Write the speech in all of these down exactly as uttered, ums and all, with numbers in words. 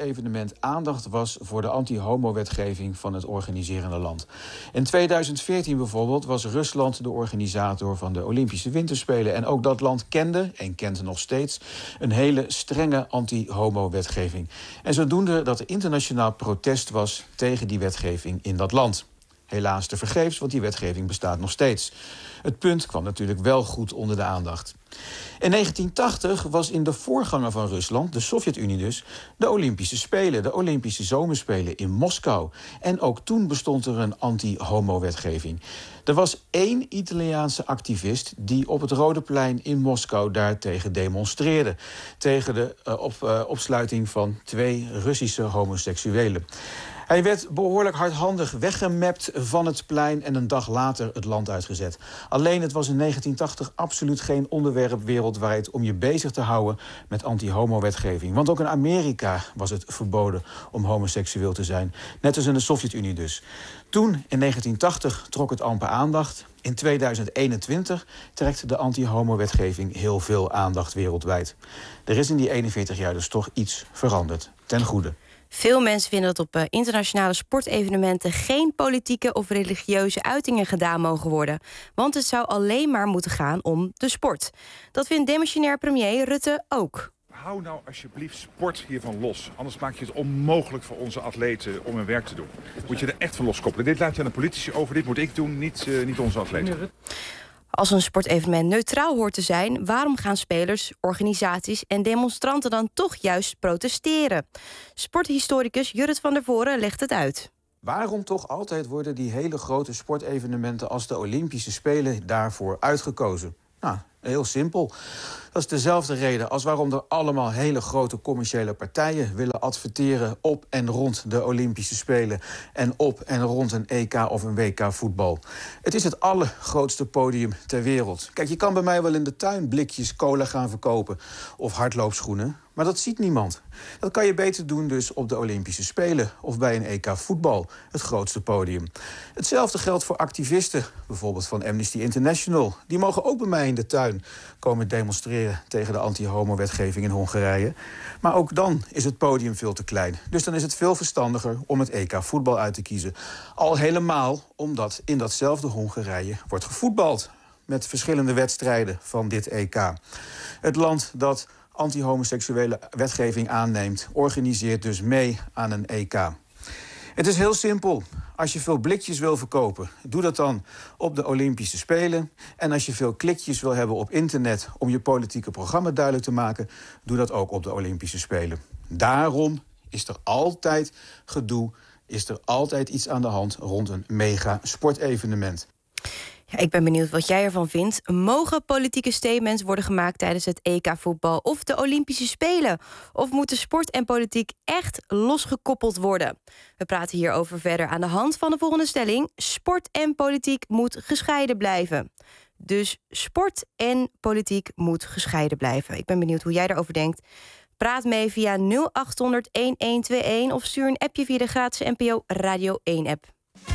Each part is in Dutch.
sportevenement aandacht was voor de anti-homo-wetgeving van het organiserende land. In tweeduizend veertien bijvoorbeeld was Rusland de organisator van de Olympische Winterspelen. En ook dat land kende, en kent nog steeds, een hele strenge anti-homo-wetgeving. En zodoende dat er internationaal protest was tegen die wetgeving in dat land. Helaas tevergeefs, want die wetgeving bestaat nog steeds. Het punt kwam natuurlijk wel goed onder de aandacht. In negentien tachtig was in de voorganger van Rusland, de Sovjet-Unie dus, de Olympische Spelen, de Olympische Zomerspelen in Moskou. En ook toen bestond er een anti-homo-wetgeving. Er was één Italiaanse activist die op het Rode Plein in Moskou daartegen demonstreerde. Tegen de uh, op, uh, opsluiting van twee Russische homoseksuelen. Hij werd behoorlijk hardhandig weggemapt van het plein en een dag later het land uitgezet. Alleen het was in negentien tachtig absoluut geen onderwerp wereldwijd om je bezig te houden met anti-homo-wetgeving. Want ook in Amerika was het verboden om homoseksueel te zijn. Net als in de Sovjet-Unie dus. Toen, in negentien tachtig, trok het amper aandacht. In tweeduizend eenentwintig trekt de anti-homo-wetgeving heel veel aandacht wereldwijd. Er is in die eenenveertig jaar dus toch iets veranderd. Ten goede. Veel mensen vinden dat op uh, internationale sportevenementen geen politieke of religieuze uitingen gedaan mogen worden. Want het zou alleen maar moeten gaan om de sport. Dat vindt demissionair premier Rutte ook. Hou nou alsjeblieft sport hiervan los. Anders maak je het onmogelijk voor onze atleten om hun werk te doen. Moet je er echt van loskoppelen. Dit laat je aan de politici over. Dit moet ik doen, niet, uh, niet onze atleten. Als een sportevenement neutraal hoort te zijn, waarom gaan spelers, organisaties en demonstranten dan toch juist protesteren? Sporthistoricus Jurrit van der Voren legt het uit. Waarom toch altijd worden die hele grote sportevenementen als de Olympische Spelen daarvoor uitgekozen? Nou, heel simpel. Dat is dezelfde reden als waarom er allemaal hele grote commerciële partijen willen adverteren op en rond de Olympische Spelen en op en rond een E K of een W K voetbal. Het is het allergrootste podium ter wereld. Kijk, je kan bij mij wel in de tuin blikjes cola gaan verkopen of hardloopschoenen, maar dat ziet niemand. Dat kan je beter doen dus op de Olympische Spelen of bij een E K voetbal, het grootste podium. Hetzelfde geldt voor activisten, bijvoorbeeld van Amnesty International. Die mogen ook bij mij in de tuin komen demonstreren tegen de anti-homo-wetgeving in Hongarije. Maar ook dan is het podium veel te klein. Dus dan is het veel verstandiger om het E K voetbal uit te kiezen. Al helemaal omdat in datzelfde Hongarije wordt gevoetbald met verschillende wedstrijden van dit E K. Het land dat anti-homoseksuele wetgeving aanneemt, organiseert dus mee aan een E K. Het is heel simpel. Als je veel blikjes wil verkopen, doe dat dan op de Olympische Spelen. En als je veel klikjes wil hebben op internet om je politieke programma duidelijk te maken, doe dat ook op de Olympische Spelen. Daarom is er altijd gedoe, is er altijd iets aan de hand rond een mega sportevenement. Ja, ik ben benieuwd wat jij ervan vindt. Mogen politieke statements worden gemaakt tijdens het E K-voetbal of de Olympische Spelen? Of moeten sport en politiek echt losgekoppeld worden? We praten hierover verder aan de hand van de volgende stelling. Sport en politiek moet gescheiden blijven. Dus sport en politiek moet gescheiden blijven. Ik ben benieuwd hoe jij daarover denkt. Praat mee via nul acht honderd elf tweeënentwintig of stuur een appje via de gratis N P O Radio één app.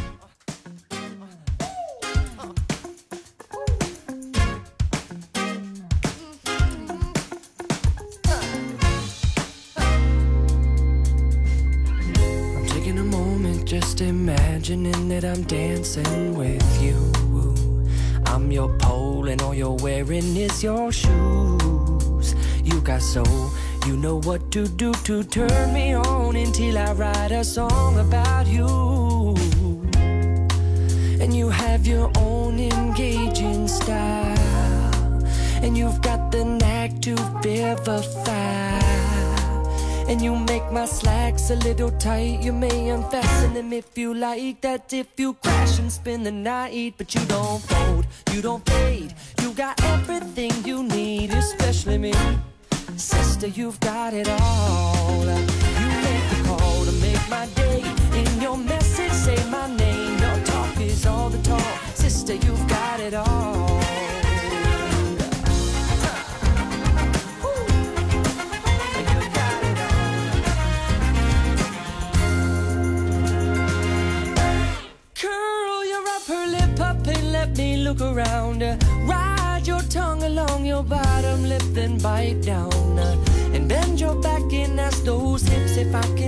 Just imagining that I'm dancing with you. I'm your pole and all you're wearing is your shoes. You got soul, you know what to do to turn me on until I write a song about you. And you have your own engaging style, and you've got the knack to vivify. And you make my slacks a little tight. You may unfasten them if you like. That's if you crash and spend the night. But you don't fold, you don't fade. You got everything you need, especially me. Sister, you've got it all. You make the call to make my day. In your message, say my name. Your talk is all the talk. Sister, you've got it all. Let me look around. uh, Ride your tongue along your bottom lip, then bite down. uh, And bend your back and ask those hips if I can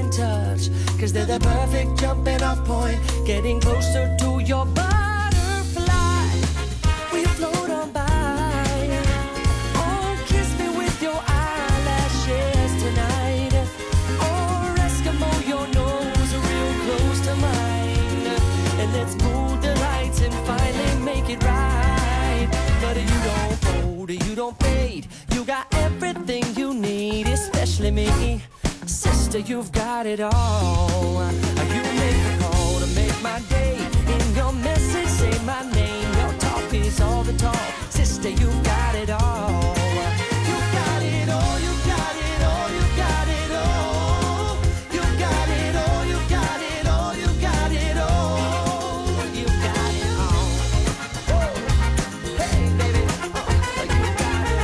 cause they're the perfect jumping off point, getting closer to your butterfly. We float on by. Oh, kiss me with your eyelashes tonight. Oh, Eskimo, your nose real close to mine. And let's move the lights and finally make it right. But you don't fold, you don't fade. You got everything you need, especially me. Sister, you've got it all. You make the call to make my day. In your message, say my name. Your talk is all the talk. Sister, you've got it all. You got it all, you got it all, you got it all. You got it all, you got it all, you got it all. You got it all. Whoa. Hey, baby. Uh, you got it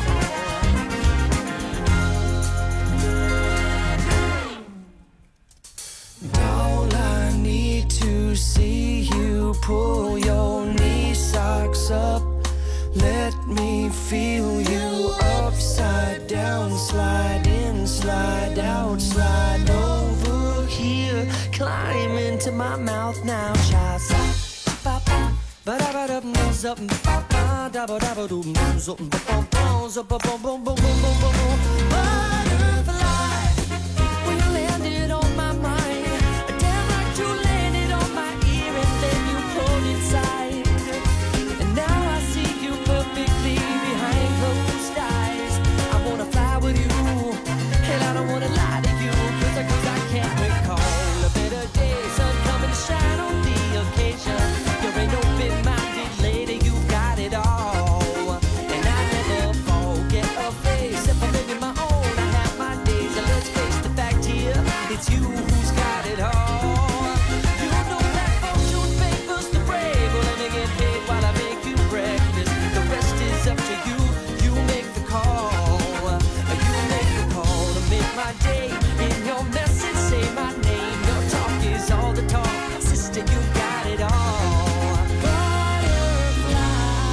all. All I need to see you pull your knee socks up. Let me feel you upside down, slide in, slide out, slide over here, climb into my mouth now, child. Ba ba ba da ba da ba zup ba ba da ba da ba do zup ba ba ba zup ba ba ba ba ba ba. Butterfly, when you landed on my mind, damn like you landed on my ear and then you pulled inside. And now I see you perfectly behind closed eyes. I wanna fly with you, and I don't wanna lie to you, cause I, cause I can't recall a better day. Sun come and shine on the occasion. You're an open-minded lady, you got it all. And I never forget a face. If I'm living my own, I have my days. And let's face the fact here, it's you who's got it all. You know that fortune favors the brave. Well, let me get paid while I make you breakfast. The rest is up to you. You make the call. You make the call to make my day. In your message, say my name. Your talk is all the talk. Sister, you got it all. Butterfly,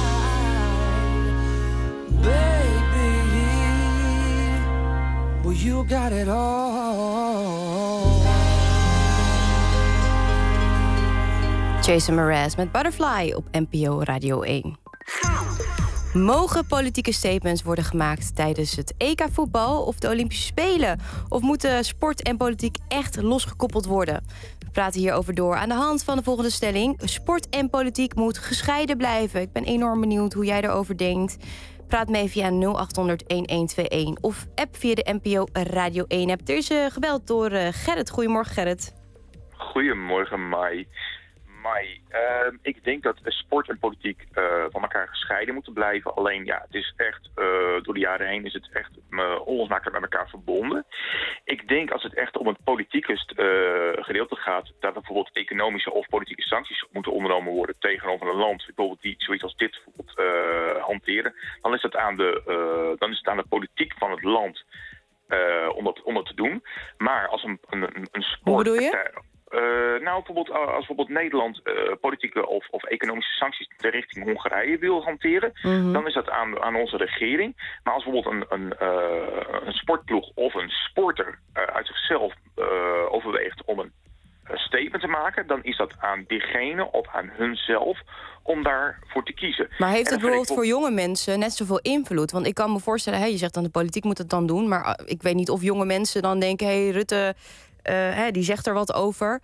baby. Well, you got it all. Jason Mraz met Butterfly op N P O Radio één. Mogen politieke statements worden gemaakt tijdens het E K-voetbal of de Olympische Spelen? Of moeten sport en politiek echt losgekoppeld worden? We praten hierover door aan de hand van de volgende stelling. Sport en politiek moet gescheiden blijven. Ik ben enorm benieuwd hoe jij erover denkt. Praat mee via nul acht honderd een een twee een of app via de N P O Radio één app. Er is uh, gebeld door uh, Gerrit. Goedemorgen, Gerrit. Goedemorgen, Mai. Mai, uh, ik denk dat sport en politiek uh, van elkaar gescheiden moeten blijven. Alleen ja, het is echt, uh, door de jaren heen is het echt uh, onlosmakelijk met elkaar verbonden. Ik denk als het echt om het politieke uh, gedeelte gaat, dat er bijvoorbeeld economische of politieke sancties moeten ondernomen worden tegenover een land. Bijvoorbeeld die zoiets als dit bijvoorbeeld uh, hanteren. Dan is het aan de, uh, dan is het aan de politiek van het land uh, om, dat, om dat te doen. Maar als een, een, een sport... Hoe bedoel je? Uh, nou, bijvoorbeeld, als bijvoorbeeld Nederland uh, politieke of, of economische sancties ter richting Hongarije wil hanteren, mm-hmm. dan is dat aan, aan onze regering. Maar als bijvoorbeeld een, een, uh, een sportploeg of een sporter uh, uit zichzelf uh, overweegt om een uh, statement te maken, dan is dat aan diegene of aan hunzelf om daarvoor te kiezen. Maar heeft het bijvoorbeeld voor jonge mensen net zoveel invloed? Want ik kan me voorstellen, hè, je zegt dan de politiek moet het dan doen, maar uh, ik weet niet of jonge mensen dan denken, hé, hey, Rutte... Uh, hè, die zegt er wat over.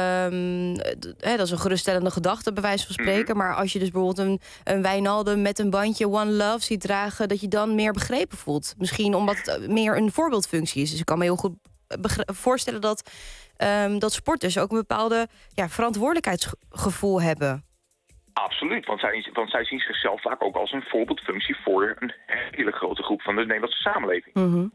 Um, d- hè, dat is een geruststellende gedachte, bij wijze van spreken. Mm-hmm. Maar als je dus bijvoorbeeld een, een Wijnaldum met een bandje One Love ziet dragen, dat je dan meer begrepen voelt. Misschien omdat het meer een voorbeeldfunctie is. Dus ik kan me heel goed begre- voorstellen dat, um, dat sporters ook een bepaalde ja, verantwoordelijkheidsgevoel hebben. Absoluut, want zij, want zij zien zichzelf vaak ook als een voorbeeldfunctie voor een hele grote groep van de Nederlandse samenleving. Mm-hmm.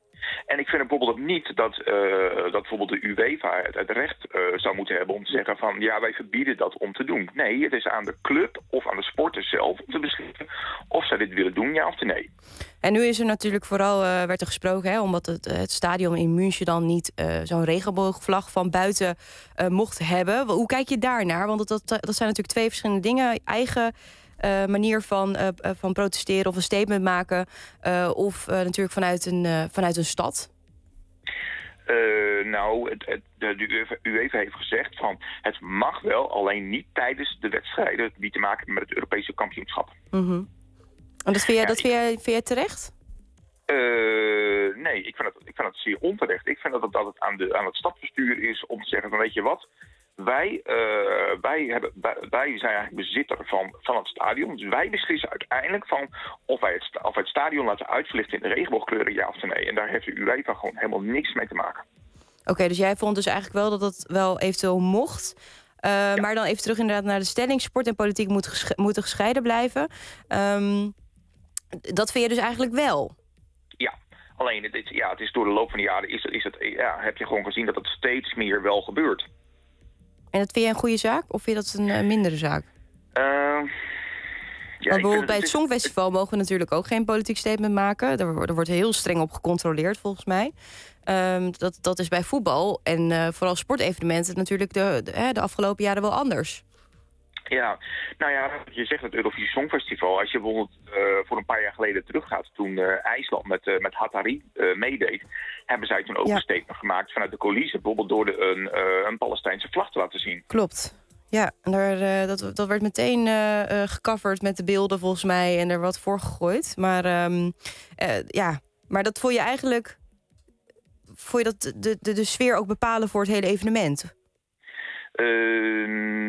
En ik vind bijvoorbeeld ook niet dat, uh, dat bijvoorbeeld de UEFA het, het recht uh, zou moeten hebben om te zeggen van ja, wij verbieden dat om te doen. Nee, het is aan de club of aan de sporter zelf om te beslissen of zij dit willen doen, ja of nee. En nu is er natuurlijk vooral, uh, werd er gesproken, hè, omdat het, het stadion in München dan niet uh, zo'n regenboogvlag van buiten uh, mocht hebben. Hoe kijk je daarnaar? Want dat, dat, dat zijn natuurlijk twee verschillende dingen. Eigen Uh, manier van, uh, van protesteren of een statement maken. Uh, of uh, natuurlijk vanuit een, uh, vanuit een stad. Uh, nou, het, het, de, de UEFA heeft gezegd van het mag wel, alleen niet tijdens de wedstrijden die te maken hebben met het Europese kampioenschap. Mm-hmm. En dat vind jij, ja, dat vind jij, vind jij terecht? Uh, nee, ik vind, het, ik vind het zeer onterecht. Ik vind dat het, dat het aan, de, aan het stadsbestuur is om te zeggen van weet je wat, wij, uh, wij, hebben, wij, wij zijn eigenlijk bezitter van, van het stadion. Dus wij beslissen uiteindelijk van of wij het, of wij het stadion laten uitverlichten in de regenboogkleuren, ja of nee. En daar heeft de UEFA gewoon helemaal niks mee te maken. Oké, okay, dus jij vond dus eigenlijk wel dat dat wel eventueel mocht. Uh, ja. Maar dan even terug inderdaad naar de stelling. Sport en politiek moet ges- moeten gescheiden blijven. Um, dat vind je dus eigenlijk wel? Ja, alleen het, ja, het is door de loop van de jaren is, is het, ja, heb je gewoon gezien dat het steeds meer wel gebeurt. En dat vind je een goede zaak of vind je dat een uh, mindere zaak? Uh, ja, Want bijvoorbeeld bij het Songfestival mogen we natuurlijk ook geen politiek statement maken. Er, er wordt heel streng op gecontroleerd volgens mij. Um, dat, dat is bij voetbal en uh, vooral sportevenementen natuurlijk de, de, de afgelopen jaren wel anders. Ja, nou ja, je zegt het Eurovisie Songfestival. Als je bijvoorbeeld uh, voor een paar jaar geleden teruggaat, toen uh, IJsland met, uh, met Hattari uh, meedeed, hebben zij toen ook ja. een statement gemaakt vanuit de coulissen, bijvoorbeeld door de, een, uh, een Palestijnse vlag te laten zien. Klopt. Ja, en daar, uh, dat, dat werd meteen uh, uh, gecoverd met de beelden volgens mij en er wat voor gegooid. Maar um, uh, ja, maar dat vond je eigenlijk, vond je dat de, de, de sfeer ook bepalen voor het hele evenement? Uh,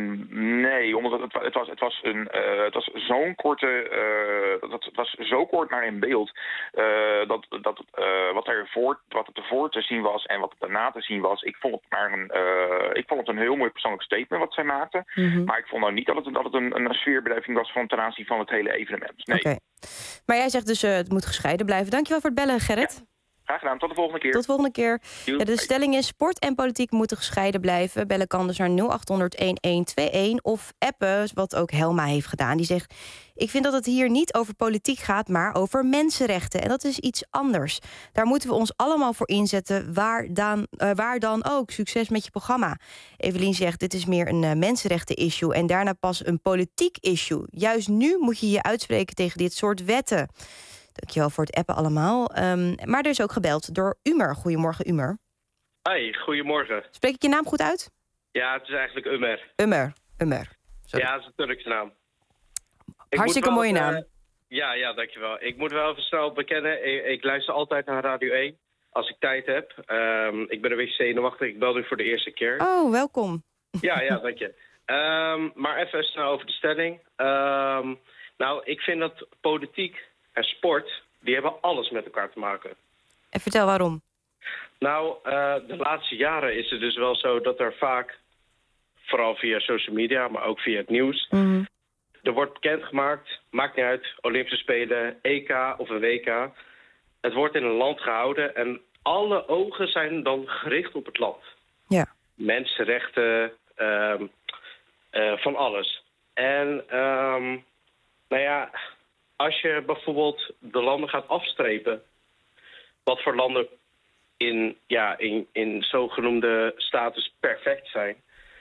nee, omdat het, het was, het was, een, uh, het was zo'n korte, uh, dat, het was zo kort naar in beeld uh, dat, dat uh, wat er voor, wat het ervoor te zien was en wat er daarna te zien was, ik vond het maar een, uh, ik vond het een heel mooi persoonlijk statement wat zij maakten, mm-hmm. maar ik vond nou niet dat het, dat het een, een sfeerbeleving was van ten aanzien van het hele evenement. Nee. Okay. Maar jij zegt dus uh, het moet gescheiden blijven. Dankjewel voor het bellen, Gerrit. Ja. Graag gedaan, tot de volgende keer. Tot de volgende keer. Ja, de stelling is sport en politiek moeten gescheiden blijven. Bellen kan dus naar nul acht honderd elf twee een of appen, wat ook Helma heeft gedaan. Die zegt, ik vind dat het hier niet over politiek gaat, maar over mensenrechten. En dat is iets anders. Daar moeten we ons allemaal voor inzetten, waar dan, uh, waar dan ook. Succes met je programma. Evelien zegt, dit is meer een uh, mensenrechten-issue en daarna pas een politiek issue. Juist nu moet je je uitspreken tegen dit soort wetten. Dankjewel voor het appen allemaal. Um, maar er is ook gebeld door Umer. Goedemorgen, Umer. Hoi, goedemorgen. Spreek ik je naam goed uit? Ja, het is eigenlijk Umer. Umer, Umer. Sorry. Ja, dat is een Turkse naam. Hartstikke mooie even, naam. Uh, ja, ja, dankjewel. Ik moet wel even snel bekennen, ik, ik luister altijd naar Radio één als ik tijd heb. Um, ik ben een beetje zenuwachtig, ik bel nu voor de eerste keer. Oh, welkom. Ja, ja, dank je. Um, maar even snel over de stelling. Um, nou, ik vind dat politiek en sport, die hebben alles met elkaar te maken. En vertel waarom. Nou, uh, de laatste jaren is het dus wel zo dat er vaak, vooral via social media, maar ook via het nieuws, mm-hmm. er wordt bekendgemaakt, maakt niet uit, Olympische Spelen, E K of een W K. Het wordt in een land gehouden en alle ogen zijn dan gericht op het land. Ja. Mensenrechten, uh, uh, van alles. En, um, nou ja, als je bijvoorbeeld de landen gaat afstrepen, wat voor landen in, ja, in, in zogenoemde status perfect zijn,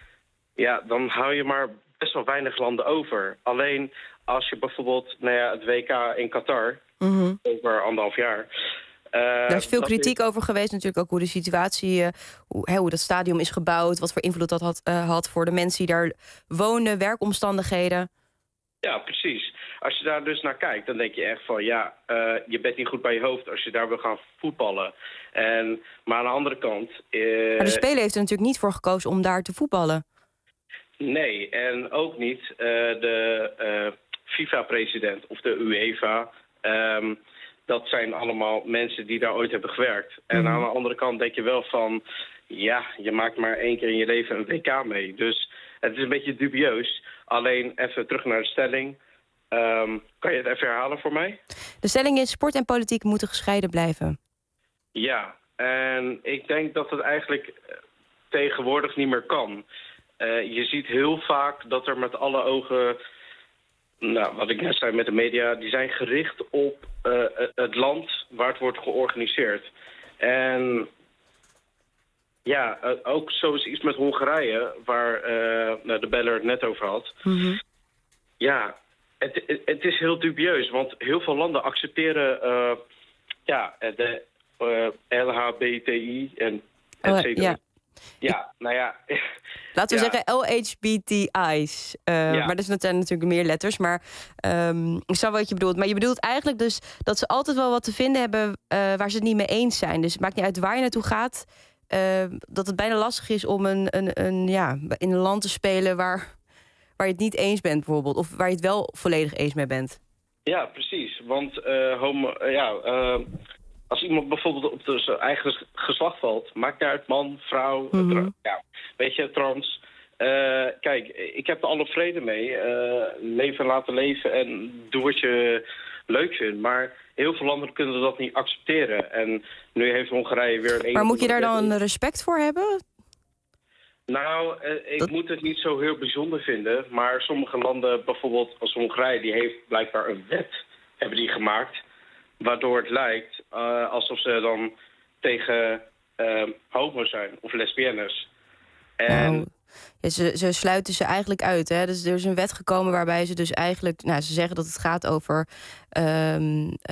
ja, dan hou je maar best wel weinig landen over. Alleen als je bijvoorbeeld, nou ja, het W K in Qatar, mm-hmm. over anderhalf jaar. Uh, Daar is veel kritiek is... over geweest natuurlijk ook hoe de situatie, uh, hoe, hè, hoe dat stadion is gebouwd, wat voor invloed dat had, uh, had voor de mensen die daar wonen, werkomstandigheden. Ja, precies. Als je daar dus naar kijkt, dan denk je echt van, ja, uh, je bent niet goed bij je hoofd als je daar wil gaan voetballen. En, maar aan de andere kant... Uh, maar de speler heeft er natuurlijk niet voor gekozen om daar te voetballen. Nee, en ook niet uh, de uh, FIFA-president of de UEFA. Um, dat zijn allemaal mensen die daar ooit hebben gewerkt. En mm-hmm. aan de andere kant denk je wel van, ja, je maakt maar één keer in je leven een W K mee. Dus het is een beetje dubieus. Alleen even terug naar de stelling. Um, kan je het even herhalen voor mij? De stelling is, sport en politiek moeten gescheiden blijven. Ja, en ik denk dat het eigenlijk tegenwoordig niet meer kan. Uh, je ziet heel vaak dat er met alle ogen, nou, wat ik net zei met de media, die zijn gericht op uh, het land waar het wordt georganiseerd. En ja, uh, ook zoals iets met Hongarije, waar uh, nou, de beller het net over had. Mm-hmm. Ja, het, het, het is heel dubieus, want heel veel landen accepteren uh, ja, de uh, L H B T I en et Oh, cetera. ja. Ja, nou ja. Laten we Ja. zeggen L H B T I's. Uh, Ja. Maar er zijn natuurlijk meer letters. Maar um, ik snap wat je bedoelt. Maar je bedoelt eigenlijk dus dat ze altijd wel wat te vinden hebben uh, waar ze het niet mee eens zijn. Dus het maakt niet uit waar je naartoe gaat. Uh, dat het bijna lastig is om een, een, een, ja, in een land te spelen waar, waar je het niet eens bent bijvoorbeeld. Of waar je het wel volledig eens mee bent. Ja, precies. Want uh, homo, uh, ja, uh, als iemand bijvoorbeeld op zijn eigen geslacht valt, maakt niet uit, man, vrouw, mm-hmm. tra- ja, weet je, trans. Uh, kijk, ik heb er alle vrede mee. Uh, leven laten leven en doe wat je leuk vindt. Maar heel veel landen kunnen dat niet accepteren. En nu heeft Hongarije weer een... Maar moet je daar dan respect voor hebben? Nou, uh, ik dat... moet het niet zo heel bijzonder vinden. Maar sommige landen, bijvoorbeeld als Hongarije, die heeft blijkbaar een wet hebben die gemaakt. Waardoor het lijkt uh, alsof ze dan tegen uh, homo's zijn of lesbiennes. En... Nou, ja, ze, ze sluiten ze eigenlijk uit. Hè? Dus er is een wet gekomen waarbij ze dus eigenlijk... Nou, ze zeggen dat het gaat over um, uh,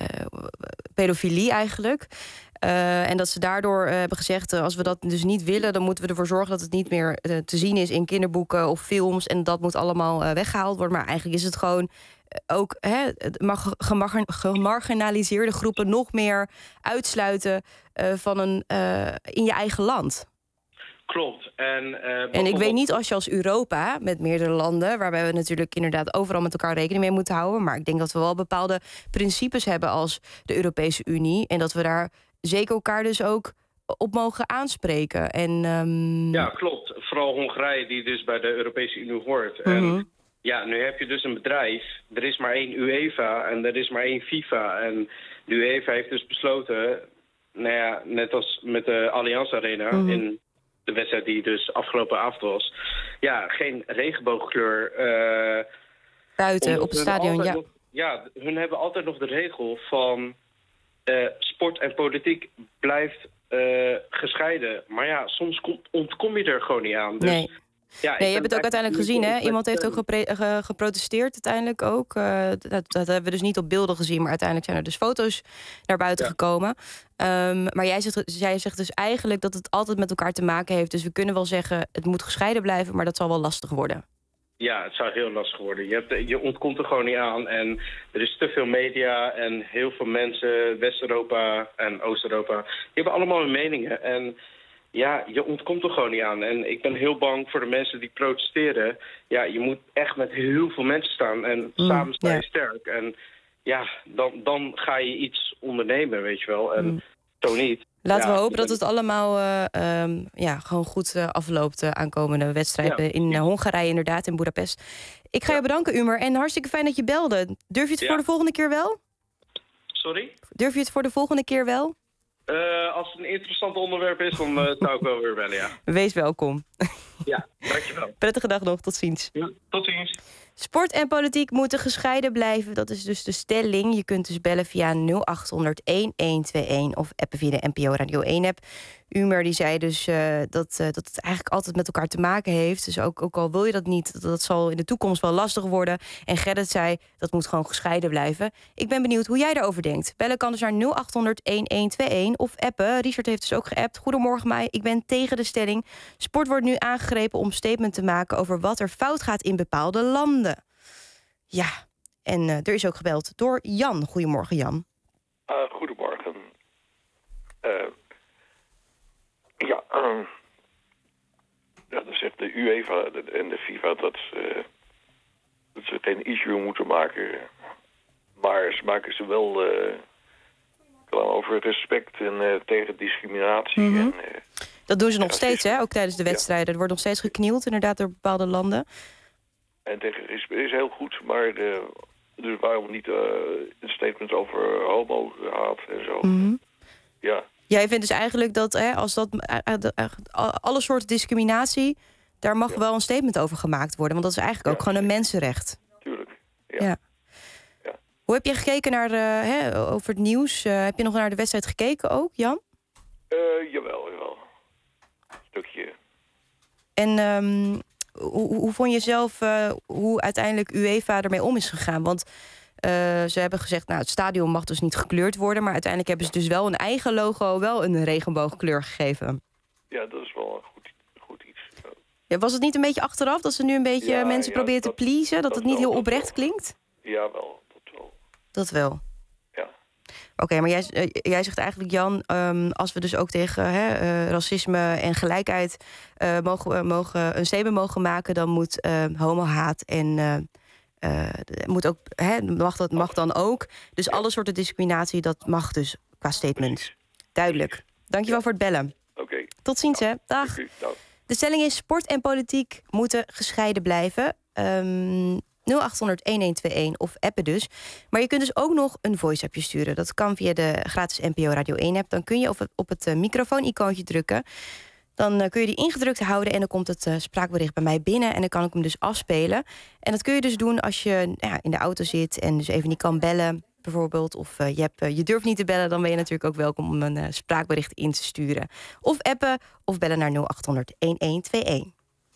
pedofilie eigenlijk. Uh, en dat ze daardoor uh, hebben gezegd... Uh, als we dat dus niet willen, dan moeten we ervoor zorgen... dat het niet meer uh, te zien is in kinderboeken of films. En dat moet allemaal uh, weggehaald worden. Maar eigenlijk is het gewoon... ook hè, mag gemar- gemarginaliseerde groepen nog meer uitsluiten uh, van een, uh, in je eigen land. Klopt. En, uh, bijvoorbeeld... en ik weet niet als je als Europa, met meerdere landen... waarbij we natuurlijk inderdaad overal met elkaar rekening mee moeten houden... maar ik denk dat we wel bepaalde principes hebben als de Europese Unie... en dat we daar zeker elkaar dus ook op mogen aanspreken. En, um... Ja, klopt. Vooral Hongarije die dus bij de Europese Unie hoort. Mm-hmm. En ja, nu heb je dus een bedrijf. Er is maar één UEFA en er is maar één FIFA. En de UEFA heeft dus besloten... nou ja, net als met de Allianz Arena... Mm-hmm. in de wedstrijd die dus afgelopen avond was... ja, geen regenboogkleur... Uh, buiten, op het stadion, ja. Nog, ja, hun hebben altijd nog de regel van... Uh, sport en politiek blijft uh, gescheiden. Maar ja, soms kom, ontkom je er gewoon niet aan. Dus, nee. Ja, nee, je hebt het ook uiteindelijk gezien, hè? Iemand heeft ook gepre- ge- geprotesteerd uiteindelijk ook. Uh, dat, dat hebben we dus niet op beelden gezien... maar uiteindelijk zijn er dus foto's naar buiten ja. gekomen. Um, maar jij zegt, jij zegt dus eigenlijk dat het altijd met elkaar te maken heeft. Dus we kunnen wel zeggen, het moet gescheiden blijven... maar dat zal wel lastig worden. Ja, het zou heel lastig worden. Je, hebt, je ontkomt er gewoon niet aan. En er is te veel media en heel veel mensen... West-Europa en Oost-Europa... die hebben allemaal hun meningen. En... ja, je ontkomt er gewoon niet aan. En ik ben heel bang voor de mensen die protesteren. Ja, je moet echt met heel veel mensen staan. En mm, samen sta je yeah. sterk. En ja, dan, dan ga je iets ondernemen, weet je wel. En mm. zo niet. Laten ja, we hopen ben... dat het allemaal uh, um, ja, gewoon goed uh, afloopt... Uh, aankomende wedstrijden ja. in uh, Hongarije inderdaad, in Budapest. Ik ga ja. je bedanken, Umer. En hartstikke fijn dat je belde. Durf je het ja. voor de volgende keer wel? Sorry? Durf je het voor de volgende keer wel? Uh, als het een interessant onderwerp is, dan uh, zou ik wel weer bellen, ja. Wees welkom. Ja, dankjewel. Prettige dag nog, tot ziens. Ja, tot ziens. Sport en politiek moeten gescheiden blijven. Dat is dus de stelling. Je kunt dus bellen via nul acht honderd, elf tweeënentwintig of appen via de N P O Radio één app. Umer die zei dus uh, dat, uh, dat het eigenlijk altijd met elkaar te maken heeft. Dus ook, ook al wil je dat niet, dat, dat zal in de toekomst wel lastig worden. En Gerrit zei, dat moet gewoon gescheiden blijven. Ik ben benieuwd hoe jij daarover denkt. Bellen kan dus naar nul acht honderd, elf tweeëntwintig of appen. Richard heeft dus ook geappt. Goedemorgen mij, ik ben tegen de stelling. Sport wordt nu aangegrepen om statement te maken over wat er fout gaat in bepaalde landen. Ja, en uh, er is ook gebeld door Jan. Goedemorgen, Jan. Uh, goedemorgen. Uh, ja, uh, ja, dan zegt de UEFA en de FIFA dat ze, dat ze geen issue moeten maken. Maar ze maken ze wel uh, over respect en uh, tegen discriminatie. Mm-hmm. En, uh, dat doen ze nog ja, steeds, hè? Ook tijdens de wedstrijden. Ja. Er wordt nog steeds geknield, inderdaad, door bepaalde landen. En tegen respect is heel goed, maar de, dus waarom niet uh, een statement over homo haat en zo? Mm-hmm. Ja. Jij vindt dus eigenlijk dat hè, als dat uh, uh, alle soorten discriminatie, daar mag ja. wel een statement over gemaakt worden, want dat is eigenlijk ja, ook gewoon een mensenrecht. Tuurlijk. Ja. Ja. Ja. Hoe heb je gekeken naar uh, hè, over het nieuws? Uh, heb je nog naar de wedstrijd gekeken ook, Jan? Uh, jawel, jawel. Een stukje. En um, hoe, hoe vond je zelf uh, hoe uiteindelijk UEFA ermee om is gegaan? Want uh, ze hebben gezegd, nou, het stadion mag dus niet gekleurd worden, maar uiteindelijk hebben ze dus wel een eigen logo, wel een regenboogkleur gegeven. Ja, dat is wel een goed, goed iets. Ja, was het niet een beetje achteraf dat ze nu een beetje Ja, mensen ja, proberen dat- te pleasen? Dat, dat het niet wel, heel dat oprecht wel. klinkt? Ja, wel, dat wel. Dat wel. Ja. Oké, maar jij, eh, jij zegt eigenlijk, Jan, um, als we dus ook tegen hè, uh, racisme en gelijkheid uh, mogen, uh, mogen, een statement mogen maken, dan moet uh, homohaat en uh, uh, moet ook, hè, mag dat mag dan ook. Dus ja. alle soorten discriminatie, dat mag dus qua statement. Precies. Duidelijk. Dankjewel ja. voor het bellen. Oké. Okay. Tot ziens, hè. Dag. Dag. De stelling is: sport en politiek moeten gescheiden blijven. Um, nul acht honderd, een een twee een of appen dus. Maar je kunt dus ook nog een voice-appje sturen. Dat kan via de gratis N P O Radio één-app. Dan kun je op het, op het uh, microfoon-icoontje drukken. Dan uh, kun je die ingedrukt houden en dan komt het uh, spraakbericht bij mij binnen. En dan kan ik hem dus afspelen. En dat kun je dus doen als je ja, in de auto zit en dus even niet kan bellen, bijvoorbeeld. Of uh, je, hebt, uh, je durft niet te bellen, dan ben je natuurlijk ook welkom om een uh, spraakbericht in te sturen. Of appen of bellen naar nul acht honderd, een een twee een.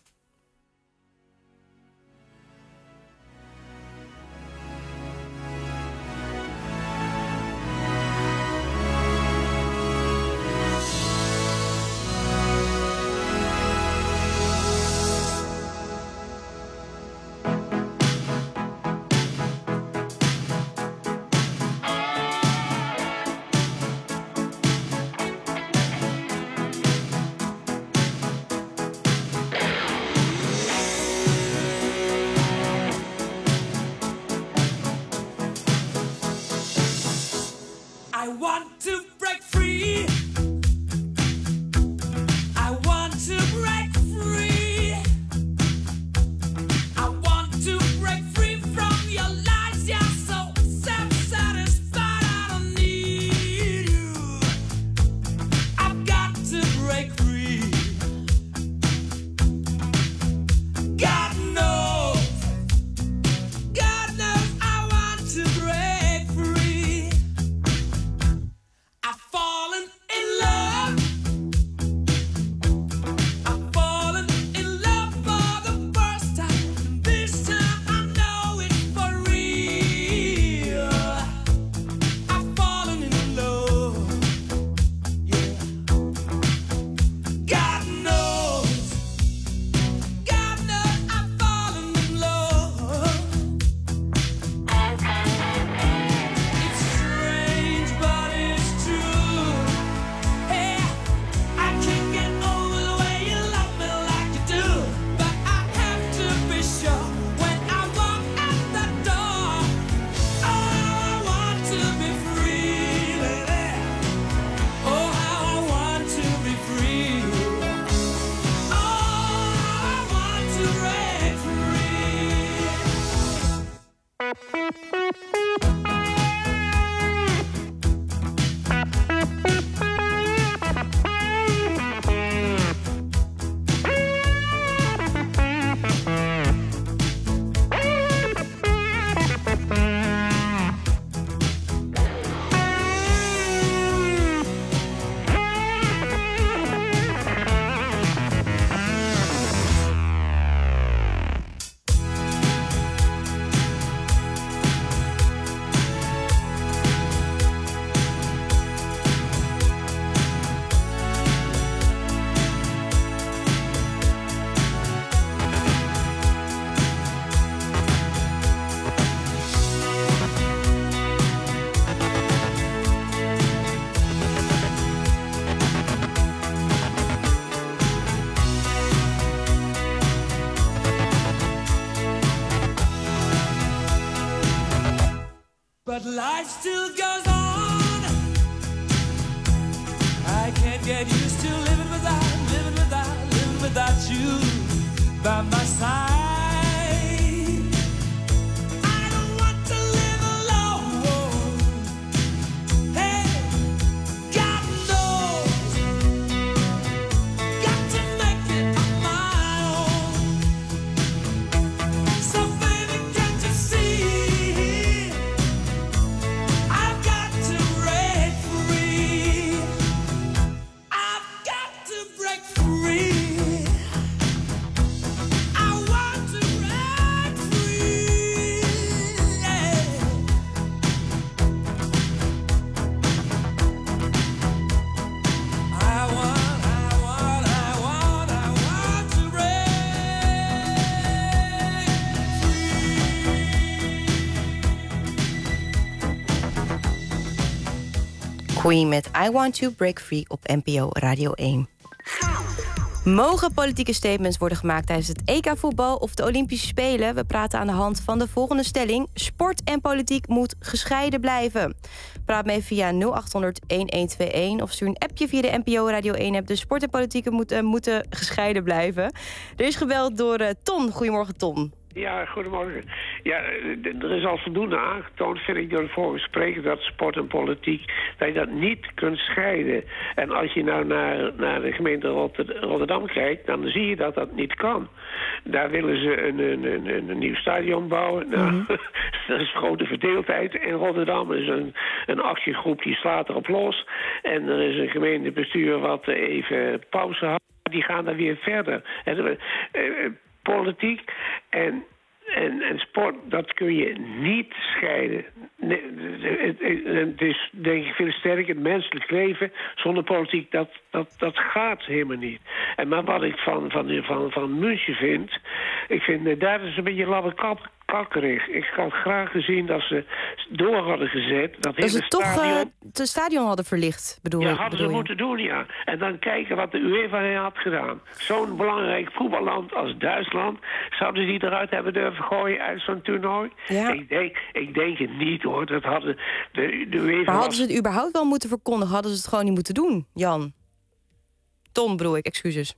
But life still goes on. I can't get used to living without, living without, living without you by my side. I don't want to live alone. Hey, God knows, got to make it on my own. So baby, can't you see? Free. I want Queen met I Want to Break Free op N P O Radio één. Mogen politieke statements worden gemaakt tijdens het E K-voetbal of de Olympische Spelen? We praten aan de hand van de volgende stelling. Sport en politiek moet gescheiden blijven. Praat mee via nul acht honderd elf tweeënentwintig of stuur een appje via de N P O Radio één-app. De sport en politiek moet, uh, moeten gescheiden blijven. Er is gebeld door uh, Ton. Goedemorgen, Ton. Ja, goedemorgen. Ja, er is al voldoende aangetoond, vind ik, door de vorige spreker, dat sport en politiek, dat je dat niet kunt scheiden. En als je nou naar, naar de gemeente Rotterdam kijkt, dan zie je dat dat niet kan. Daar willen ze een, een, een, een nieuw stadion bouwen. Nou, mm-hmm. Er is grote verdeeldheid in Rotterdam. Er is een, een actiegroep die slaat erop los. En er is een gemeentebestuur wat even pauze houdt. Die gaan dan weer verder. En, uh, politiek en, en, en sport, dat kun je niet scheiden. Nee, het, het is denk ik veel sterker, het menselijk leven zonder politiek, dat, dat, dat gaat helemaal niet. En maar wat ik van, van, van, van München vind, ik vind daar is een beetje labbekap. Kakkerig. Ik had graag gezien dat ze door hadden gezet. Dat, dat ze toch stadion... uh, het stadion hadden verlicht, bedoel Ja, ik, hadden bedoel ze je? moeten doen, ja. En dan kijken wat de UEFA had gedaan. Zo'n belangrijk voetballand als Duitsland, zouden die eruit hebben durven gooien uit zo'n toernooi? Ja. Ik, denk, ik denk het niet, hoor. Dat hadden de, de UEFA... Maar hadden was... ze het überhaupt wel moeten verkondigen? Hadden ze het gewoon niet moeten doen, Jan? Ton, bedoel ik, excuses.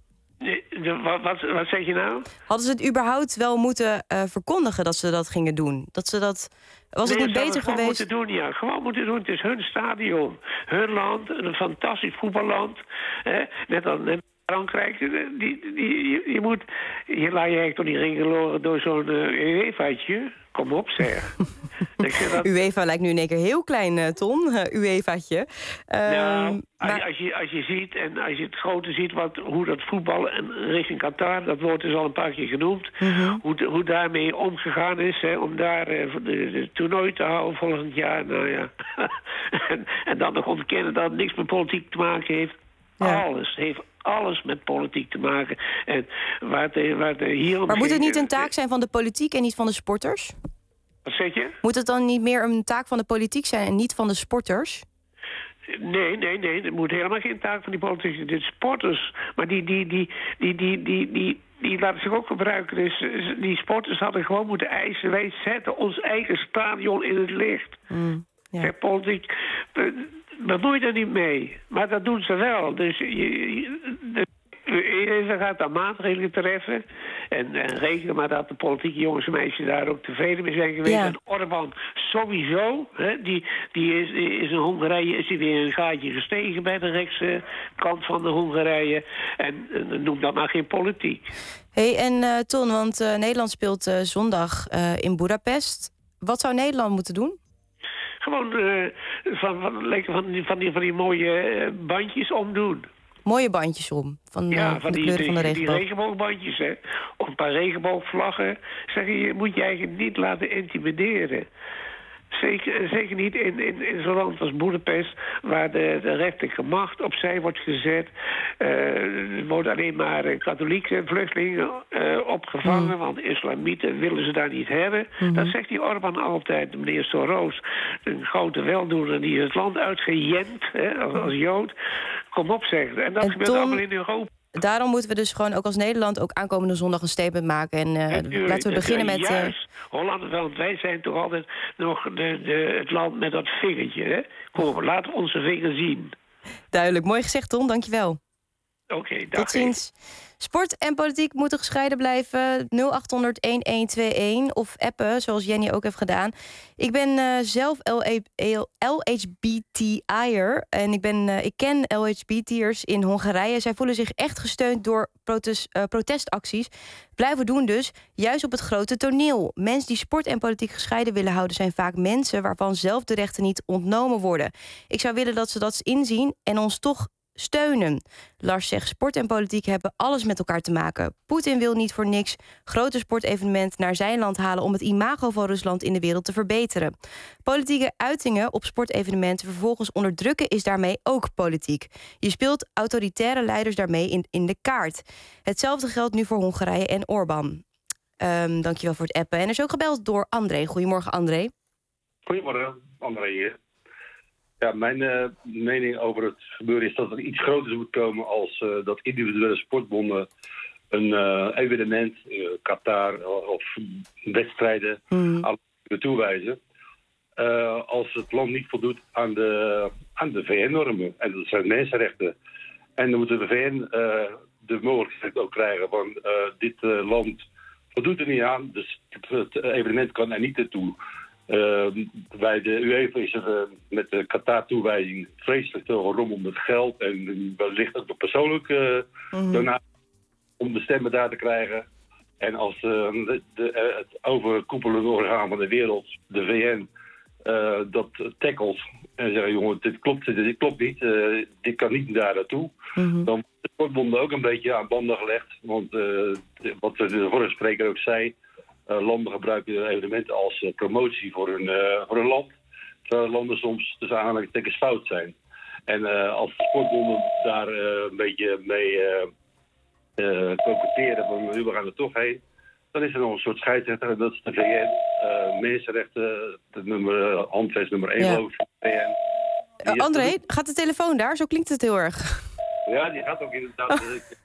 De, de, wat, wat, wat zeg je nou? Hadden ze het überhaupt wel moeten uh, verkondigen dat ze dat gingen doen? Dat ze dat... Was nee, het niet beter gewoon geweest? Moeten doen, ja. Gewoon moeten doen. Het is hun stadion. Hun land. Een fantastisch voetballand. Hè? Net als net Frankrijk. Die, die, die, je, je moet... Je laat je echt toch niet ringeloren door zo'n uh, UEFA'tje. Kom op, zeg. dat... UEFA lijkt nu in één keer heel klein, uh, Ton. Uh, UEFA'tje. Uh, nou, maar... als, je, als je ziet en als je het grote ziet wat, hoe dat voetbal en richting Qatar, dat wordt dus al een paar keer genoemd, mm-hmm. hoe, hoe daarmee omgegaan is, hè, om daar uh, de, de toernooi te houden volgend jaar. Nou ja. en, en dan nog ontkennen dat het niks met politiek te maken heeft. Ja. Alles heeft alles met politiek te maken. En waar het, waar het hier om maar moet het ging, niet een taak zijn van de politiek en niet van de sporters? Wat zeg je? Moet het dan niet meer een taak van de politiek zijn en niet van de sporters? Nee, nee, nee. Het moet helemaal geen taak van die politici. De sporters, maar die, die, die, die, die, die, die, die laten zich ook gebruiken. Dus die sporters hadden gewoon moeten eisen. Wij zetten ons eigen stadion in het licht. Mm, ja. De politiek... bemoei er niet mee. Maar dat doen ze wel. Dus je, je, de UEFA gaat daar maatregelen treffen. En, en reken maar dat de politieke jongens en meisjes daar ook tevreden mee zijn geweest. Ja. En Orbán sowieso. Hè, die, die is, is in Hongarije is hij weer een gaatje gestegen bij de rechtse kant van de Hongarije. En, en noem dat maar geen politiek. Hey, en uh, Ton, want uh, Nederland speelt uh, zondag uh, in Budapest. Wat zou Nederland moeten doen? Gewoon uh, van, van, lekker van, die, van, die, van die mooie uh, bandjes omdoen. Mooie bandjes om, van, ja, uh, van, van de die, kleuren van de die, regenboog. die regenboogbandjes, hè. Of een paar regenboogvlaggen. Zeg je, je moet je eigenlijk niet laten intimideren. Zeker, zeker niet in, in, in zo'n land als Budapest, waar de, de rechterlijke macht opzij wordt gezet. Uh, er worden alleen maar uh, katholieke vluchtelingen uh, opgevangen, mm. want islamieten willen ze daar niet hebben. Mm-hmm. Dat zegt die Orbán altijd, meneer Soros. Een grote weldoener die het land uitgejend, hè, als, als Jood. Kom op, zeg. En dat en gebeurt Tom... allemaal in Europa. Daarom moeten we dus gewoon ook als Nederland ook aankomende zondag een statement maken. En uh, natuurlijk, laten we beginnen met... Juist, uh... Holland, want wij zijn toch altijd nog de, de, het land met dat vingertje. Hè? Kom, laat onze vinger zien. Duidelijk, mooi gezegd, Tom, dankjewel. Oké, okay, dag. Tot ziens. Sport en politiek moeten gescheiden blijven. nul acht honderd elf tweeënentwintig of appen, zoals Jenny ook heeft gedaan. Ik ben uh, zelf L H B T'er en ik, ben, uh, ik ken L H B T'ers in Hongarije. Zij voelen zich echt gesteund door protest, uh, protestacties. Blijven doen dus, juist op het grote toneel. Mensen die sport en politiek gescheiden willen houden zijn vaak mensen waarvan zelf de rechten niet ontnomen worden. Ik zou willen dat ze dat inzien en ons toch steunen. Lars zegt, sport en politiek hebben alles met elkaar te maken. Poetin wil niet voor niks grote sportevenementen naar zijn land halen om het imago van Rusland in de wereld te verbeteren. Politieke uitingen op sportevenementen vervolgens onderdrukken is daarmee ook politiek. Je speelt autoritaire leiders daarmee in, in de kaart. Hetzelfde geldt nu voor Hongarije en Orbán. Um, dankjewel voor het appen. En er is ook gebeld door André. Goedemorgen, André. Goedemorgen, André hier. Ja, mijn uh, mening over het gebeuren is dat er iets groters moet komen als uh, dat individuele sportbonden een uh, evenement, uh, Qatar of wedstrijden, mm. aan toewijzen. Uh, als het land niet voldoet aan de, aan de V N-normen. En dat zijn mensenrechten. En dan moet de V N uh, de mogelijkheid ook krijgen van uh, dit uh, land voldoet er niet aan. Dus het, het evenement kan er niet naartoe. Uh, bij de UEFA is er uh, met de Qatar-toewijzing vreselijk veel gerommel met geld. En wellicht ook de persoonlijke uh, mm. donatie om de stemmen daar te krijgen. En als uh, de, de, uh, het overkoepelende orgaan van de wereld, de V N, uh, dat tackelt en zeggen, jongen, dit klopt, dit klopt niet, uh, dit kan niet daar naartoe. Mm-hmm. Dan wordt de sportbonden ook een beetje aan banden gelegd. Want uh, wat de vorige spreker ook zei, uh, landen gebruiken evenementen als uh, promotie voor hun, uh, voor hun land. Terwijl landen soms tussen aanhalingstekens fout zijn. En uh, als de sportbonden daar uh, een beetje mee uh, uh, koketeren van we gaan er toch heen, dan is er nog een soort scheidsrechter en dat is de V N. Uh, mensenrechten, de nummer, uh, handvest nummer één ja. van de V N. Uh, André, gaat de telefoon daar? Zo klinkt het heel erg. Ja, die gaat ook inderdaad.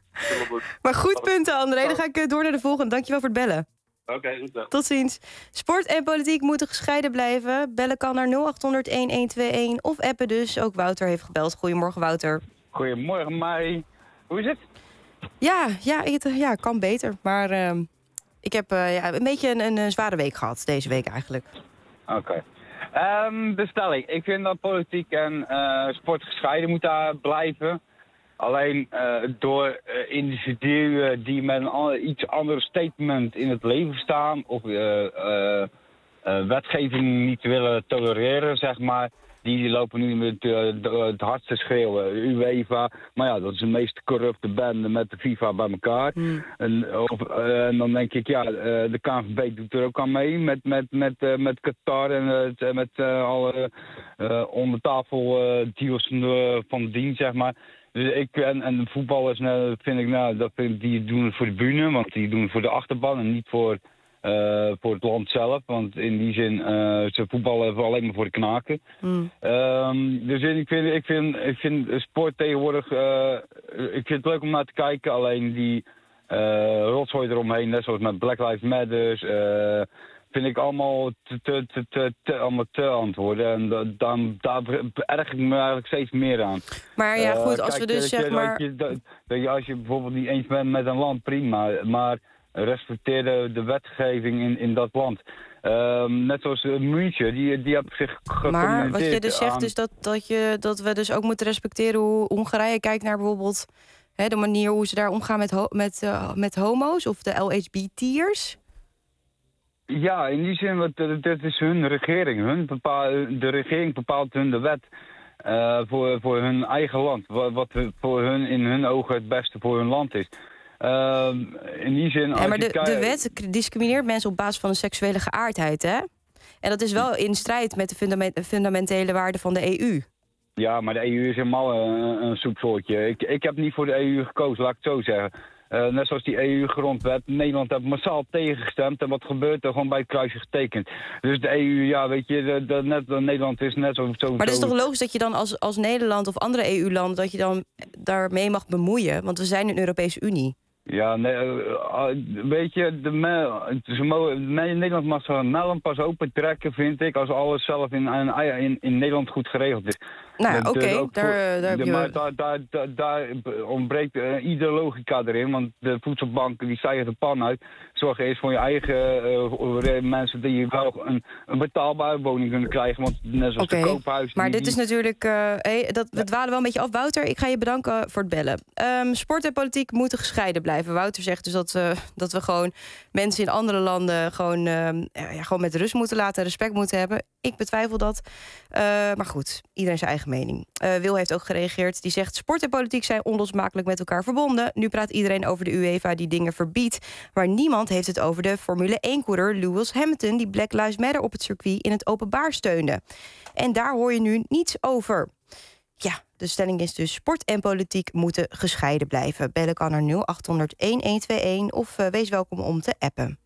Oh. Maar goed punten, André. Dan ga ik door naar de volgende. Dankjewel voor het bellen. Oké, okay, goed zo. Tot ziens. Sport en politiek moeten gescheiden blijven. Bellen kan naar nul acht honderd een een twee een of appen dus. Ook Wouter heeft gebeld. Goedemorgen, Wouter. Goedemorgen, Mai. Hoe is het? Ja, ja, het ja, kan beter. Maar uh, ik heb uh, ja, een beetje een, een zware week gehad. Deze week eigenlijk. Oké. Okay. Um, de stelling. Ik vind dat politiek en uh, sport gescheiden moeten blijven. Alleen uh, door uh, individuen die met een an- iets ander statement in het leven staan, of uh, uh, uh, wetgeving niet willen tolereren, zeg maar, die lopen nu met uh, het hardste schreeuwen. UEFA, maar ja, dat is de meest corrupte bende met de FIFA bij elkaar. Mm. En, of, uh, en dan denk ik, ja, uh, de K N V B doet er ook aan mee met, met, met, uh, met Qatar en uh, met uh, alle uh, onder tafel uh, deals uh, van dien, zeg maar. Dus ik, en, en voetballers nou, vind ik, nou, dat vind, die doen het voor de bühne, want die doen het voor de achterban en niet voor, uh, voor het land zelf. Want in die zin, uh, ze voetballen alleen maar voor de knaken. Mm. Um, dus ik vind, ik, vind, ik vind sport tegenwoordig, uh, ik vind het leuk om naar te kijken, alleen die uh, rotzooi eromheen, net zoals met Black Lives Matter, uh, vind ik allemaal te, te, te, te, te, allemaal te antwoorden. En da, dan, daar erg ik me eigenlijk steeds meer aan. Maar ja, goed, uh, als kijk, we dus dat, zeg maar... Dat je, dat, dat je, als je bijvoorbeeld niet eens bent met een land, prima. Maar respecteer de, de wetgeving in, in dat land. Um, net zoals uh, München, die, die heeft zich gecommuniceerd. Maar wat je dus zegt aan... is dat, dat, je, dat we dus ook moeten respecteren hoe Hongarije kijkt naar bijvoorbeeld hè, de manier hoe ze daar omgaan met, ho- met, uh, met homo's of de L H B T'ers. Ja, in die zin, want dit is hun regering. Hun bepaal, de regering bepaalt hun de wet uh, voor, voor hun eigen land. Wat, wat voor hun in hun ogen het beste voor hun land is. Uh, in die zin... Ja, maar de, kijkt... de wet discrimineert mensen op basis van een seksuele geaardheid, hè? En dat is wel in strijd met de fundament, fundamentele waarden van de E U. Ja, maar de E U is helemaal een, een soepsoortje. Ik, ik heb niet voor de E U gekozen, laat ik het zo zeggen. Uh, net zoals die E U-grondwet. Nederland heeft massaal tegengestemd. En wat gebeurt er? Gewoon bij het kruisje getekend. Dus de E U, ja, weet je, de, de, net, de Nederland is net zo... zo maar het is toch logisch dat je dan als, als Nederland of andere E U-landen... dat je dan daarmee mag bemoeien? Want we zijn een Europese Unie. Ja, nee, uh, weet je, de me, ze mogen, Nederland mag zijn melon pas open trekken, vind ik, als alles zelf in, in, in Nederland goed geregeld is. Nou, oké, okay, daar, daar heb je... Maar daar, daar, daar, daar ontbreekt uh, iedere logica erin, want de voedselbanken die stijgen de pan uit. Zorg eerst voor je eigen uh, mensen die wel een, een betaalbare woning kunnen krijgen, want net zoals okay, de koophuis... Maar die, dit is natuurlijk, uh, hey, dat, we dwalen wel een beetje af. Wouter, ik ga je bedanken voor het bellen. Um, sport en politiek moeten gescheiden blijven. Wouter zegt dus dat, uh, dat we gewoon mensen in andere landen gewoon, uh, ja, gewoon met rust moeten laten, respect moeten hebben. Ik betwijfel dat. Uh, maar goed, iedereen zijn eigen mening. Uh, Wil heeft ook gereageerd. Die zegt, sport en politiek zijn onlosmakelijk met elkaar verbonden. Nu praat iedereen over de UEFA die dingen verbiedt. Maar niemand heeft het over de Formule één-coureur Lewis Hamilton... die Black Lives Matter op het circuit in het openbaar steunde. En daar hoor je nu niets over. Ja, de stelling is dus sport en politiek moeten gescheiden blijven. Bellen kan naar nul acht honderd een een twee een of uh, wees welkom om te appen.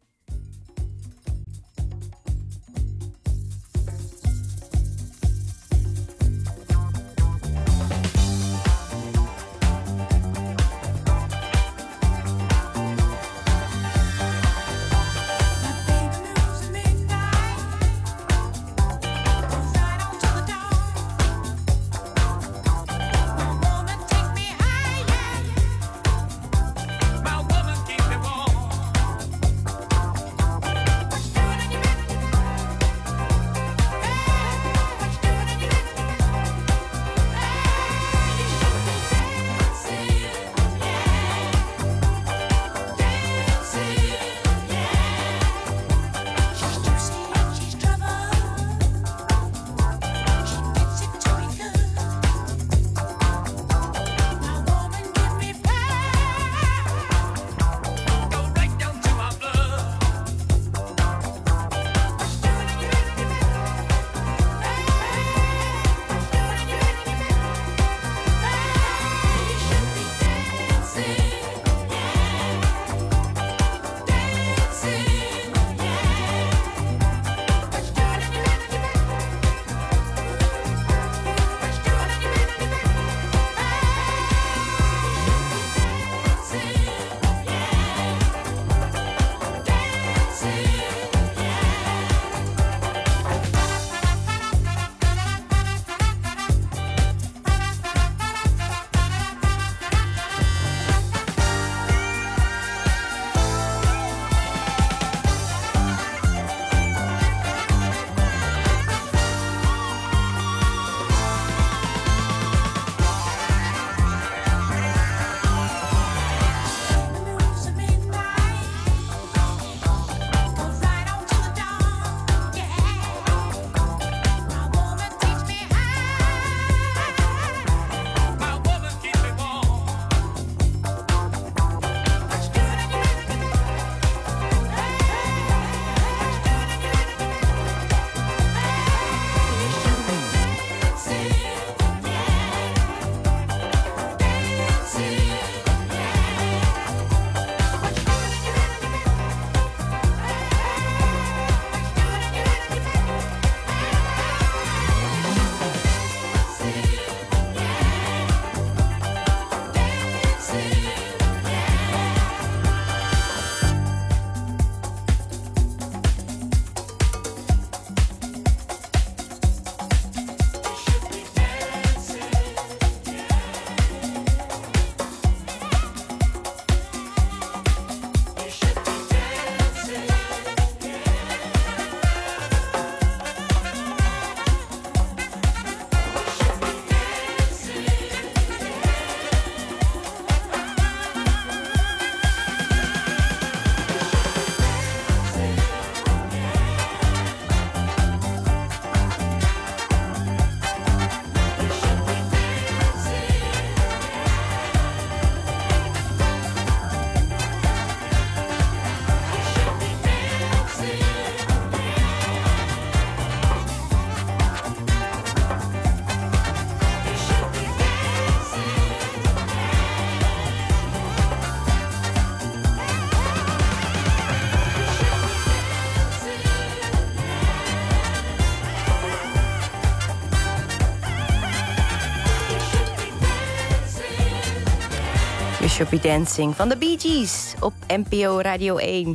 Shoppy Dancing van de Bee Gees op N P O Radio één.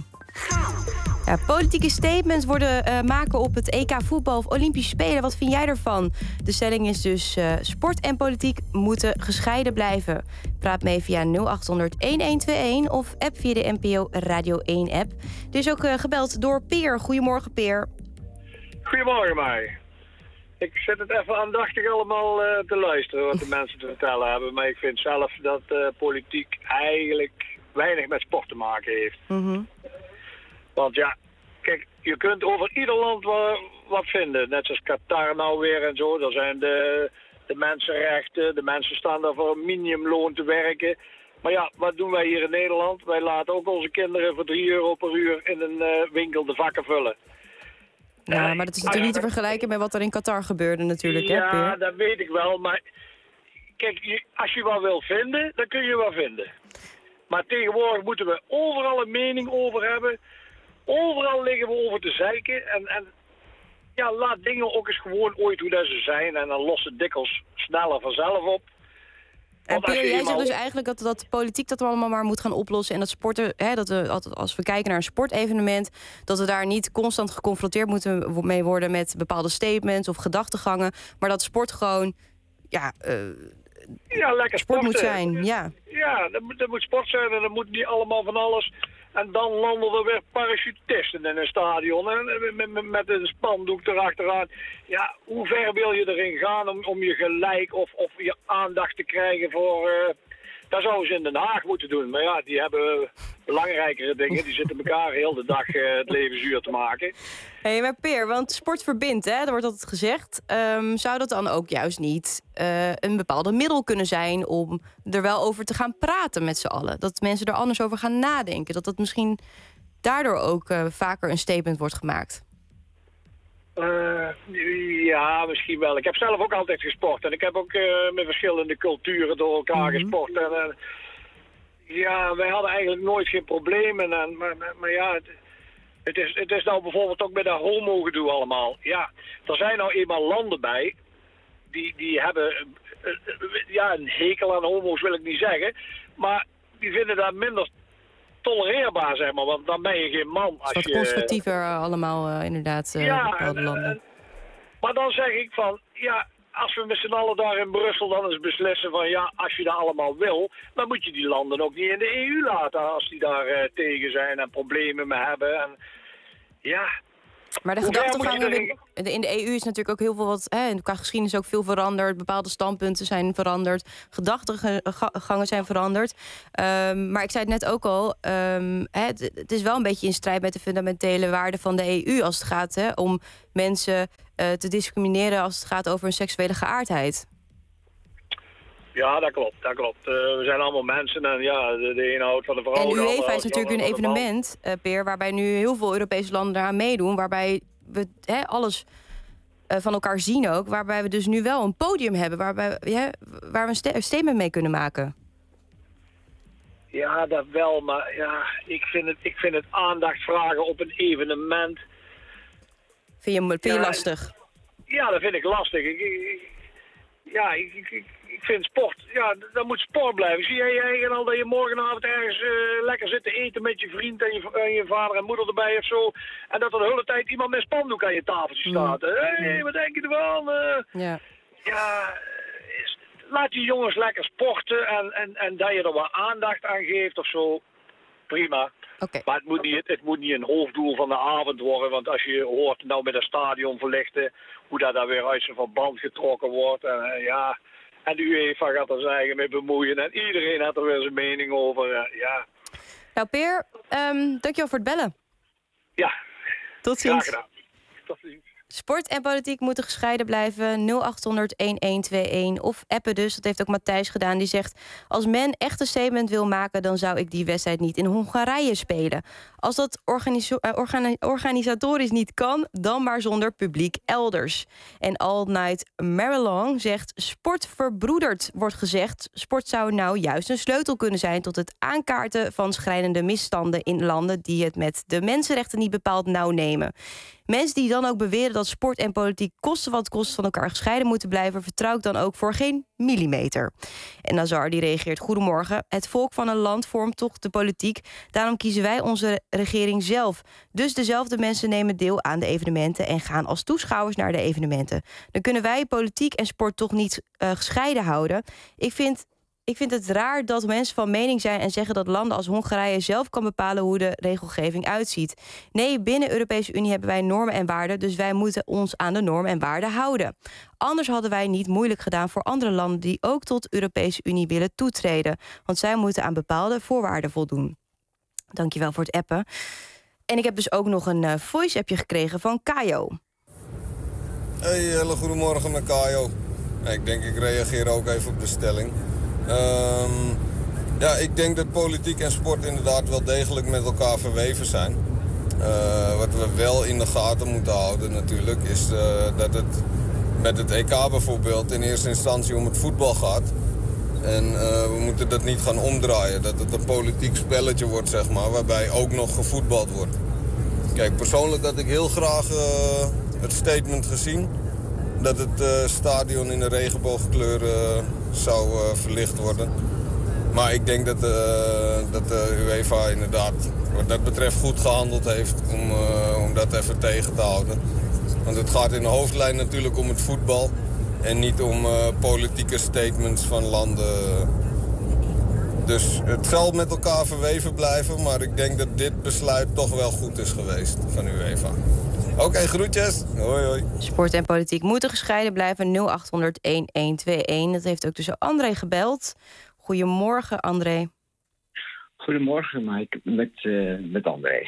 Ja, politieke statements worden uh, maken op het E K voetbal of Olympische Spelen. Wat vind jij ervan? De stelling is dus uh, sport en politiek moeten gescheiden blijven. Praat mee via nul acht honderd een een twee een of app via de N P O Radio één app. Er is ook uh, gebeld door Peer. Goedemorgen, Peer. Goedemorgen, Mai. Ik zit het even aandachtig allemaal uh, te luisteren wat de mensen te vertellen hebben. Maar ik vind zelf dat uh, politiek eigenlijk weinig met sport te maken heeft. Mm-hmm. Want ja, kijk, je kunt over ieder land wa- wat vinden. Net zoals Qatar nou weer en zo. Daar zijn de, de mensenrechten, de mensen staan daar voor een minimumloon te werken. Maar ja, wat doen wij hier in Nederland? Wij laten ook onze kinderen voor drie euro per uur in een uh, winkel de vakken vullen. Ja, maar dat is natuurlijk niet te vergelijken met wat er in Qatar gebeurde natuurlijk, hè, Ja, Peer? dat weet ik wel, maar kijk, je, als je wat wil vinden, dan kun je wat vinden. Maar tegenwoordig moeten we overal een mening over hebben. Overal liggen we over te zeiken. En, en ja, laat dingen ook eens gewoon ooit hoe dat ze zijn. En dan lost het dikwijls sneller vanzelf op. En Peer, jij eenmaal... zegt dus eigenlijk dat, dat de politiek dat allemaal maar moet gaan oplossen. En dat sporten, hè, dat we, als we kijken naar een sportevenement, dat we daar niet constant geconfronteerd moeten mee worden met bepaalde statements of gedachtegangen. Maar dat sport gewoon, ja, uh, ja lekker sport sporten. moet zijn. Ja, ja dat, moet, dat moet sport zijn en dan moet niet allemaal van alles. En dan landen er weer parachutisten in een stadion. En met, met, met een spandoek erachteraan. Ja, hoe ver wil je erin gaan om, om je gelijk of, of je aandacht te krijgen voor... Uh, dat zouden ze in Den Haag moeten doen. Maar ja, die hebben belangrijkere dingen. Die zitten elkaar heel de dag uh, het leven zuur te maken. Hé, hey, maar Peer, want sport verbindt, hè? Er wordt altijd gezegd. Um, zou dat dan ook juist niet uh, een bepaalde middel kunnen zijn om er wel over te gaan praten met z'n allen? Dat mensen er anders over gaan nadenken. Dat dat misschien daardoor ook uh, vaker een statement wordt gemaakt. Uh, ja, misschien wel. Ik heb zelf ook altijd gesport. En ik heb ook uh, met verschillende culturen door elkaar mm-hmm. gesport. En, uh, ja, wij hadden eigenlijk nooit geen problemen. En, maar, maar, maar ja, het, het, is, het is nou bijvoorbeeld ook met dat homo-gedoe allemaal. Ja, er zijn nou eenmaal landen bij die, die hebben uh, uh, ja, een hekel aan homo's, wil ik niet zeggen. Maar die vinden dat minder tolereerbaar, zeg maar, want dan ben je geen man. Als wat je, conservatiever uh, allemaal, uh, inderdaad, uh, ja, bepaalde landen. En, maar dan zeg ik van, ja, als we met z'n allen daar in Brussel dan eens beslissen van, ja, als je dat allemaal wil, dan moet je die landen ook niet in de E U laten als die daar uh, tegen zijn en problemen mee hebben. En, ja... Maar de gedachtegangen in de E U is natuurlijk ook heel veel wat... Hè, qua geschiedenis ook veel veranderd. Bepaalde standpunten zijn veranderd. Gedachtegangen zijn veranderd. Um, maar ik zei het net ook al... Um, hè, het, het is wel een beetje in strijd met de fundamentele waarden van de E U... als het gaat hè, om mensen uh, te discrimineren... als het gaat over hun seksuele geaardheid. Ja, dat klopt, dat klopt. Uh, we zijn allemaal mensen en ja, de, de ene houdt van de vrouw. En de UEFA is natuurlijk een evenement, uh, Peer, waarbij nu heel veel Europese landen eraan meedoen. Waarbij we hè, alles uh, van elkaar zien ook. Waarbij we dus nu wel een podium hebben waarbij, ja, waar we een, st- een statement mee kunnen maken. Ja, dat wel, maar ja, ik vind het, ik vind het aandacht vragen op een evenement. Vind je, vind je ja, lastig? Ja, dat vind ik lastig. Ik, ik, ja, ik, ik, ik vind sport, ja, dat moet sport blijven. Zie jij eigen al dat je morgenavond ergens uh, lekker zit te eten met je vriend en je, en je vader en moeder erbij of zo. En dat er de hele tijd iemand met spandoek aan je tafeltje staat. Hé, mm. hey, wat denk je ervan? Uh, ja, ja is, laat die jongens lekker sporten en, en, en dat je er wat aandacht aan geeft of zo. Prima. Okay. Maar het moet, niet, het moet niet een hoofddoel van de avond worden. Want als je hoort nou met een stadion verlichten, hoe dat daar weer uit zijn verband getrokken wordt. En, uh, ja, en de UEFA gaat er zijn eigen mee bemoeien. En iedereen had er weer zijn mening over. Uh, ja. Nou Peer, um, dankjewel voor het bellen. Ja. Tot ziens. Graag gedaan. Tot ziens. Sport en politiek moeten gescheiden blijven. nul acht honderd een een twee een of appen dus. Dat heeft ook Matthijs gedaan. Die zegt, als men echt een statement wil maken... dan zou ik die wedstrijd niet in Hongarije spelen. Als dat organiso- uh, organi- organisatorisch niet kan... dan maar zonder publiek elders. En All Night Marilong zegt... sport verbroedert, wordt gezegd. Sport zou nou juist een sleutel kunnen zijn... tot het aankaarten van schrijnende misstanden in landen... die het met de mensenrechten niet bepaald nauw nemen. Mensen die dan ook beweren dat sport en politiek koste wat kost van elkaar gescheiden moeten blijven, vertrouw ik dan ook voor geen millimeter. En Nazar die reageert: goedemorgen. Het volk van een land vormt toch de politiek. Daarom kiezen wij onze regering zelf. Dus dezelfde mensen nemen deel aan de evenementen en gaan als toeschouwers naar de evenementen. Dan kunnen wij politiek en sport toch niet uh, gescheiden houden. Ik vind Ik vind het raar dat mensen van mening zijn en zeggen dat landen als Hongarije zelf kan bepalen hoe de regelgeving uitziet. Nee, binnen de Europese Unie hebben wij normen en waarden, dus wij moeten ons aan de normen en waarden houden. Anders hadden wij niet moeilijk gedaan voor andere landen die ook tot de Europese Unie willen toetreden. Want zij moeten aan bepaalde voorwaarden voldoen. Dankjewel voor het appen. En ik heb dus ook nog een uh, voice-appje gekregen van Kajo. Hey, hele goedemorgen met Kajo. Ik denk ik reageer ook even op de stelling. Um, ja, ik denk dat politiek en sport inderdaad wel degelijk met elkaar verweven zijn. Uh, wat we wel in de gaten moeten houden natuurlijk is uh, dat het met het E K bijvoorbeeld in eerste instantie om het voetbal gaat. En uh, we moeten dat niet gaan omdraaien. Dat het een politiek spelletje wordt, zeg maar, waarbij ook nog gevoetbald wordt. Kijk, persoonlijk had ik heel graag uh, het statement gezien dat het uh, stadion in de regenboogkleuren uh, zou uh, verlicht worden. Maar ik denk dat, uh, dat de UEFA inderdaad wat dat betreft goed gehandeld heeft om, uh, om dat even tegen te houden. Want het gaat in de hoofdlijn natuurlijk om het voetbal en niet om uh, politieke statements van landen. Dus het zal met elkaar verweven blijven, maar ik denk dat dit besluit toch wel goed is geweest van UEFA. Oké, okay, groetjes. Hoi, hoi. Sport en politiek moeten gescheiden blijven. nul acht honderd, elf twee een. Dat heeft ook dus André gebeld. Goedemorgen, André. Goedemorgen, Mike. Met, uh, met André.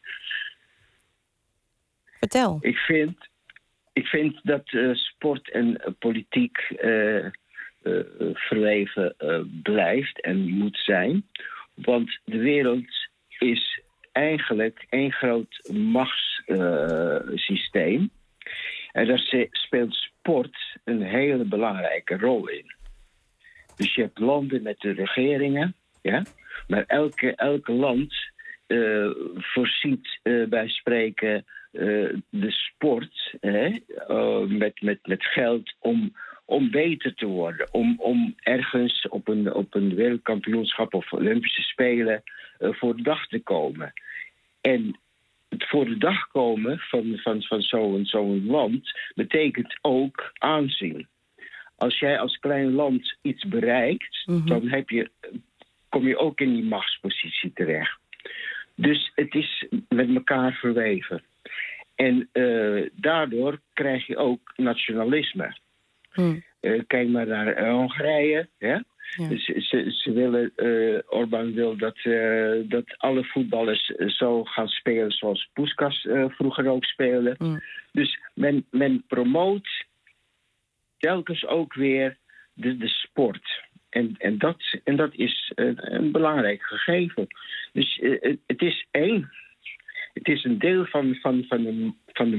Vertel. Ik vind, ik vind dat uh, sport en uh, politiek uh, uh, verweven uh, blijft en moet zijn. Want de wereld is eigenlijk één groot machtssysteem. Uh, en daar speelt sport een hele belangrijke rol in. Dus je hebt landen met de regeringen, ja, maar elke, elke land uh, voorziet uh, bij spreken uh, de sport hè, uh, met, met, met geld om, om beter te worden. Om, om ergens op een, op een wereldkampioenschap of Olympische Spelen uh, voor de dag te komen. En het voor de dag komen van, van, van zo'n zo'n land betekent ook aanzien. Als jij als klein land iets bereikt, mm-hmm. dan heb je, kom je ook in die machtspositie terecht. Dus het is met elkaar verweven. En uh, daardoor krijg je ook nationalisme. Mm. Uh, kijk maar naar uh, Hongarije. Ja? Ja. Ze, ze, ze willen, uh, Orbán wil dat, uh, dat alle voetballers zo gaan spelen zoals Puskas uh, vroeger ook speelde. Mm. Dus men, men promoot telkens ook weer de, de sport. En, en, dat, en dat is een, een belangrijk gegeven. Dus uh, het is één. Het is een deel van, van, van de, van de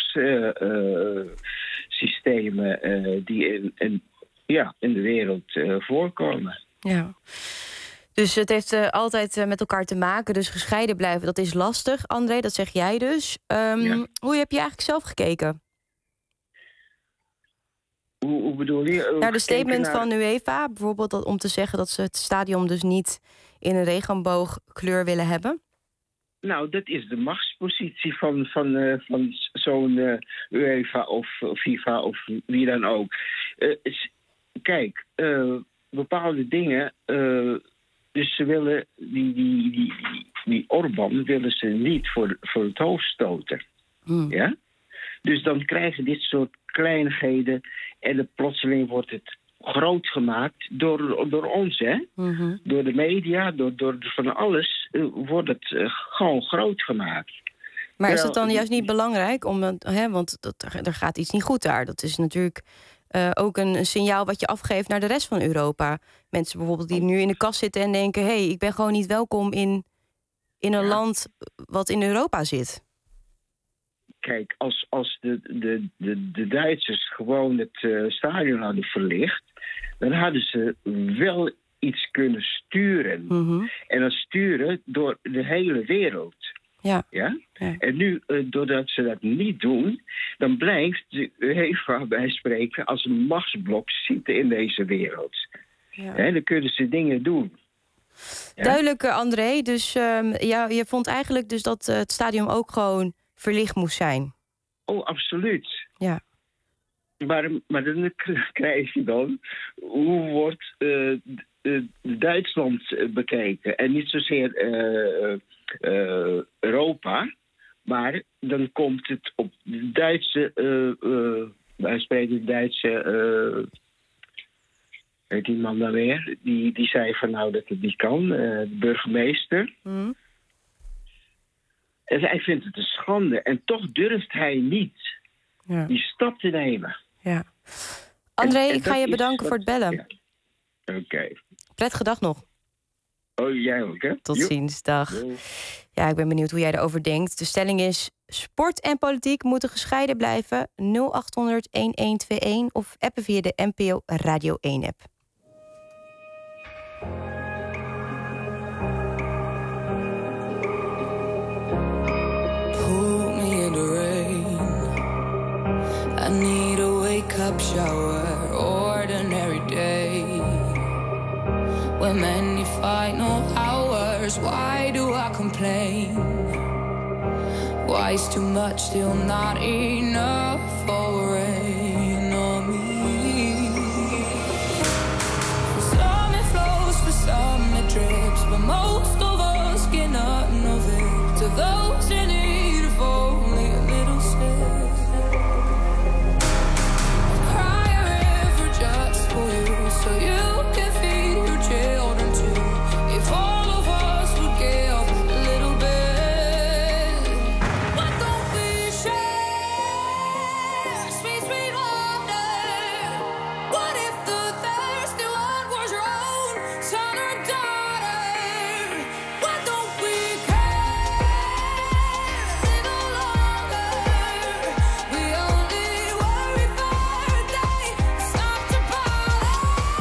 machtssystemen uh, uh, die in, in, ja, in de wereld uh, voorkomen. Ja. Dus het heeft uh, altijd uh, met elkaar te maken. Dus gescheiden blijven, dat is lastig. André, dat zeg jij dus. Um, ja. Hoe heb je eigenlijk zelf gekeken? Hoe, hoe bedoel je? Naar de statement naar... van UEFA, bijvoorbeeld dat, om te zeggen dat ze het stadion dus niet in een regenboogkleur willen hebben? Nou, dat is de machtspositie van, van, uh, van zo'n uh, UEFA of uh, FIFA of wie dan ook. Uh, kijk, uh, bepaalde dingen, uh, dus ze willen die, die, die, die, die Orbán willen ze niet voor, voor het hoofd stoten. Mm. Ja? Dus dan krijgen dit soort kleinigheden en de plotseling wordt het groot gemaakt door, door ons, hè? Mm-hmm. Door de media, door, door van alles uh, wordt het uh, gewoon groot gemaakt. Maar is het dan juist niet belangrijk? Om, hè, want dat, er gaat iets niet goed daar. Dat is natuurlijk uh, ook een, een signaal wat je afgeeft naar de rest van Europa. Mensen bijvoorbeeld die nu in de kast zitten en denken, hé, hey, ik ben gewoon niet welkom in, in een ja. land wat in Europa zit. Kijk, als, als de, de, de, de Duitsers gewoon het uh, stadion hadden verlicht, dan hadden ze wel iets kunnen sturen. Mm-hmm. En dan sturen door de hele wereld. Ja. Ja? Ja. En nu, uh, doordat ze dat niet doen, dan blijft de UEFA bij spreken als een machtsblok zitten in deze wereld. Ja. Hè, dan kunnen ze dingen doen. Ja? Duidelijk, uh, André. Dus uh, ja, je vond eigenlijk dus dat uh, het stadion ook gewoon verlicht moest zijn. Oh, absoluut. Ja. Maar, maar dan krijg je dan, hoe wordt uh, uh, Duitsland bekeken? En niet zozeer uh, uh, Europa, maar dan komt het op de Duitse, uh, uh, wij spreken de Duitse, uh, weet die man dan weer, die, die zei van nou dat het niet kan, uh, de burgemeester. Mm. En hij vindt het een schande en toch durft hij niet ja. die stap te nemen. Ja. André, en, en ik ga je bedanken wat, voor het bellen. Ja. Oké. Okay. Prettige dag nog. Oh, jij ook, hè? Tot jo. ziens, dag. Jo. Ja, ik ben benieuwd hoe jij erover denkt. De stelling is, sport en politiek moeten gescheiden blijven. nul acht honderd elf tweeëntig of appen via de N P O Radio één app. Put me in the rain. I need a wake-up shower, ordinary day. When many final hours, why do I complain? Why is too much still not enough for rain on me? For some it flows, for some it drips, but most of us get none of it. To those in need of only a little sip, cry a river just for you, so you can feed your children too. If all of us would give a little bit, why don't we share sweet, sweet wonder? What if the thirsty one was your own son or daughter? Why don't we care a little longer? We only worry for a day, stop to bother.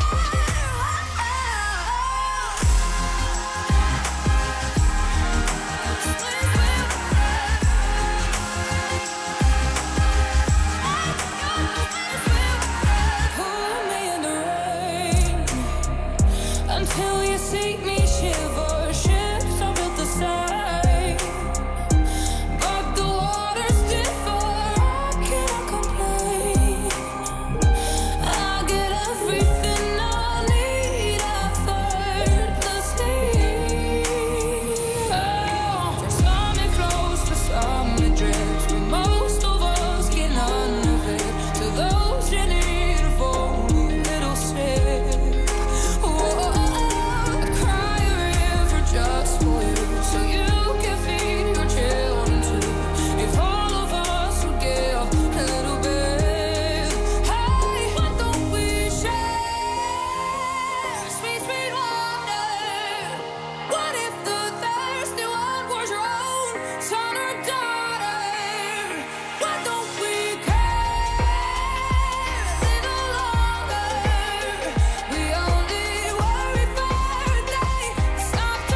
Pull me in the rain until you see me shiver. Ships are built the same, but the waters differ. How can I complain? I get everything I need effortlessly. Oh, for some it flows, for some it drips, but most of us get none of it. To those in need of only a little sip, whoa, I cry a river just for you, so you can feed your children too. If all of us would give a little bit, hey, why don't we share sweet, sweet wonder? What if the thirsty one was your own son or daughter? Why don't we care a little longer? We only worry for a day, stop to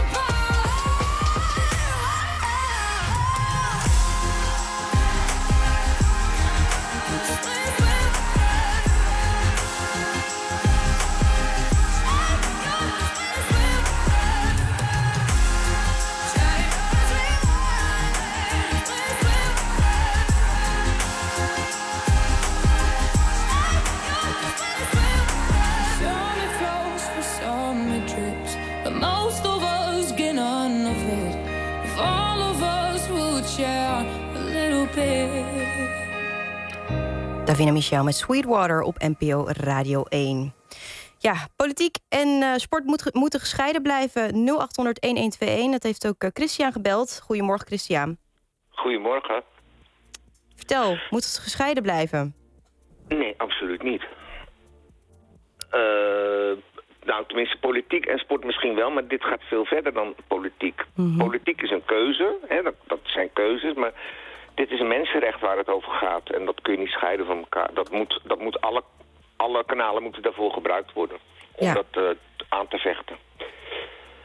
Some it flows, for some it drips, but most of us get none of it. If all of us would share a little bit. Davina Michel met Sweetwater op N P O Radio één. Ja, politiek en uh, sport moet, moeten gescheiden blijven. nul acht honderd elf tweeëntig. Dat heeft ook uh, Christian gebeld. Goedemorgen, Christian. Goedemorgen. Vertel, moet het gescheiden blijven? Nee, absoluut niet. Uh, nou, tenminste, politiek en sport misschien wel, maar dit gaat veel verder dan politiek. Mm-hmm. Politiek is een keuze, hè, dat, dat zijn keuzes, maar dit is een mensenrecht waar het over gaat. En dat kun je niet scheiden van elkaar. Dat moet, dat moet alle, alle kanalen moeten daarvoor gebruikt worden om ja. dat uh, aan te vechten.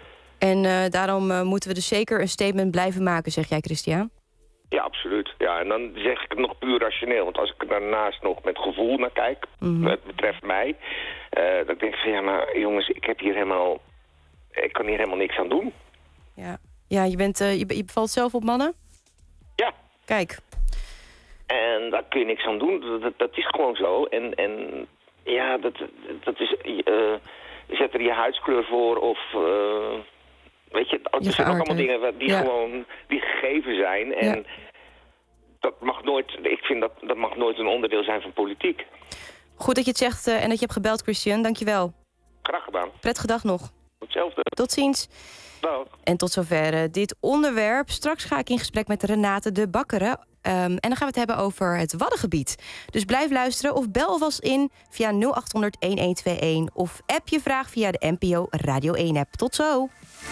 En uh, daarom uh, moeten we dus zeker een statement blijven maken, zeg jij, Christian? Ja, absoluut. Ja, en dan zeg ik het nog puur rationeel. Want als ik er daarnaast nog met gevoel naar kijk, Mm-hmm. wat betreft mij, uh, dan denk ik van ja, maar jongens, ik heb hier helemaal, ik kan hier helemaal niks aan doen. Ja, ja je, bent, uh, je, je valt zelf op mannen? Ja. Kijk. En daar kun je niks aan doen. Dat, dat, dat is gewoon zo. En, en ja, dat, dat is, uh, zet er je huidskleur voor of... Uh, weet je, er zijn ook allemaal dingen die ja. gewoon die gegeven zijn. En ja. dat mag nooit, ik vind dat dat mag nooit een onderdeel zijn van politiek. Goed dat je het zegt uh, en dat je hebt gebeld, Christian. Dankjewel. Graag gedaan. Prettige dag nog. Hetzelfde. Tot ziens. Dag. En tot zover uh, dit onderwerp. Straks ga ik in gesprek met Renate de Bakkeren. Um, en dan gaan we het hebben over het Waddengebied. Dus blijf luisteren of bel alvast in via nul acht honderd, een een twee een... of app je vraag via de N P O Radio één app. Tot zo.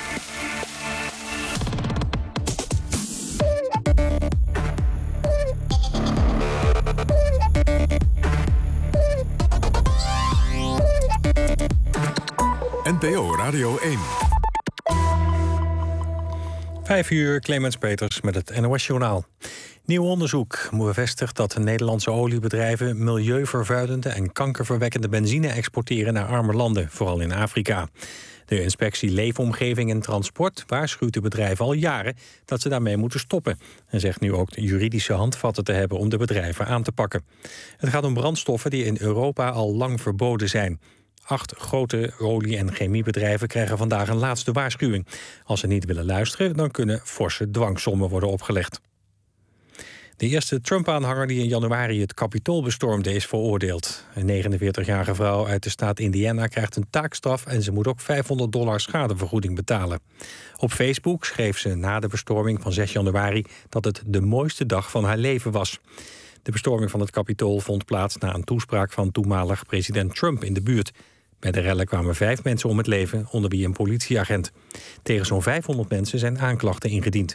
N P O Radio één. Vijf uur, Clemens Peters met het N O S-journaal. Nieuw onderzoek bevestigt dat Nederlandse oliebedrijven milieuvervuilende en kankerverwekkende benzine exporteren naar arme landen, vooral in Afrika. De inspectie Leefomgeving en Transport waarschuwt de bedrijven al jaren dat ze daarmee moeten stoppen. En zegt nu ook de juridische handvatten te hebben om de bedrijven aan te pakken. Het gaat om brandstoffen die in Europa al lang verboden zijn. Acht grote olie- en chemiebedrijven krijgen vandaag een laatste waarschuwing. Als ze niet willen luisteren, dan kunnen forse dwangsommen worden opgelegd. De eerste Trump-aanhanger die in januari het Capitool bestormde is veroordeeld. Een negenenveertigjarige vrouw uit de staat Indiana krijgt een taakstraf en ze moet ook vijfhonderd dollar schadevergoeding betalen. Op Facebook schreef ze na de bestorming van zes januari dat het de mooiste dag van haar leven was. De bestorming van het Capitool vond plaats na een toespraak van toenmalig president Trump in de buurt. Bij de rellen kwamen vijf mensen om het leven, onder wie een politieagent. Tegen zo'n vijfhonderd mensen zijn aanklachten ingediend.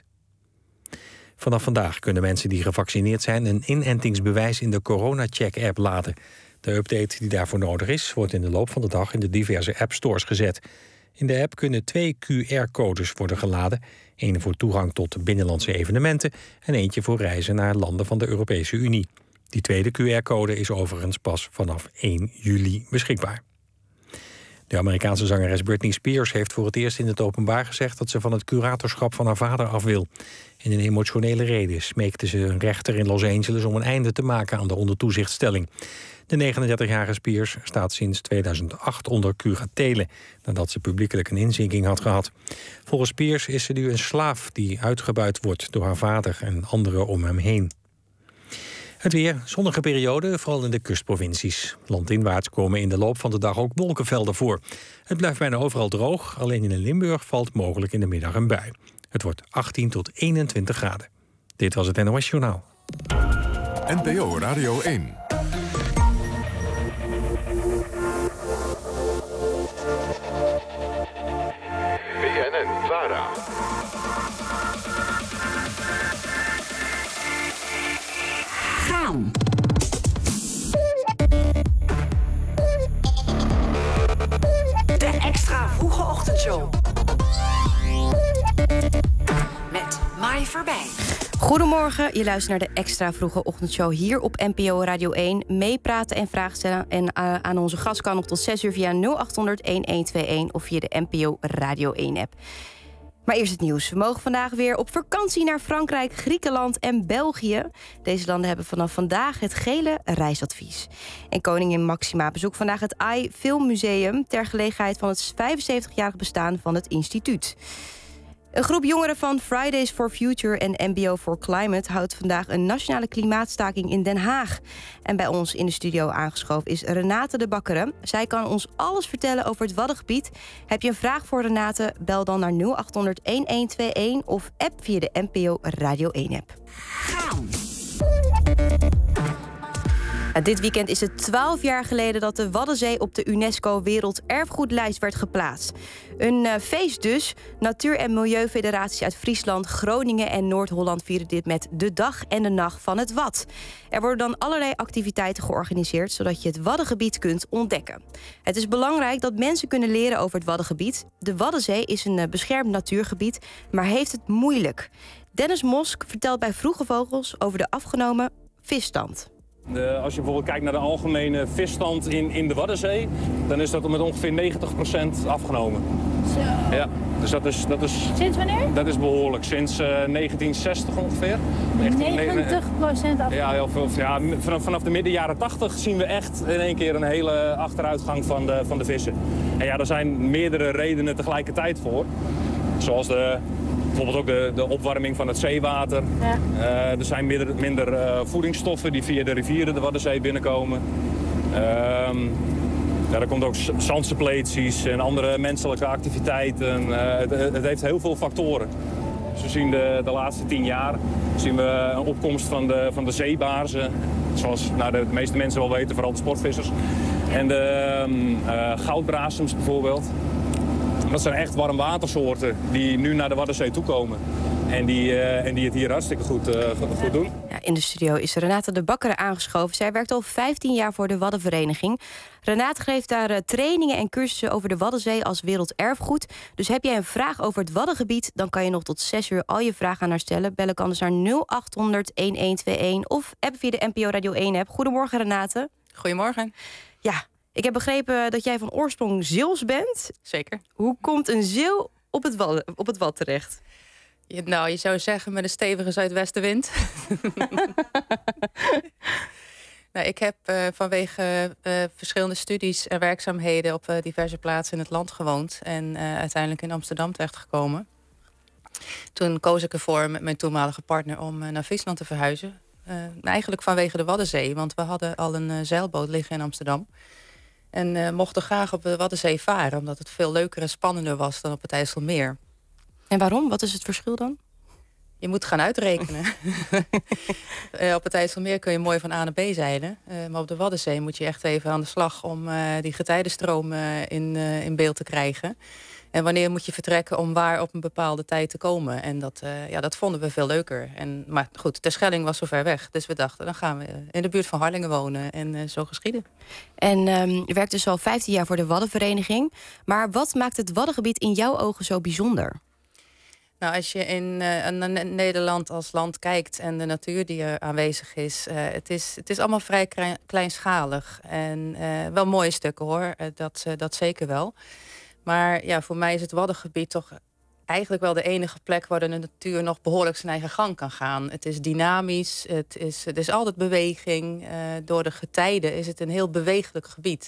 Vanaf vandaag kunnen mensen die gevaccineerd zijn een inentingsbewijs in de CoronaCheck-app laden. De update die daarvoor nodig is, wordt in de loop van de dag in de diverse appstores gezet. In de app kunnen twee Q R-codes worden geladen. Eén voor toegang tot binnenlandse evenementen en eentje voor reizen naar landen van de Europese Unie. Die tweede Q R-code is overigens pas vanaf één juli beschikbaar. De Amerikaanse zangeres Britney Spears heeft voor het eerst in het openbaar gezegd dat ze van het curatorschap van haar vader af wil. In een emotionele rede smeekte ze een rechter in Los Angeles om een einde te maken aan de ondertoezichtstelling. De negenendertigjarige Spears staat sinds tweeduizend acht onder curatele, nadat ze publiekelijk een inzinking had gehad. Volgens Spears is ze nu een slaaf die uitgebuit wordt door haar vader en anderen om hem heen. Het weer, zonnige periode, vooral in de kustprovincies. Landinwaarts komen in de loop van de dag ook wolkenvelden voor. Het blijft bijna overal droog, alleen in Limburg valt mogelijk in de middag een bui. Het wordt achttien tot eenentwintig graden. Dit was het N O S Journaal. N P O Radio één. B N N Vara. Gaan. De extra vroege ochtendshow. Met Mai Verbij. Goedemorgen, je luistert naar de extra vroege ochtendshow hier op N P O Radio één. Meepraten en vragen stellen en uh, aan onze gast kan nog tot zes uur via nul acht honderd, een een twee een of via de N P O Radio één app. Maar eerst het nieuws. We mogen vandaag weer op vakantie naar Frankrijk, Griekenland en België. Deze landen hebben vanaf vandaag het gele reisadvies. En koningin Maxima bezoekt vandaag het A I Filmmuseum ter gelegenheid van het vijfenzeventigjarig bestaan van het instituut. Een groep jongeren van Fridays for Future en M B O for Climate houdt vandaag een nationale klimaatstaking in Den Haag. En bij ons in de studio aangeschoven is Renate de Bakkeren. Zij kan ons alles vertellen over het Waddengebied. Heb je een vraag voor Renate? Bel dan naar nul acht honderd, een een twee een of app via de N P O Radio één app. Gaan. Ja, dit weekend is het twaalf jaar geleden dat de Waddenzee op de UNESCO Werelderfgoedlijst werd geplaatst. Een uh, feest dus. Natuur- en Milieufederaties uit Friesland, Groningen en Noord-Holland vieren dit met de dag en de nacht van het Wad. Er worden dan allerlei activiteiten georganiseerd, zodat je het Waddengebied kunt ontdekken. Het is belangrijk dat mensen kunnen leren over het Waddengebied. De Waddenzee is een uh, beschermd natuurgebied, maar heeft het moeilijk. Dennis Mosk vertelt bij Vroege Vogels over de afgenomen visstand. De, als je bijvoorbeeld kijkt naar de algemene visstand in, in de Waddenzee, dan is dat met ongeveer negentig procent afgenomen. Zo. Ja, dus dat is, dat is... Sinds wanneer? Dat is behoorlijk, sinds uh, negentien zestig ongeveer. negentig procent afgenomen? Ja, heel veel, ja vanaf, vanaf de midden jaren tachtig zien we echt in één keer een hele achteruitgang van de, van de vissen. En ja, er zijn meerdere redenen tegelijkertijd voor. Zoals de... Bijvoorbeeld ook de, de opwarming van het zeewater. Ja. Uh, er zijn minder, minder uh, voedingsstoffen die via de rivieren de Waddenzee binnenkomen. Uh, ja, er komt ook zandsuppleties en andere menselijke activiteiten. Uh, het, het heeft heel veel factoren. Dus we zien de, de laatste tien jaar zien we een opkomst van de, van de zeebaarzen. Zoals nou, de, de meeste mensen wel weten, vooral de sportvissers. En de uh, goudbrazems bijvoorbeeld. Dat zijn echt warmwatersoorten die nu naar de Waddenzee toekomen. En die, uh, en die het hier hartstikke goed, uh, goed doen. Ja, in de studio is Renate de Bakker aangeschoven. Zij werkt al vijftien jaar voor de Waddenvereniging. Renate geeft daar uh, trainingen en cursussen over de Waddenzee als werelderfgoed. Dus heb jij een vraag over het Waddengebied, dan kan je nog tot zes uur al je vragen aan haar stellen. Bellen kan dus naar nul acht honderd elf of app via de N P O Radio één app. Goedemorgen, Renate. Goedemorgen. Ja, ik heb begrepen dat jij van oorsprong Zeeuws bent. Zeker. Hoe komt een Zeeuw op het Wad, op het Wad terecht? Je, nou, je zou zeggen met een stevige zuidwestenwind. nou, ik heb uh, vanwege uh, verschillende studies en werkzaamheden op uh, diverse plaatsen in het land gewoond. En uh, uiteindelijk in Amsterdam terechtgekomen. Toen koos ik ervoor met mijn toenmalige partner om uh, naar Friesland te verhuizen. Uh, eigenlijk vanwege de Waddenzee, want we hadden al een uh, zeilboot liggen in Amsterdam. En uh, mochten graag op de Waddenzee varen, omdat het veel leuker en spannender was dan op het IJsselmeer. En waarom? Wat is het verschil dan? Je moet gaan uitrekenen. uh, op het IJsselmeer kun je mooi van A naar B zeilen. Uh, maar op de Waddenzee moet je echt even aan de slag om uh, die getijdenstroom uh, in, uh, in beeld te krijgen. En wanneer moet je vertrekken om waar op een bepaalde tijd te komen. En dat, uh, ja, dat vonden we veel leuker. En, maar goed, Terschelling was zo ver weg. Dus we dachten, dan gaan we in de buurt van Harlingen wonen. En uh, zo geschieden. En um, je werkt dus al vijftien jaar voor de Waddenvereniging. Maar wat maakt het Waddengebied in jouw ogen zo bijzonder? Nou, als je in uh, een Nederland als land kijkt en de natuur die er aanwezig is, uh, het is, het is allemaal vrij klein, kleinschalig. En uh, wel mooie stukken hoor, uh, dat, uh, dat zeker wel. Maar ja, voor mij is het Waddengebied toch eigenlijk wel de enige plek waar de natuur nog behoorlijk zijn eigen gang kan gaan. Het is dynamisch, het is, het is altijd beweging. Uh, door de getijden is het een heel bewegelijk gebied.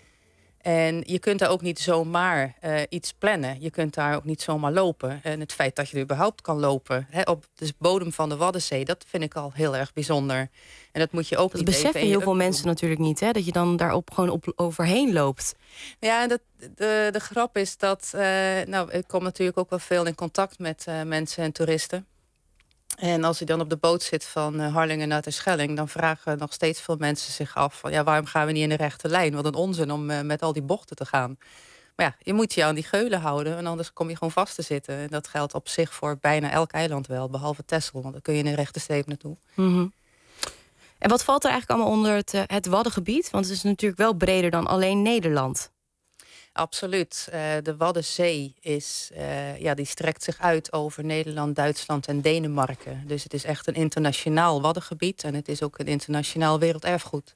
En je kunt daar ook niet zomaar uh, iets plannen. Je kunt daar ook niet zomaar lopen. En het feit dat je er überhaupt kan lopen hè, op de bodem van de Waddenzee, dat vind ik al heel erg bijzonder. En dat moet je ook dat niet beseffen heel veel mensen natuurlijk niet, hè? Dat je dan daarop gewoon op, overheen loopt. Ja, en dat, de, de grap is dat, uh, nou, ik kom natuurlijk ook wel veel in contact met uh, mensen en toeristen. En als je dan op de boot zit van uh, Harlingen naar Terschelling, dan vragen nog steeds veel mensen zich af van, ja, waarom gaan we niet in de rechte lijn? Wat een onzin om uh, met al die bochten te gaan. Maar ja, je moet je aan die geulen houden en anders kom je gewoon vast te zitten. En dat geldt op zich voor bijna elk eiland wel, behalve Texel, want dan kun je in een rechte streep naartoe. Mm-hmm. En wat valt er eigenlijk allemaal onder het, uh, het Waddengebied? Want het is natuurlijk wel breder dan alleen Nederland. Absoluut. Uh, de Waddenzee is, uh, ja, die strekt zich uit over Nederland, Duitsland en Denemarken. Dus het is echt een internationaal Waddengebied en het is ook een internationaal werelderfgoed.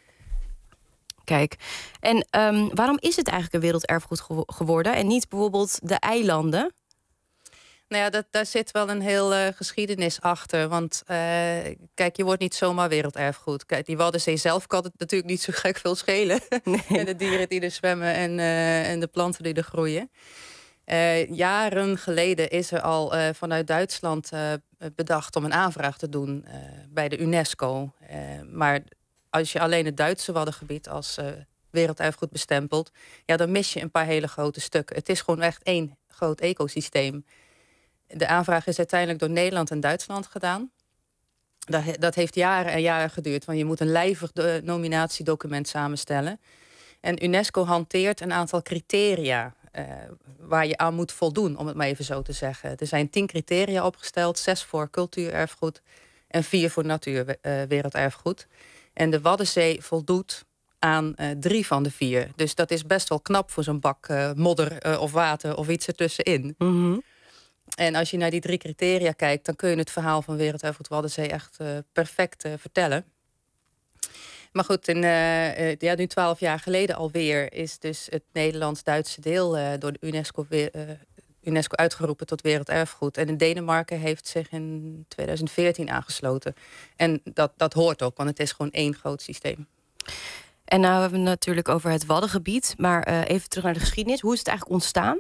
Kijk, en um, waarom is het eigenlijk een werelderfgoed gewo- geworden en niet bijvoorbeeld de eilanden? Nou ja, dat, daar zit wel een heel uh, geschiedenis achter. Want uh, kijk, je wordt niet zomaar werelderfgoed. Kijk, die Waddenzee zelf kan het natuurlijk niet zo gek veel schelen. Nee. En de dieren die er zwemmen en, uh, en de planten die er groeien. Uh, jaren geleden is er al uh, vanuit Duitsland uh, bedacht om een aanvraag te doen uh, bij de UNESCO. Uh, maar als je alleen het Duitse Waddengebied als uh, werelderfgoed bestempelt, ja, dan mis je een paar hele grote stukken. Het is gewoon echt één groot ecosysteem. De aanvraag is uiteindelijk door Nederland en Duitsland gedaan. Dat, dat heeft jaren en jaren geduurd. Want je moet een lijvig de, nominatiedocument samenstellen. En UNESCO hanteert een aantal criteria uh, waar je aan moet voldoen, om het maar even zo te zeggen. Er zijn tien criteria opgesteld, zes voor cultuurerfgoed en vier voor natuurwerelderfgoed. Uh, en de Waddenzee voldoet aan uh, drie van de vier. Dus dat is best wel knap voor zo'n bak uh, modder uh, of water of iets ertussenin. Mm-hmm. En als je naar die drie criteria kijkt, dan kun je het verhaal van Werelderfgoed Waddenzee echt uh, perfect uh, vertellen. Maar goed, in, uh, ja, nu twaalf jaar geleden alweer is dus het Nederlands-Duitse deel uh, door de UNESCO, uh, UNESCO uitgeroepen tot werelderfgoed. En in Denemarken heeft zich in twintig veertien aangesloten. En dat, dat hoort ook, want het is gewoon één groot systeem. En nou hebben we het natuurlijk over het Waddengebied. Maar uh, even terug naar de geschiedenis. Hoe is het eigenlijk ontstaan?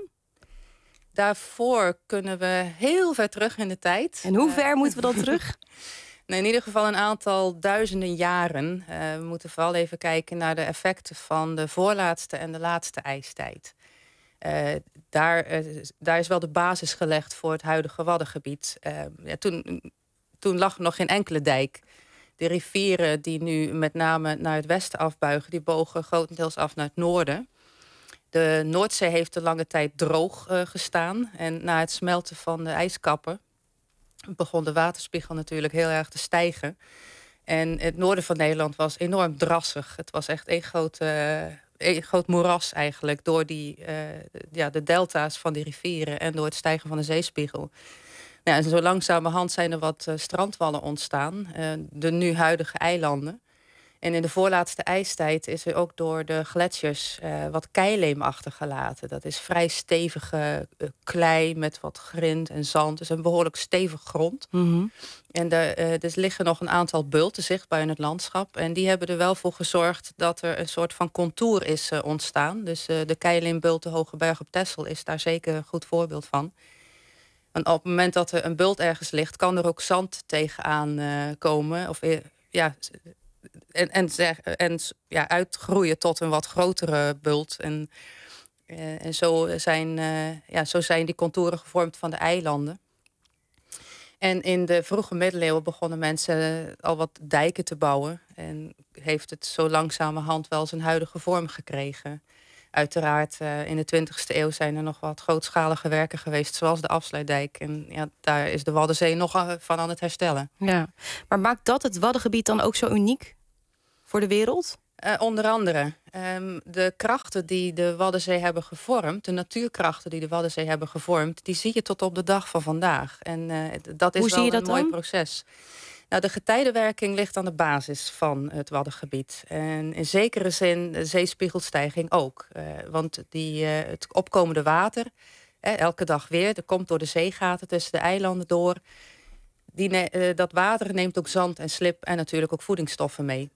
Daarvoor kunnen we heel ver terug in de tijd. En hoe ver uh, moeten we dan terug? Nee, in ieder geval een aantal duizenden jaren. Uh, we moeten vooral even kijken naar de effecten van de voorlaatste en de laatste ijstijd. Uh, daar, uh, daar is wel de basis gelegd voor het huidige Waddengebied. Uh, ja, toen, toen lag er nog geen enkele dijk. De rivieren die nu met name naar het westen afbuigen, die bogen grotendeels af naar het noorden. De Noordzee heeft een lange tijd droog uh, gestaan. En na het smelten van de ijskappen begon de waterspiegel natuurlijk heel erg te stijgen. En het noorden van Nederland was enorm drassig. Het was echt één groot, uh, één groot moeras eigenlijk door die, uh, ja, de delta's van die rivieren en door het stijgen van de zeespiegel. Ja, en zo langzamerhand zijn er wat uh, strandwallen ontstaan, uh, de nu huidige eilanden. En in de voorlaatste ijstijd is er ook door de gletsjers uh, wat keileem achtergelaten. Dat is vrij stevige uh, klei met wat grind en zand. Dus een behoorlijk stevig grond. Mm-hmm. En er uh, dus liggen nog een aantal bulten zichtbaar in het landschap. En die hebben er wel voor gezorgd dat er een soort van contour is uh, ontstaan. Dus uh, de keileembult de Hoge Berg op Texel is daar zeker een goed voorbeeld van. En op het moment dat er een bult ergens ligt, kan er ook zand tegenaan uh, komen. Of uh, ja... En, en, en ja, uitgroeien tot een wat grotere bult. En, uh, en zo, zijn, uh, ja, zo zijn die contouren gevormd van de eilanden. En in de vroege middeleeuwen begonnen mensen al wat dijken te bouwen. En heeft het zo langzamerhand wel zijn huidige vorm gekregen. Uiteraard, uh, in de twintigste eeuw zijn er nog wat grootschalige werken geweest, zoals de Afsluitdijk. En ja, daar is de Waddenzee nog van aan het herstellen. Ja. Maar maakt dat het Waddengebied dan ook zo uniek voor de wereld? Uh, onder andere. Um, de krachten die de Waddenzee hebben gevormd, de natuurkrachten die de Waddenzee hebben gevormd, die zie je tot op de dag van vandaag. En uh, dat is Hoe wel zie je een dat mooi dan? proces. Nou, de getijdenwerking ligt aan de basis van het Waddengebied. En in zekere zin de zeespiegelstijging ook. Uh, want die, uh, het opkomende water, eh, elke dag weer, er komt door de zeegaten tussen de eilanden door. Die ne- uh, dat water neemt ook zand en slip en natuurlijk ook voedingsstoffen mee.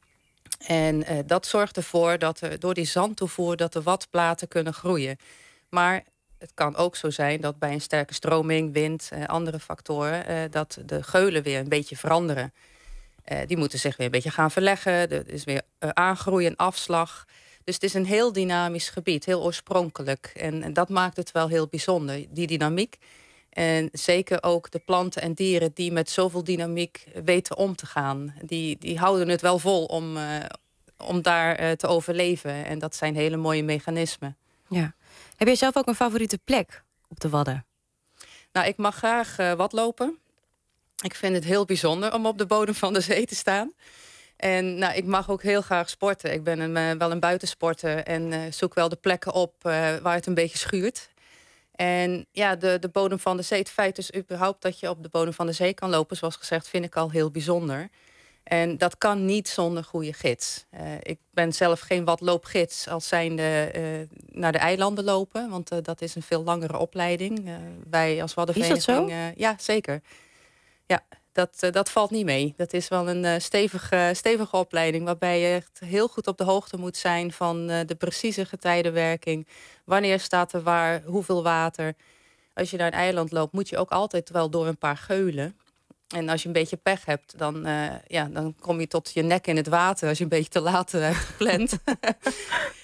En uh, dat zorgt ervoor dat er door die zandtoevoer dat de wadplaten kunnen groeien. Maar het kan ook zo zijn dat bij een sterke stroming, wind en uh, andere factoren, uh, dat de geulen weer een beetje veranderen. Uh, die moeten zich weer een beetje gaan verleggen. Er is weer uh, aangroei en afslag. Dus het is een heel dynamisch gebied, heel oorspronkelijk. En, en dat maakt het wel heel bijzonder, die dynamiek. En zeker ook de planten en dieren die met zoveel dynamiek weten om te gaan. Die, die houden het wel vol om, uh, om daar uh, te overleven. En dat zijn hele mooie mechanismen. Ja. Heb jij zelf ook een favoriete plek op de Wadden? Nou, ik mag graag uh, wadlopen. Ik vind het heel bijzonder om op de bodem van de zee te staan. En nou, ik mag ook heel graag sporten. Ik ben een, uh, wel een buitensporter en uh, zoek wel de plekken op uh, waar het een beetje schuurt. En ja, de, de bodem van de zee, het feit dus überhaupt dat je op de bodem van de zee kan lopen, zoals gezegd, vind ik al heel bijzonder. En dat kan niet zonder goede gids. Uh, ik ben zelf geen wadloopgids als zijnde uh, naar de eilanden lopen, want uh, dat is een veel langere opleiding. Uh, wij als Waddenvereniging... Is dat zo? Uh, ja, zeker. Ja, dat, uh, dat valt niet mee. Dat is wel een uh, stevige, stevige opleiding, waarbij je echt heel goed op de hoogte moet zijn van uh, de precieze getijdenwerking. Wanneer staat er waar, hoeveel water. Als je naar een eiland loopt, moet je ook altijd wel door een paar geulen. En als je een beetje pech hebt, dan, uh, ja, dan kom je tot je nek in het water als je een beetje te laat hebt gepland.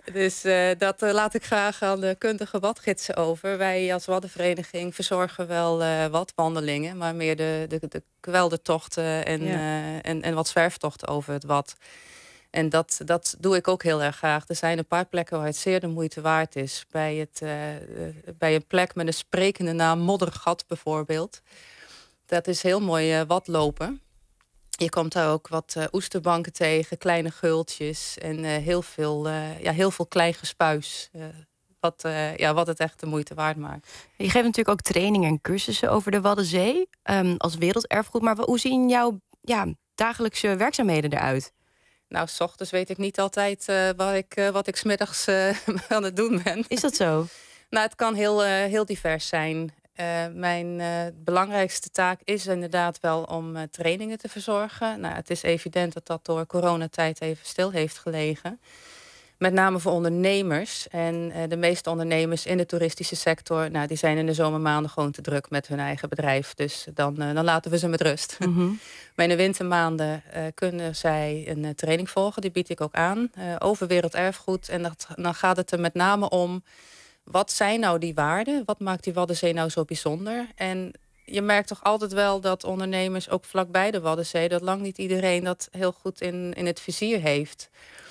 Dus uh, dat uh, laat ik graag aan de kundige wadgidsen over. Wij als Waddenvereniging verzorgen wel uh, wat wandelingen, maar meer de, de, de kweldertochten en, ja. uh, en, en wat zwerftochten over het Wad. En dat, dat doe ik ook heel erg graag. Er zijn een paar plekken waar het zeer de moeite waard is. Bij, het, uh, bij een plek met een sprekende naam, Moddergat bijvoorbeeld. Dat is heel mooi uh, wadlopen. Je komt daar ook wat uh, oesterbanken tegen, kleine geultjes en uh, heel, veel, uh, ja, heel veel klein gespuis. Uh, wat, uh, ja, wat het echt de moeite waard maakt. Je geeft natuurlijk ook trainingen en cursussen over de Waddenzee um, als werelderfgoed. Maar hoe zien jouw ja, dagelijkse werkzaamheden eruit? Nou, 's ochtends weet ik niet altijd uh, wat ik, uh, wat ik 's middags uh, aan het doen ben. Is dat zo? Nou, het kan heel, uh, heel divers zijn. Uh, mijn uh, belangrijkste taak is inderdaad wel om uh, trainingen te verzorgen. Nou, het is evident dat dat door coronatijd even stil heeft gelegen. Met name voor ondernemers. En uh, de meeste ondernemers in de toeristische sector, nou, die zijn in de zomermaanden gewoon te druk met hun eigen bedrijf. Dus dan, uh, dan laten we ze met rust. Mm-hmm. Maar in de wintermaanden uh, kunnen zij een uh, training volgen. Die bied ik ook aan uh, over werelderfgoed. En dat, dan gaat het er met name om, wat zijn nou die waarden? Wat maakt die Waddenzee nou zo bijzonder? En je merkt toch altijd wel dat ondernemers, ook vlakbij de Waddenzee, dat lang niet iedereen dat heel goed in, in het vizier heeft.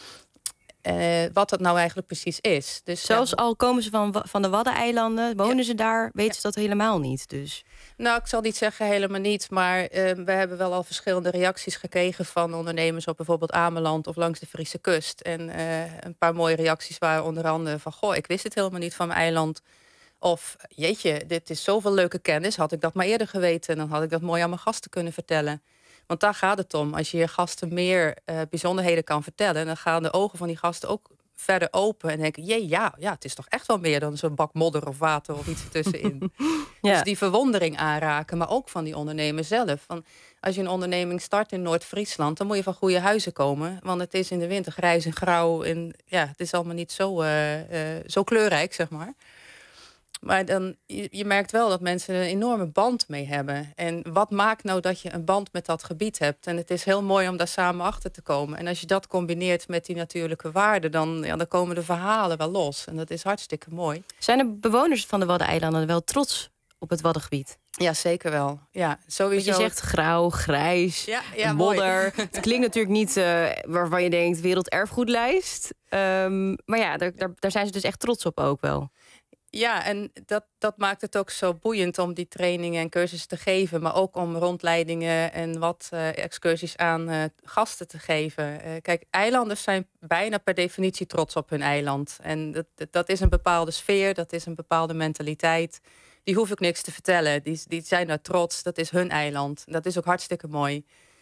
Uh, wat dat nou eigenlijk precies is. Dus, Zelfs ja, al komen ze van, van de Waddeneilanden, wonen ja. ze daar, weten ja. ze dat helemaal niet. Dus. Nou, ik zal niet zeggen helemaal niet, maar uh, we hebben wel al verschillende reacties gekregen van ondernemers op bijvoorbeeld Ameland of langs de Friese kust. En uh, een paar mooie reacties waren onder andere van, goh, ik wist het helemaal niet van mijn eiland. Of, jeetje, dit is zoveel leuke kennis, had ik dat maar eerder geweten, dan had ik dat mooi aan mijn gasten kunnen vertellen. Want daar gaat het om. Als je je gasten meer uh, bijzonderheden kan vertellen, dan gaan de ogen van die gasten ook verder open en denken, jee, ja, ja, het is toch echt wel meer dan zo'n bak modder of water of iets ertussenin. Ja. Dus die verwondering aanraken, maar ook van die ondernemer zelf. Van, als je een onderneming start in Noord-Friesland, dan moet je van goede huizen komen, want het is in de winter grijs en grauw en ja, het is allemaal niet zo, uh, uh, zo kleurrijk, zeg maar. Maar dan, je, je merkt wel dat mensen er een enorme band mee hebben. En wat maakt nou dat je een band met dat gebied hebt? En het is heel mooi om daar samen achter te komen. En als je dat combineert met die natuurlijke waarden, dan, ja, dan komen de verhalen wel los. En dat is hartstikke mooi. Zijn de bewoners van de Waddeneilanden wel trots op het Waddengebied? Ja, zeker wel. Ja, sowieso. Want je zegt grauw, grijs, ja, ja, modder. Het klinkt natuurlijk niet uh, waarvan je denkt werelderfgoedlijst. Um, maar ja, daar, daar, daar zijn ze dus echt trots op ook wel. Ja, en dat, dat maakt het ook zo boeiend om die trainingen en cursussen te geven. Maar ook om rondleidingen en wat uh, excursies aan uh, gasten te geven. Uh, kijk, eilanders zijn bijna per definitie trots op hun eiland. En dat, dat is een bepaalde sfeer, dat is een bepaalde mentaliteit. Die hoef ik niks te vertellen. Die, die zijn daar trots, dat is hun eiland. Dat is ook hartstikke mooi.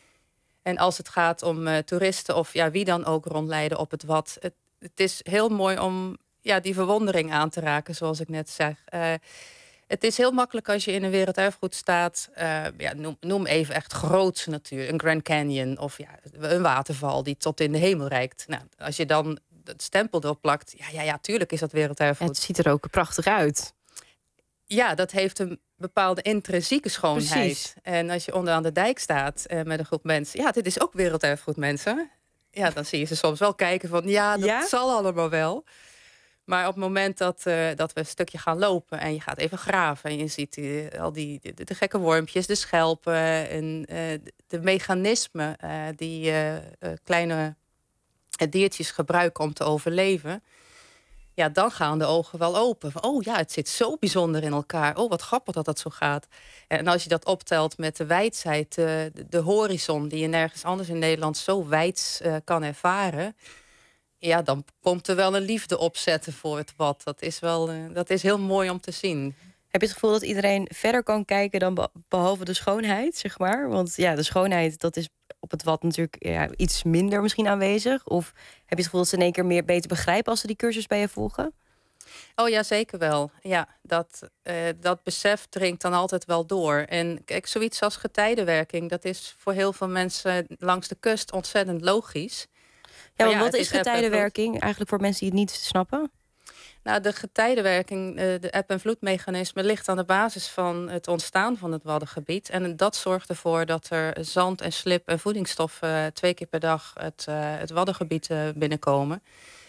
En als het gaat om uh, toeristen of ja, wie dan ook rondleiden op het Wad. Het, het is heel mooi om ja, die verwondering aan te raken, zoals ik net zeg. Uh, het is heel makkelijk als je in een werelderfgoed staat. Uh, ja, noem, noem even echt grootse natuur. Een Grand Canyon of ja, een waterval die tot in de hemel reikt. Nou, als je dan het stempel erop plakt. Ja, ja, ja, tuurlijk is dat werelderfgoed. Het ziet er ook prachtig uit. Ja, dat heeft een bepaalde intrinsieke schoonheid. Precies. En als je onderaan de dijk staat uh, met een groep mensen. Ja, dit is ook werelderfgoed, mensen. Ja, dan zie je ze soms wel kijken van ja, dat ja? zal allemaal wel. Maar op het moment dat, uh, dat we een stukje gaan lopen en je gaat even graven en je ziet uh, al die de, de gekke wormpjes, de schelpen en uh, de mechanismen uh, die uh, uh, kleine diertjes gebruiken om te overleven. Ja, dan gaan de ogen wel open. Van, oh ja, het zit zo bijzonder in elkaar. Oh, wat grappig dat dat zo gaat. En als je dat optelt met de wijdheid, uh, de, de horizon die je nergens anders in Nederland zo wijd uh, kan ervaren. Ja, dan komt er wel een liefde opzetten voor het Wad. Dat is wel, uh, dat is heel mooi om te zien. Heb je het gevoel dat iedereen verder kan kijken dan behalve de schoonheid, zeg maar? Want ja, de schoonheid, dat is op het Wad natuurlijk ja, iets minder misschien aanwezig. Of heb je het gevoel dat ze in één keer meer beter begrijpen als ze die cursus bij je volgen? Oh ja, zeker wel. Ja, dat, uh, dat besef dringt dan altijd wel door. En kijk, zoiets als getijdenwerking, dat is voor heel veel mensen langs de kust ontzettend logisch. Ja, want ja, wat is getijdenwerking eigenlijk voor mensen die het niet snappen? Nou, de getijdenwerking, de eb- en vloedmechanisme, ligt aan de basis van het ontstaan van het Waddengebied. En dat zorgt ervoor dat er zand en slip en voedingsstoffen twee keer per dag het, uh, het Waddengebied uh, binnenkomen.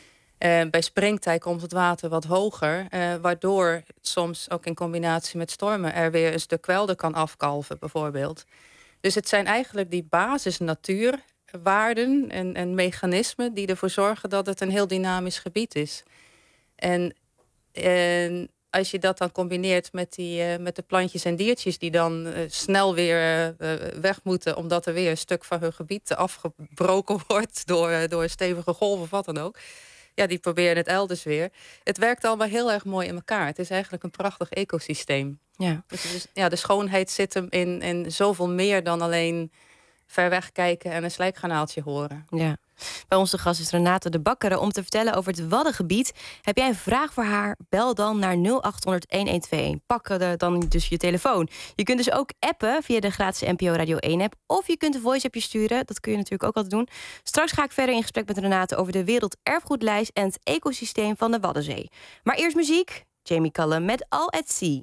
Uh, bij springtij komt het water wat hoger, uh, waardoor soms ook in combinatie met stormen er weer een stuk kwelder kan afkalven bijvoorbeeld. Dus het zijn eigenlijk die basis natuurwaarden en, en mechanismen die ervoor zorgen dat het een heel dynamisch gebied is. En, en als je dat dan combineert met, die, uh, met de plantjes en diertjes die dan uh, snel weer uh, weg moeten, omdat er weer een stuk van hun gebied afgebroken wordt door, uh, door stevige golven of wat dan ook. Ja, die proberen het elders weer. Het werkt allemaal heel erg mooi in elkaar. Het is eigenlijk een prachtig ecosysteem. Ja. Dus, dus ja, de schoonheid zit hem in, in zoveel meer dan alleen ver weg kijken en een slijkgranaaltje horen. Ja. Bij ons de gast is Renate de Bakker om te vertellen over het Waddengebied. Heb jij een vraag voor haar? Bel dan naar nul acht honderd, een een twee een. Pak er dan dus je telefoon. Je kunt dus ook appen via de gratis N P O Radio één app. Of je kunt een voice-appje sturen. Dat kun je natuurlijk ook altijd doen. Straks ga ik verder in gesprek met Renate over de Werelderfgoedlijst en het ecosysteem van de Waddenzee. Maar eerst muziek. Jamie Cullum met All at Sea.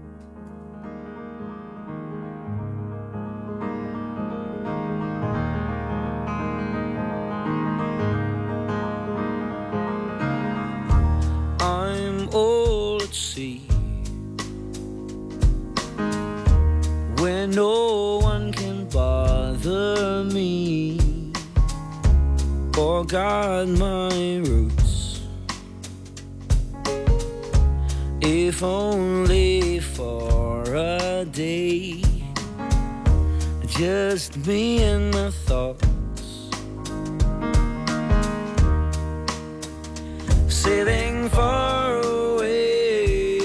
I'm all at sea where no one can bother me or guard my roots, if only for a day, just me and my thoughts. Sailing far away,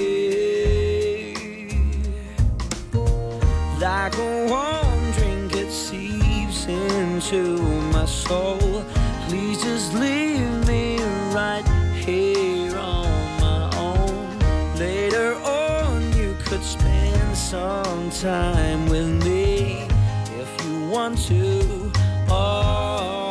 like a warm drink it seeps into my soul. Please just leave me right here on my own. Later on you could spend some time with me if you want to. Oh,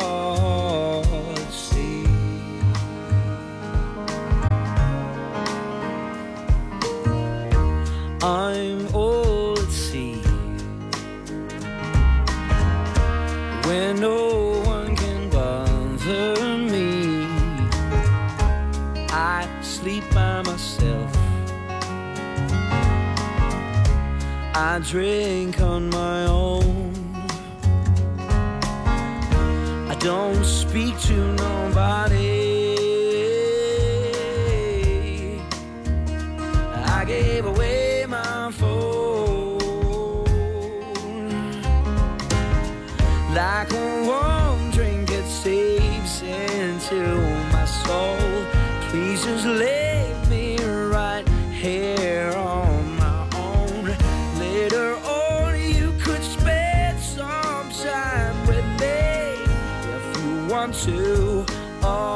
I'm all at sea where no one can bother me. I sleep by myself, I drink on my own, I don't speak to nobody. I gave away my phone like a warm drink it seeps into my soul. Please just leave me right here on my own. Later on you could spend some time with me if you want to. Oh,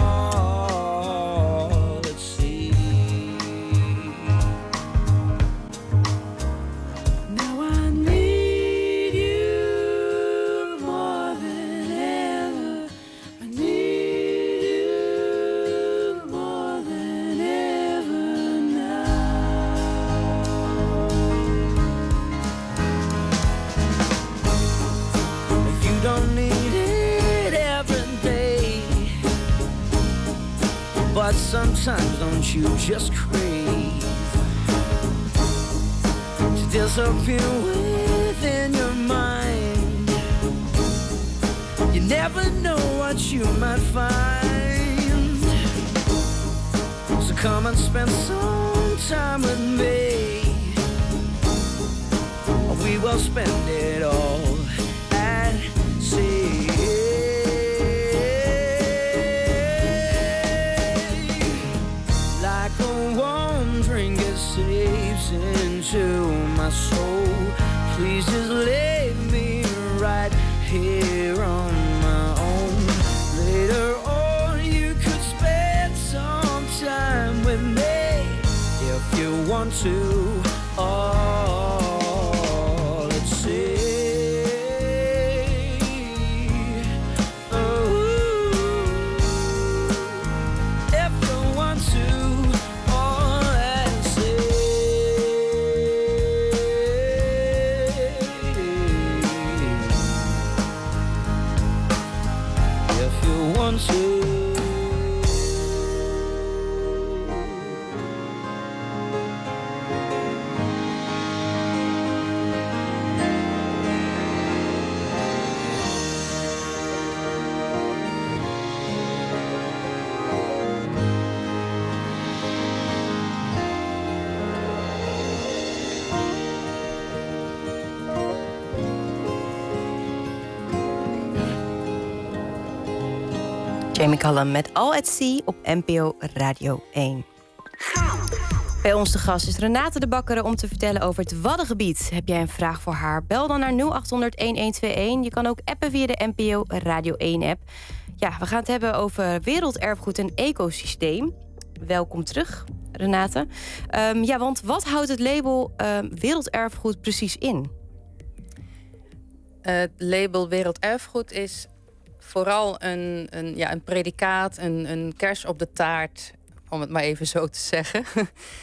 but sometimes don't you just crave to disappear within your mind? You never know what you might find. So come and spend some time with me. We will spend it all at sea. Into my soul, please just leave me right here on my own. Later on you could spend some time with me if you want to. Oh, let's see. Jamie Cullum met All at Sea op N P O Radio één. Bij ons te gast is Renate de Bakker om te vertellen over het Waddengebied. Heb jij een vraag voor haar? Bel dan naar nul acht honderd een een twee een. Je kan ook appen via de N P O Radio één app. Ja, we gaan het hebben over werelderfgoed en ecosysteem. Welkom terug, Renate. Um, ja, want wat houdt het label um, werelderfgoed precies in? Het label werelderfgoed is vooral een, een, ja, een predicaat, een, een kers op de taart, om het maar even zo te zeggen. uh,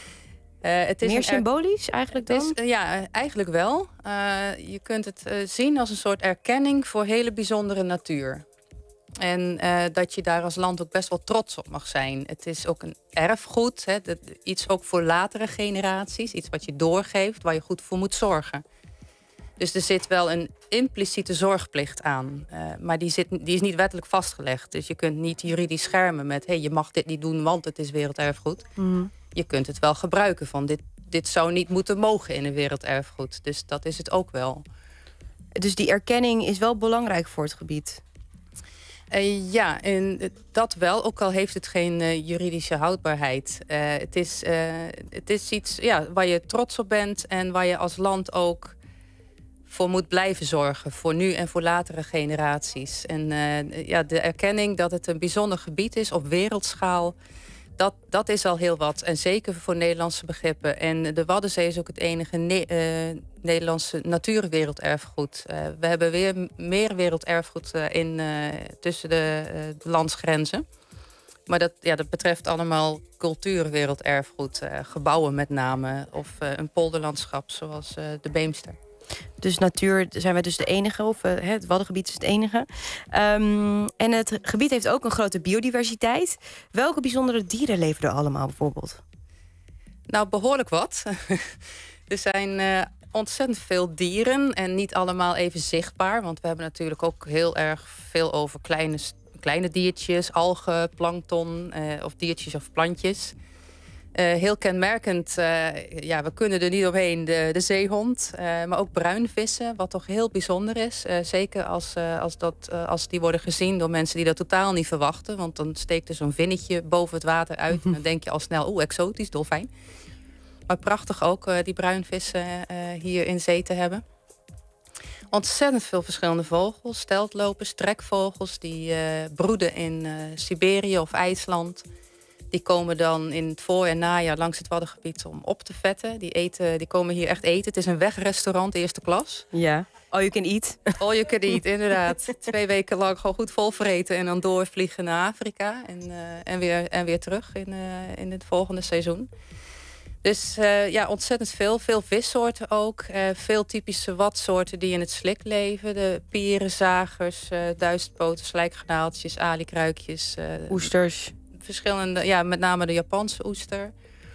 het is Meer een symbolisch eigenlijk dan? Het is, uh, ja, eigenlijk wel. Uh, je kunt het uh, zien als een soort erkenning voor hele bijzondere natuur. En uh, dat je daar als land ook best wel trots op mag zijn. Het is ook een erfgoed, hè, dat, iets ook voor latere generaties. Iets wat je doorgeeft, waar je goed voor moet zorgen. Dus er zit wel een impliciete zorgplicht aan. Uh, maar die, zit, die is niet wettelijk vastgelegd. Dus je kunt niet juridisch schermen met... hey, je mag dit niet doen, want het is werelderfgoed. Mm. Je kunt het wel gebruiken van... dit, dit zou niet moeten mogen in een werelderfgoed. Dus dat is het ook wel. Dus die erkenning is wel belangrijk voor het gebied? Uh, ja, en dat wel. Ook al heeft het geen uh, juridische houdbaarheid. Uh, het, is, uh, het is iets ja, waar je trots op bent... en waar je als land ook... voor moet blijven zorgen, voor nu en voor latere generaties. En uh, ja, de erkenning dat het een bijzonder gebied is op wereldschaal... dat, dat is al heel wat. En zeker voor Nederlandse begrippen. En de Waddenzee is ook het enige ne- uh, Nederlandse natuurwerelderfgoed. Uh, we hebben weer meer werelderfgoed uh, in, uh, tussen de, uh, de landsgrenzen. Maar dat, ja, dat betreft allemaal cultuurwerelderfgoed. Uh, gebouwen met name. Of uh, een polderlandschap zoals uh, de Beemster. Dus natuur zijn wij dus de enige, of uh, het Waddengebied is het enige. Um, en het gebied heeft ook een grote biodiversiteit. Welke bijzondere dieren leven er allemaal bijvoorbeeld? Nou, behoorlijk wat. Er zijn uh, ontzettend veel dieren en niet allemaal even zichtbaar. Want we hebben natuurlijk ook heel erg veel over kleine, kleine diertjes, algen, plankton uh, of diertjes of plantjes. Uh, heel kenmerkend, uh, ja, we kunnen er niet omheen, de, de zeehond. Uh, maar ook bruinvissen, wat toch heel bijzonder is. Uh, zeker als, uh, als, dat, uh, als die worden gezien door mensen die dat totaal niet verwachten. Want dan steekt er zo'n vinnetje boven het water uit. Mm-hmm. En dan denk je al snel, oeh, exotisch, dolfijn. Maar prachtig ook, uh, die bruinvissen uh, hier in zee te hebben. Ontzettend veel verschillende vogels. Steltlopers, trekvogels, die uh, broeden in uh, Siberië of IJsland... Die komen dan in het voor- en najaar langs het Waddengebied om op te vetten. Die, eten, die komen hier echt eten. Het is een wegrestaurant, eerste klas. Ja, all you can eat. All you can eat, inderdaad. Twee weken lang gewoon goed vol vreten en dan doorvliegen naar Afrika. En, uh, en, weer, en weer terug in, uh, in het volgende seizoen. Dus uh, ja, ontzettend veel. Veel vissoorten ook. Uh, veel typische watsoorten die in het slik leven. De pieren, zagers, uh, duizendpoten, slijkgranaaltjes, alikruikjes. Uh, Oesters. Verschillende, ja, met name de Japanse oester.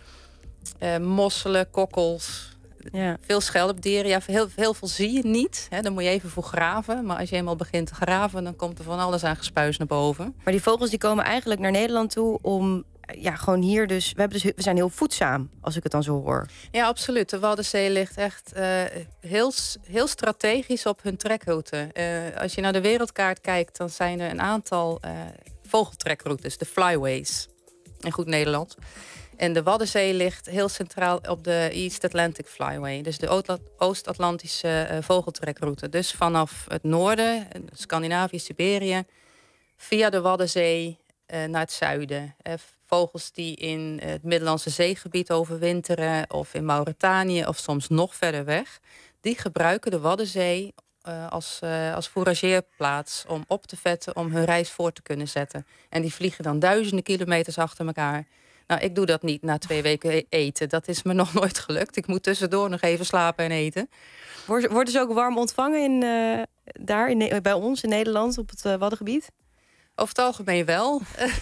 Uh, mosselen, kokkels. Ja. Veel schelpdieren. Ja, heel, heel veel zie je niet. Hè, daar moet je even voor graven. Maar als je eenmaal begint te graven, dan komt er van alles aan gespuis naar boven. Maar die vogels die komen eigenlijk naar Nederland toe om... Ja, gewoon hier dus... We, hebben dus, we zijn heel voedzaam, als ik het dan zo hoor. Ja, absoluut. De Waddenzee ligt echt uh, heel, heel strategisch op hun trekroute. Uh, als je naar de wereldkaart kijkt, dan zijn er een aantal... Uh, vogeltrekroutes, de flyways, in goed Nederlands. En de Waddenzee ligt heel centraal op de East Atlantic Flyway, dus de Oost-Atlantische uh, vogeltrekroute. Dus vanaf het noorden, Scandinavië, Siberië, via de Waddenzee uh, naar het zuiden. Uh, vogels die in het Middellandse Zeegebied overwinteren, of in Mauritanië, of soms nog verder weg, die gebruiken de Waddenzee Uh, als, uh, als fourageerplaats om op te vetten, om hun reis voor te kunnen zetten. En die vliegen dan duizenden kilometers achter elkaar. Nou, ik doe dat niet na twee weken eten. Dat is me nog nooit gelukt. Ik moet tussendoor nog even slapen en eten. Worden ze ook warm ontvangen in, uh, daar in, bij ons in Nederland op het uh, Waddengebied? Over het algemeen wel.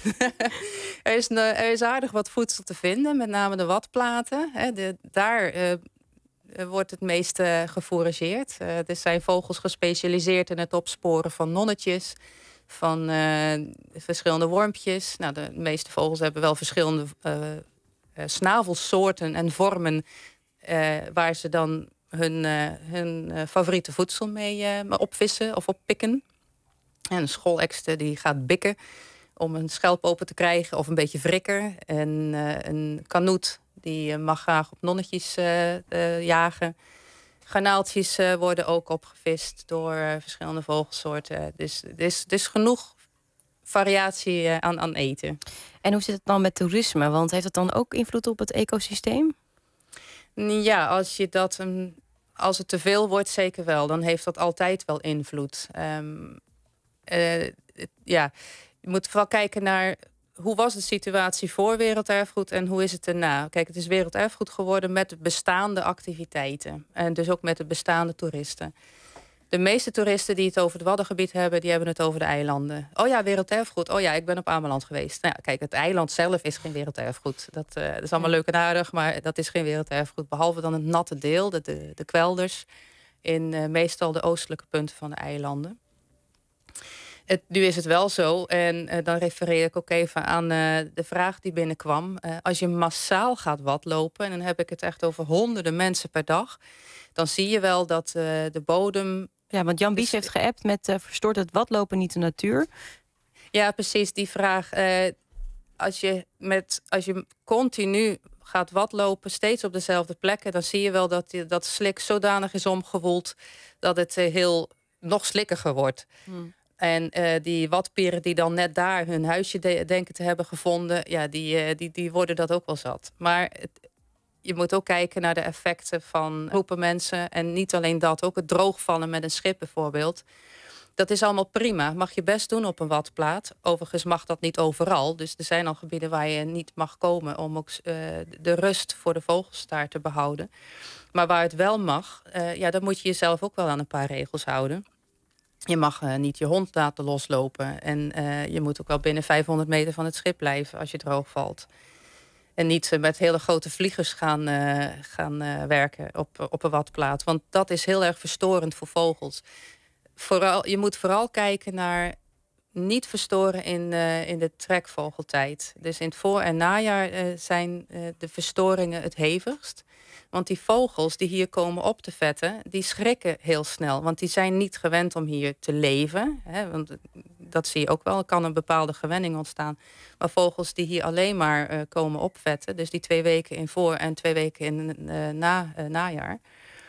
er, is, uh, er is aardig wat voedsel te vinden, met name de watplaten. Hè, de, daar... Uh, wordt het meest uh, gefourageerd. Uh, er zijn vogels gespecialiseerd in het opsporen van nonnetjes, van uh, verschillende wormpjes. Nou, de meeste vogels hebben wel verschillende uh, uh, snavelsoorten en vormen, uh, waar ze dan hun, uh, hun uh, favoriete voedsel mee uh, opvissen of oppikken. En een scholekster die gaat bikken om een schelp open te krijgen of een beetje wrikker. En uh, een kanoet, die uh, mag graag op nonnetjes uh, uh, jagen. Garnaaltjes uh, worden ook opgevist door uh, verschillende vogelsoorten. Dus er is, er is genoeg variatie uh, aan, aan eten. En hoe zit het dan met toerisme? Want heeft het dan ook invloed op het ecosysteem? Ja, als je dat um, als het te veel wordt, zeker wel. Dan heeft dat altijd wel invloed. Um, uh, het, ja, je moet vooral kijken naar hoe was de situatie voor werelderfgoed en hoe is het erna. Kijk, het is werelderfgoed geworden met de bestaande activiteiten. En dus ook met de bestaande toeristen. De meeste toeristen die het over het Waddengebied hebben, die hebben het over de eilanden. Oh ja, werelderfgoed. Oh ja, ik ben op Ameland geweest. Nou ja, kijk, het eiland zelf is geen werelderfgoed. Dat, uh, dat is allemaal leuk en aardig, maar dat is geen werelderfgoed. Behalve dan het natte deel, de, de, de kwelders, in uh, meestal de oostelijke punten van de eilanden. Het, nu is het wel zo, en uh, dan refereer ik ook even aan uh, de vraag die binnenkwam. Uh, als je massaal gaat watlopen, en dan heb ik het echt over honderden mensen per dag, dan zie je wel dat uh, de bodem... Ja, want Jan Bies heeft geappt met uh, verstoort het watlopen niet de natuur? Ja, precies, die vraag. Uh, als, je met, als je continu gaat watlopen, steeds op dezelfde plekken, dan zie je wel dat die, dat slik zodanig is omgewoeld dat het uh, heel nog slikkiger wordt. Hmm. En uh, die watpieren die dan net daar hun huisje de- denken te hebben gevonden, ja, die, uh, die, die worden dat ook wel zat. Maar het, je moet ook kijken naar de effecten van groepen mensen. En niet alleen dat, ook het droogvallen met een schip bijvoorbeeld. Dat is allemaal prima. Mag je best doen op een watplaat. Overigens mag dat niet overal. Dus er zijn al gebieden waar je niet mag komen om ook uh, de rust voor de vogels daar te behouden. Maar waar het wel mag, uh, ja, dan moet je jezelf ook wel aan een paar regels houden. Je mag uh, niet je hond laten loslopen. En uh, je moet ook wel binnen vijfhonderd meter van het schip blijven als je droog valt. En niet uh, met hele grote vliegers gaan, uh, gaan uh, werken op, op een watplaat. Want dat is heel erg verstorend voor vogels. Vooral, je moet vooral kijken naar niet verstoren in, uh, in de trekvogeltijd. Dus in het voor- en najaar uh, zijn uh, de verstoringen het hevigst. Want die vogels die hier komen op te vetten, die schrikken heel snel. Want die zijn niet gewend om hier te leven. Hè, want dat zie je ook wel, er kan een bepaalde gewenning ontstaan. Maar vogels die hier alleen maar uh, komen opvetten, dus die twee weken in voor- en twee weken in uh, na, uh, najaar,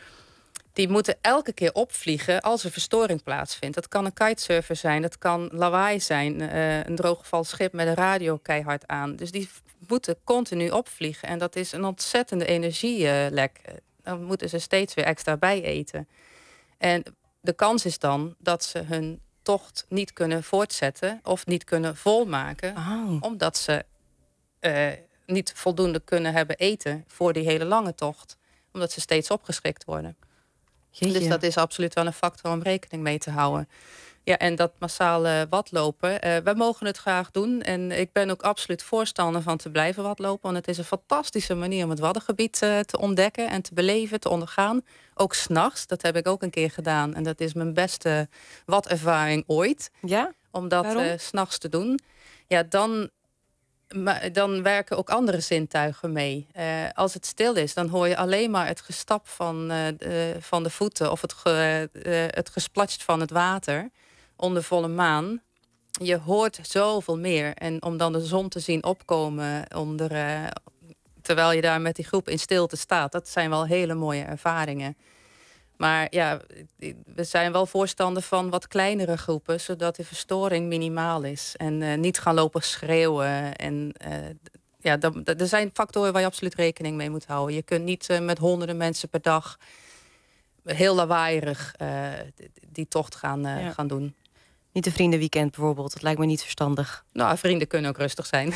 die moeten elke keer opvliegen als er verstoring plaatsvindt. Dat kan een kitesurfer zijn, dat kan lawaai zijn, uh, een drooggevallen schip met een radio keihard aan. Dus die moeten continu opvliegen. En dat is een ontzettende energielek. Dan moeten ze steeds weer extra bij eten. En de kans is dan dat ze hun tocht niet kunnen voortzetten of niet kunnen volmaken, oh. omdat ze uh, niet voldoende kunnen hebben eten voor die hele lange tocht. Omdat ze steeds opgeschrikt worden. Jeetje. Dus dat is absoluut wel een factor om rekening mee te houden. Ja, en dat massale watlopen, uh, wij mogen het graag doen. En ik ben ook absoluut voorstander van te blijven watlopen. Want het is een fantastische manier om het Waddengebied uh, te ontdekken en te beleven, te ondergaan. Ook 's nachts, dat heb ik ook een keer gedaan. En dat is mijn beste wadervaring ooit. Ja? Om dat uh, 's nachts te doen. Ja, dan... Maar dan werken ook andere zintuigen mee. Uh, als het stil is, dan hoor je alleen maar het gestap van, uh, de, van de voeten of het, ge, uh, het gesplatst van het water onder volle maan. Je hoort zoveel meer. En om dan de zon te zien opkomen onder, uh, terwijl je daar met die groep in stilte staat, dat zijn wel hele mooie ervaringen. Maar ja, we zijn wel voorstander van wat kleinere groepen, zodat de verstoring minimaal is. En uh, niet gaan lopen schreeuwen. En uh, ja, er zijn factoren waar je absoluut rekening mee moet houden. Je kunt niet uh, met honderden mensen per dag heel lawaaierig uh, die tocht gaan, uh, ja. gaan doen. Niet een vriendenweekend bijvoorbeeld, dat lijkt me niet verstandig. Nou, vrienden kunnen ook rustig zijn.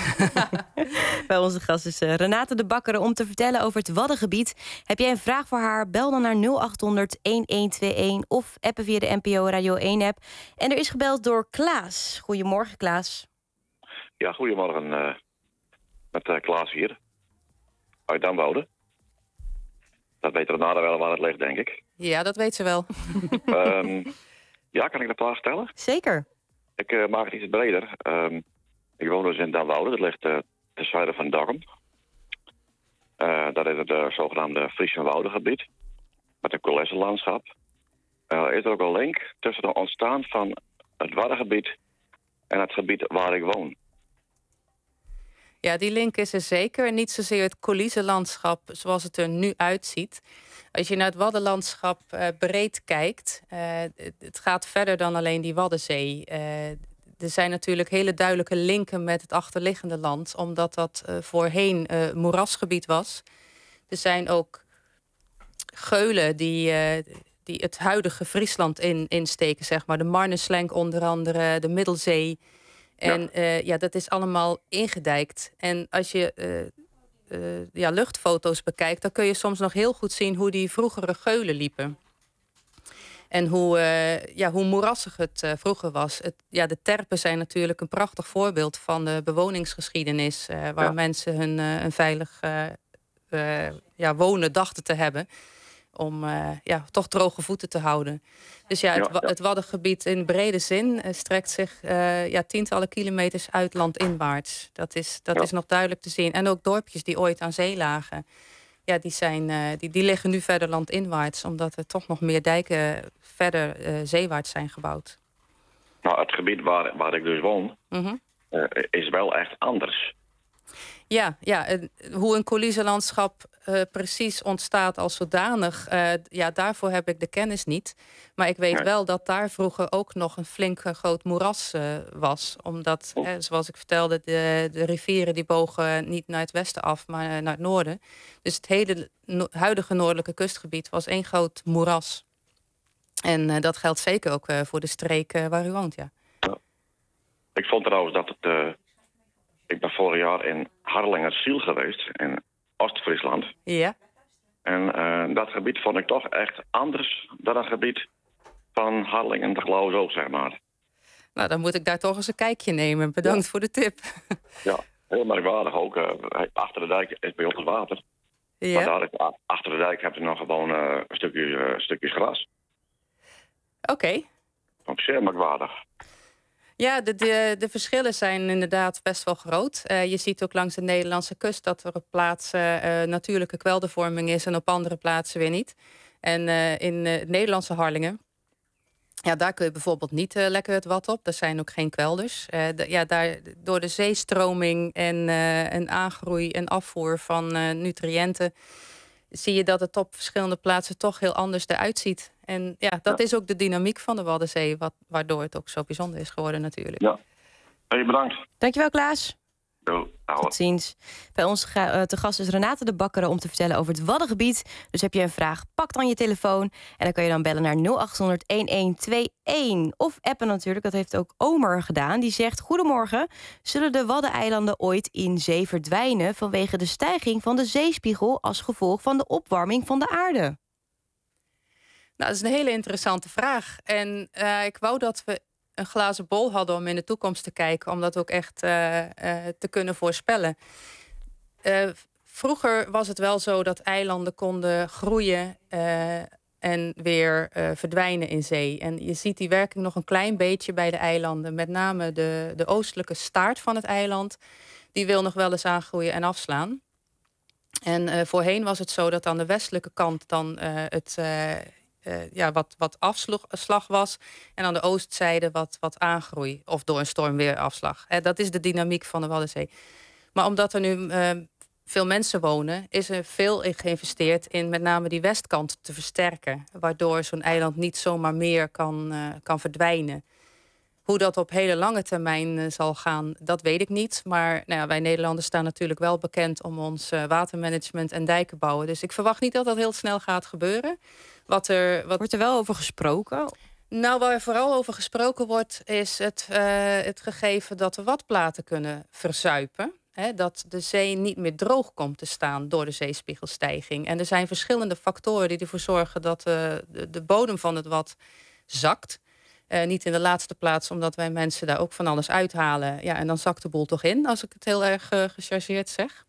Bij onze gast is uh, Renate de Bakker om te vertellen over het Waddengebied. Heb jij een vraag voor haar? Bel dan naar nul acht honderd elf of appen via de N P O Radio één app. En er is gebeld door Klaas. Goedemorgen, Klaas. Ja, goedemorgen. Uh, met uh, Klaas hier. Uit Damwoude. Dat weet Renate wel waar het ligt, denk ik. Ja, dat weet ze wel. um, Ja, kan ik de vraag stellen? Zeker. Ik uh, maak het iets breder. Um, ik woon dus in Damwoude, dat ligt uh, ten zuiden van Dokkum. Uh, dat is het uh, zogenaamde Friese Woudengebied, met een collessenlandschap. Uh, is er ook een link tussen het ontstaan van het Waddengebied en het gebied waar ik woon. Ja, die link is er zeker. Niet zozeer het coulissenlandschap zoals het er nu uitziet. Als je naar het Waddenlandschap uh, breed kijkt, uh, het, het gaat verder dan alleen die Waddenzee. Uh, er zijn natuurlijk hele duidelijke linken met het achterliggende land, omdat dat uh, voorheen uh, moerasgebied was. Er zijn ook geulen die, uh, die het huidige Friesland in, insteken, zeg maar. De Marneslenk onder andere, de Middelzee. En ja. Uh, ja, dat is allemaal ingedijkt. En als je uh, uh, ja, luchtfoto's bekijkt, dan kun je soms nog heel goed zien hoe die vroegere geulen liepen. En hoe, uh, ja, hoe moerassig het uh, vroeger was. Het, ja, de terpen zijn natuurlijk een prachtig voorbeeld van de bewoningsgeschiedenis. Uh, waar ja. mensen hun, uh, een veilig uh, uh, ja, wonen dachten te hebben. Om uh, ja, toch droge voeten te houden. Dus ja, het, ja, ja. het Waddengebied in brede zin uh, strekt zich uh, ja, tientallen kilometers uit landinwaarts. Dat, is, dat ja. is nog duidelijk te zien. En ook dorpjes die ooit aan zee lagen. Ja, die, zijn, uh, die, die liggen nu verder landinwaarts. Omdat er toch nog meer dijken verder uh, zeewaarts zijn gebouwd. Nou, het gebied waar, waar ik dus woon, mm-hmm. uh, is wel echt anders. Ja, ja, hoe een coulissenlandschap uh, precies ontstaat als zodanig, uh, ja, daarvoor heb ik de kennis niet. Maar ik weet nee. wel dat daar vroeger ook nog een flink uh, groot moeras uh, was. Omdat, oh. eh, zoals ik vertelde, de, de rivieren die bogen niet naar het westen af, maar uh, naar het noorden. Dus het hele no- huidige noordelijke kustgebied was één groot moeras. En uh, dat geldt zeker ook uh, voor de streek uh, waar u woont, ja. ja. Ik vond trouwens dat het... Uh... Ik ben vorig jaar in Harlingen-Ziel geweest, in Oost-Friesland. Ja. En uh, dat gebied vond ik toch echt anders dan een gebied van Harlingen de Glauwzoog, zeg maar. Nou, dan moet ik daar toch eens een kijkje nemen. Bedankt ja. voor de tip. Ja, heel merkwaardig ook. Uh, achter de dijk is bij ons het water. Ja. Maar daar is, achter de dijk heb je nog gewoon uh, een stukje, uh, stukjes gras. Oké. Okay. Ook zeer merkwaardig. Ja, de, de, de verschillen zijn inderdaad best wel groot. Uh, je ziet ook langs de Nederlandse kust dat er op plaatsen uh, natuurlijke kweldervorming is en op andere plaatsen weer niet. En uh, in uh, het Nederlandse Harlingen, ja, daar kun je bijvoorbeeld niet uh, lekker het Wad op. Er zijn ook geen kwelders. Uh, de, ja, daar, door de zeestroming en, uh, en aangroei en afvoer van uh, nutriënten zie je dat het op verschillende plaatsen toch heel anders eruit ziet. En ja, dat ja. is ook de dynamiek van de Waddenzee, wat, waardoor het ook zo bijzonder is geworden natuurlijk. Ja, hey, bedankt. Dankjewel, Klaas. Jo, Tot ziens. Bij ons ga, uh, te gast is Renate de Bakkeren om te vertellen over het Waddengebied. Dus heb je een vraag, pak dan je telefoon. En dan kan je dan bellen naar nul acht honderd, een een twee een. Of appen natuurlijk, dat heeft ook Omer gedaan. Die zegt, goedemorgen, zullen de Waddeneilanden ooit in zee verdwijnen vanwege de stijging van de zeespiegel als gevolg van de opwarming van de aarde? Nou, dat is een hele interessante vraag. En uh, ik wou dat we een glazen bol hadden om in de toekomst te kijken, om dat ook echt uh, uh, te kunnen voorspellen. Uh, vroeger was het wel zo dat eilanden konden groeien uh, en weer uh, verdwijnen in zee. En je ziet die werking nog een klein beetje bij de eilanden. Met name de, de oostelijke staart van het eiland, die wil nog wel eens aangroeien en afslaan. En uh, voorheen was het zo dat aan de westelijke kant dan uh, het Uh, Uh, ja, wat, wat afslag was. En aan de oostzijde wat, wat aangroei. Of door een storm weer afslag. Uh, dat is de dynamiek van de Waddenzee. Maar omdat er nu uh, veel mensen wonen, is er veel in geïnvesteerd in met name die westkant te versterken. Waardoor zo'n eiland niet zomaar meer kan, uh, kan verdwijnen. Hoe dat op hele lange termijn uh, zal gaan, dat weet ik niet. Maar nou ja, wij Nederlanders staan natuurlijk wel bekend om ons uh, watermanagement en dijken bouwen. Dus ik verwacht niet dat dat heel snel gaat gebeuren. Wat er, wat... Wordt er wel over gesproken? Nou, waar er vooral over gesproken wordt, is het, uh, het gegeven dat de wadplaten kunnen verzuipen. Hè, dat de zee niet meer droog komt te staan door de zeespiegelstijging. En er zijn verschillende factoren die ervoor zorgen dat uh, de, de bodem van het wad zakt. Uh, niet in de laatste plaats, omdat wij mensen daar ook van alles uithalen. Ja, en dan zakt de boel toch in, als ik het heel erg uh, gechargeerd zeg.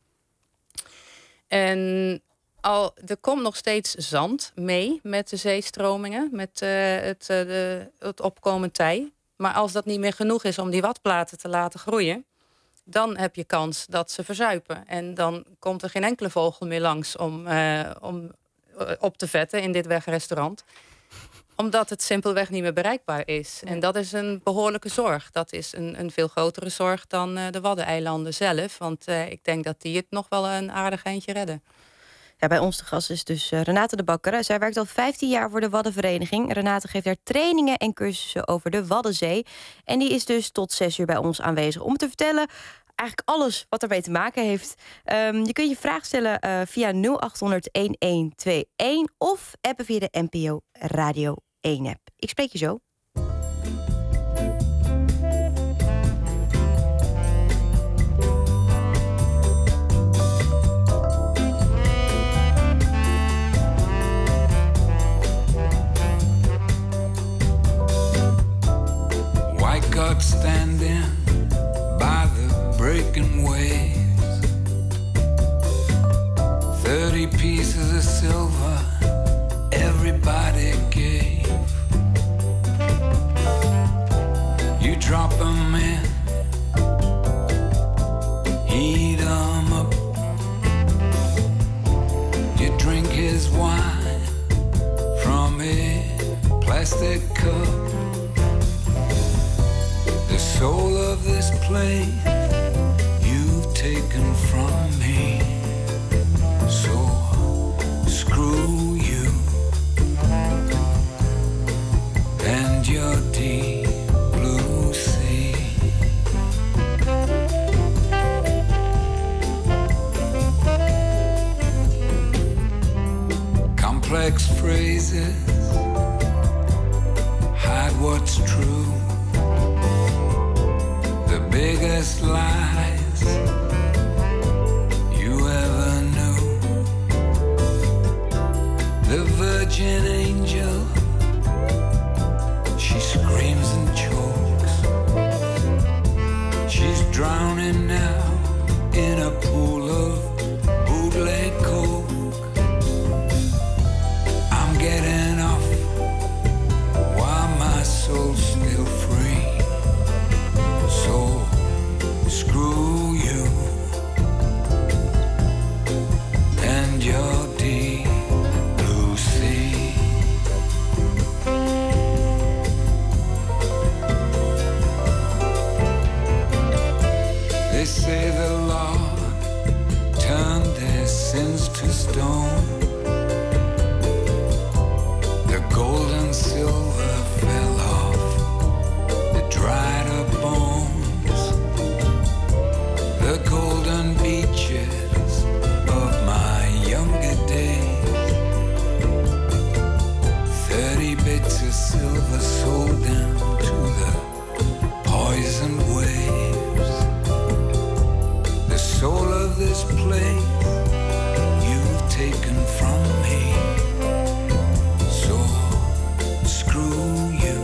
En al, er komt nog steeds zand mee met de zeestromingen, met uh, het, uh, de, het opkomend tij. Maar als dat niet meer genoeg is om die wadplaten te laten groeien, dan heb je kans dat ze verzuipen. En dan komt er geen enkele vogel meer langs om, uh, om uh, op te vetten in dit wegrestaurant. Omdat het simpelweg niet meer bereikbaar is. En dat is een behoorlijke zorg. Dat is een, een veel grotere zorg dan uh, de Waddeneilanden zelf. Want uh, ik denk dat die het nog wel een aardig eindje redden. Ja, bij ons de gast is dus uh, Renate de Bakker. Zij werkt al vijftien jaar voor de Waddenvereniging. Renate geeft daar trainingen en cursussen over de Waddenzee. En die is dus tot zes uur bij ons aanwezig om te vertellen eigenlijk alles wat ermee te maken heeft. Um, je kunt je vraag stellen uh, via nul acht honderd een een twee een of appen via de N P O Radio één app. Ik spreek je zo. White God standing by the breaking waves, thirty pieces of silver everybody gave. You drop them in, heat them up, you drink his wine from a plastic cup. The soul of this place you've taken from me, so screw you and your deep blue sea. Complex phrases hide what's true. The biggest lies you ever knew. The virgin angel, she screams and chokes. She's drowning now in a pool of bootleg coke. I'm getting off while my soul's still free. So screw you and your deep blue sea. They say the Lord turned their sins to stone. The gold and silver fell off the dried up bones. The golden beaches of my younger days. Thirty bits of silver sold down to the poisoned waves. The soul of this place you've taken from me, so screw you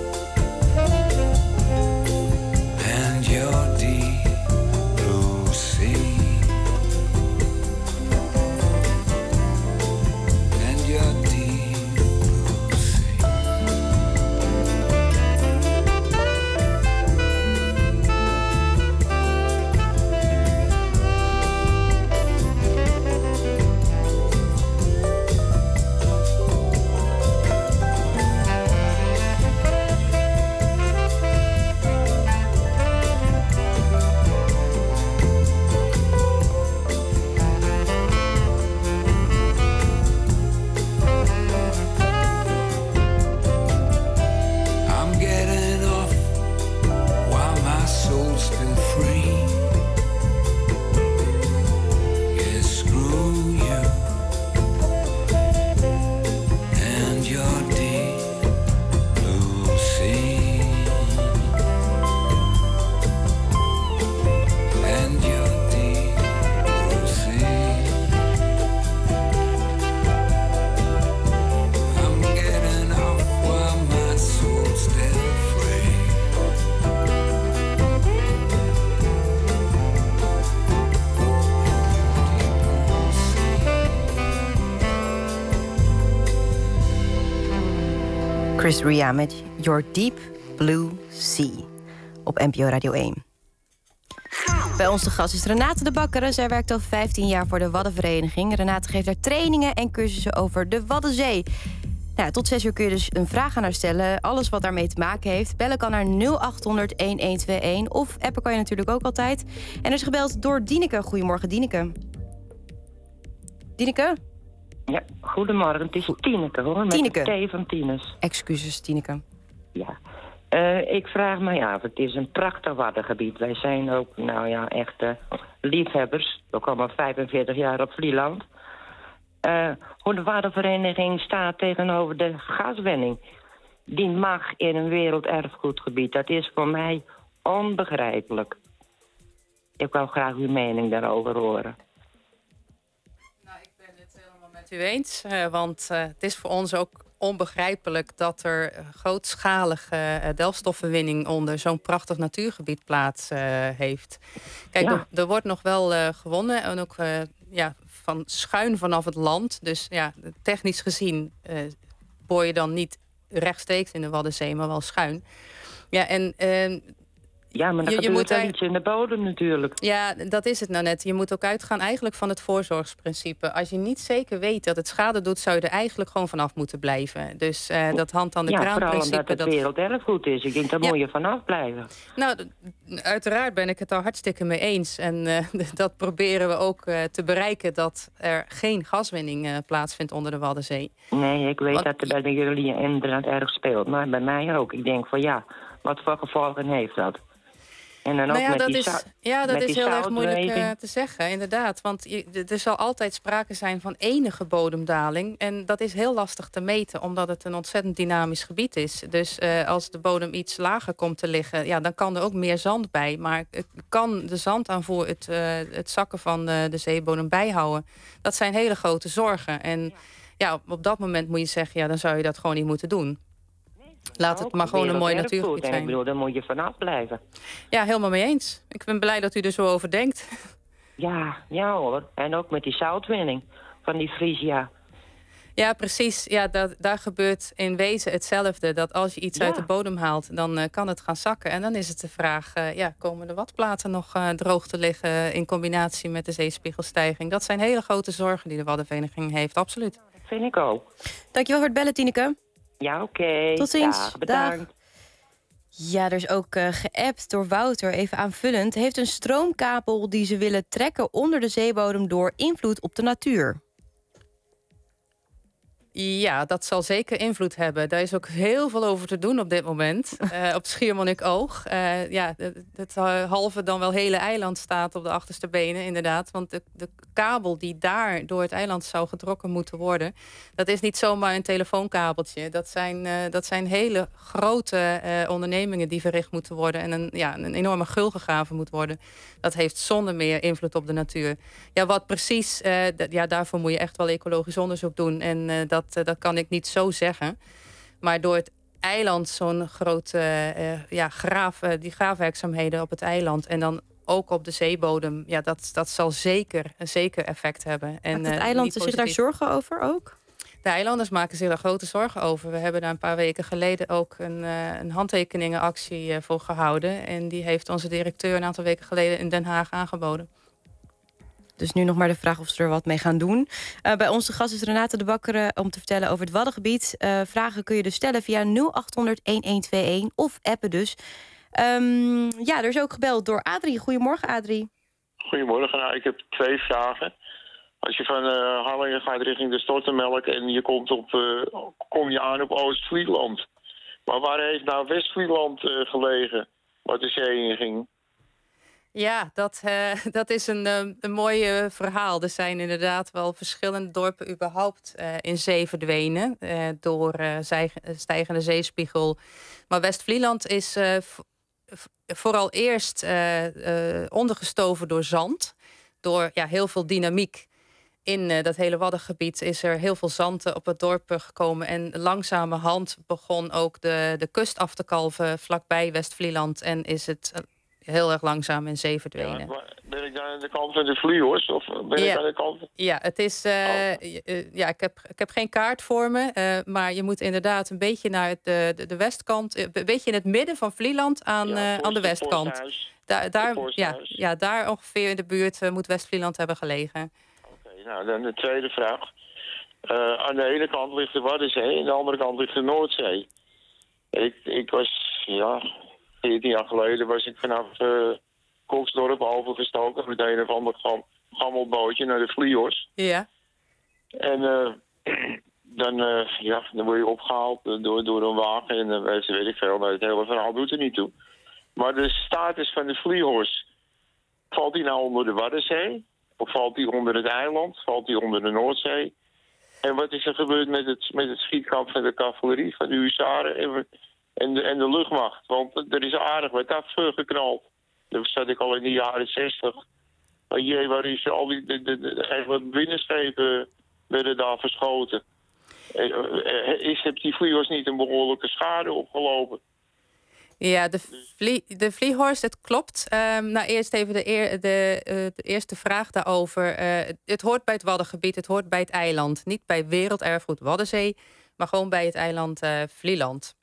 and your deep blue sea. And your deep blue sea. I'm getting off while my soul's still free. Yeah, screw you and your deep blue sea. And your deep blue sea. I'm getting off while my soul's still free. Chris Ria met Your Deep Blue Sea op N P O Radio één. Bij ons de gast is Renate de Bakker. Zij werkt al vijftien jaar voor de Waddenvereniging. Renate geeft daar trainingen en cursussen over de Waddenzee. Nou, tot zes uur kun je dus een vraag aan haar stellen. Alles wat daarmee te maken heeft. Bellen kan naar nul acht honderd elf tweeënentwintig. Of appen kan je natuurlijk ook altijd. En er is gebeld door Dieneke. Goedemorgen, Dieneke. Dieneke? Ja, goedemorgen. Het is Tineke, hoor. Met Tineke. de T van Tines. Excuses, Tineke. Ja. Uh, ik vraag me af, het is een prachtig waddengebied. Wij zijn ook, nou ja, echte liefhebbers. We komen vijfenveertig jaar op Vlieland. Uh, hoe de Waddenvereniging staat tegenover de gaswinning. Die mag in een werelderfgoedgebied. Dat is voor mij onbegrijpelijk. Ik wil graag uw mening daarover horen. Met u eens, uh, want uh, het is voor ons ook onbegrijpelijk dat er uh, grootschalige uh, delfstoffenwinning onder zo'n prachtig natuurgebied plaats uh, heeft. Kijk, Ja. er, er wordt nog wel uh, gewonnen en ook uh, ja, van schuin vanaf het land. Dus ja, technisch gezien uh, boor je dan niet rechtstreeks in de Waddenzee, maar wel schuin. Ja, en uh, Ja, maar dan Je- je gebeurt moet er daar- iets in de bodem natuurlijk. Ja, dat is het nou net. Je moet ook uitgaan eigenlijk van het voorzorgsprincipe. Als je niet zeker weet dat het schade doet, zou je er eigenlijk gewoon vanaf moeten blijven. Dus uh, dat hand aan de Ja, kraan vooral principe. omdat het dat... werelderfgoed is. Ik denk, daar Ja. moet je vanaf blijven. Nou, d- uiteraard ben ik het daar hartstikke mee eens. En uh, dat proberen we ook uh, te bereiken, dat er geen gaswinning uh, plaatsvindt onder de Waddenzee. Nee, ik weet Wat- dat er bij jullie inderdaad erg speelt. Maar bij mij ook. Ik denk van ja, wat voor gevolgen heeft dat? En dan Nou ook ja, met dat die is, zou- ja, dat met is die heel erg moeilijk zoutweving. uh, te zeggen, inderdaad. Want je, d- er zal altijd sprake zijn van enige bodemdaling. En dat is heel lastig te meten, omdat het een ontzettend dynamisch gebied is. Dus uh, als de bodem iets lager komt te liggen, ja, dan kan er ook meer zand bij. Maar het kan de zandaanvoer het, uh, het zakken van de, de zeebodem bijhouden? Dat zijn hele grote zorgen. En ja, op, op dat moment moet je zeggen, ja, dan zou je dat gewoon niet moeten doen. Laat het Ook maar gewoon een mooi werelderfgoed. natuurgebied En ik zijn. bedoel, daar moet je vanaf blijven. Ja, helemaal mee eens. Ik ben blij dat u er zo over denkt. Ja, ja hoor. En ook met die zoutwinning van die Frisia. Ja, precies. Ja, dat, daar gebeurt in wezen hetzelfde. Dat als je iets Ja. uit de bodem haalt, dan uh, kan het gaan zakken. En dan is het de vraag, uh, ja, komen de watplaten nog uh, droog te liggen in combinatie met de zeespiegelstijging? Dat zijn hele grote zorgen die de Waddenvereniging heeft, absoluut. Dat vind ik ook. Dankjewel voor het bellen, Tineke. Ja, oké. Tot ziens. Dag, bedankt. Dag. Ja, er is ook uh, geappt door Wouter, even aanvullend. Heeft een stroomkabel die ze willen trekken onder de zeebodem door invloed op de natuur? Ja, dat zal zeker invloed hebben. Daar is ook heel veel over te doen op dit moment. Uh, op Schiermonnikoog. Uh, ja, het, het halve dan wel hele eiland staat op de achterste benen, inderdaad. Want de, de kabel die daar door het eiland zou getrokken moeten worden, dat is niet zomaar een telefoonkabeltje. Dat zijn, uh, dat zijn hele grote uh, ondernemingen die verricht moeten worden en een, ja, een enorme gul gegraven moet worden. Dat heeft zonder meer invloed op de natuur. Ja, wat precies, uh, d- ja, daarvoor moet je echt wel ecologisch onderzoek doen. En uh, dat Dat, uh, dat kan ik niet zo zeggen. Maar door het eiland zo'n grote uh, ja, graaf, uh, die graafwerkzaamheden op het eiland en dan ook op de zeebodem, ja, dat, dat zal zeker een zeker effect hebben. En, Maakt het uh, eiland niet zich daar positief. zorgen over ook? De eilanders maken zich daar grote zorgen over. We hebben daar een paar weken geleden ook een, uh, een handtekeningenactie uh, voor gehouden. En die heeft onze directeur een aantal weken geleden in Den Haag aangeboden. Dus nu nog maar de vraag of ze er wat mee gaan doen. Uh, bij onze gast is Renate de Bakker uh, om te vertellen over het Waddengebied. Uh, vragen kun je dus stellen via nul acht honderd elf tweeënentwintig of appen dus. Um, ja, er is ook gebeld door Adrie. Goedemorgen, Adrie. Goedemorgen, nou, ik heb twee vragen. Als je van uh, Harlingen gaat richting de Stottermelk en je komt op, uh, kom je aan op Oost-Friesland. Maar waar heeft nou West-Friesland uh, gelegen, wat de zee in ging? Ja, dat, uh, dat is een, uh, een mooi uh, verhaal. Er zijn inderdaad wel verschillende dorpen überhaupt uh, in zee verdwenen uh, door uh, zij- stijgende zeespiegel. Maar West-Vlieland is uh, v- v- vooral eerst uh, uh, ondergestoven door zand. Door ja, heel veel dynamiek. In uh, dat hele Waddengebied is er heel veel zand op het dorp gekomen. En langzamerhand begon ook de, de kust af te kalven vlakbij West-Vlieland. En is het uh, heel erg langzaam in zee verdwenen. Ja, maar ben ik dan aan de kant van de Vliehorst of ben Ja. ik aan de kant? Ja, het is, uh, Oh. uh, ja ik, heb, ik heb geen kaart voor me. Uh, maar je moet inderdaad een beetje naar de, de, de westkant. uh, Een beetje in het midden van Vlieland aan, Ja, uh, aan de Forst- westkant. Forsthuis. Daar, daar, Forsthuis. ja, ja, daar ongeveer in de buurt uh, moet West-Vlieland hebben gelegen. Oké, nou dan de tweede vraag. Uh, aan de ene kant ligt de Waddenzee en aan de andere kant ligt de Noordzee. Ik, ik was, ja, veertien jaar geleden was ik vanaf uh, Koksdorp overgestoken met een of ander gam, gammelbootje naar de Vliehorst. Ja. En uh, dan, uh, ja, dan word je opgehaald door, door een wagen en dan weet, weet ik veel. Nou, het hele verhaal doet er niet toe. Maar de status van de Vliehorst, valt die nou onder de Waddenzee? Of valt die onder het eiland? Valt die onder de Noordzee? En wat is er gebeurd met het, met het schietkamp van de cavalerie, van de huzaren en, en, de, en de luchtmacht? Want er is aardig wat afgeknald. Dat zat ik al in de jaren zestig. Maar jee, waar is al die de, de, de, eigenlijk binnenschepen werden daar verschoten? Is, heeft die Vliehorst niet een behoorlijke schade opgelopen? Ja, de, vlie, de Vliehorst, het klopt. Um, nou, eerst even de, eer, de, uh, de eerste vraag daarover. Uh, het hoort bij het Waddengebied, het hoort bij het eiland. Niet bij Werelderfgoed Waddenzee, maar gewoon bij het eiland uh, Vlieland.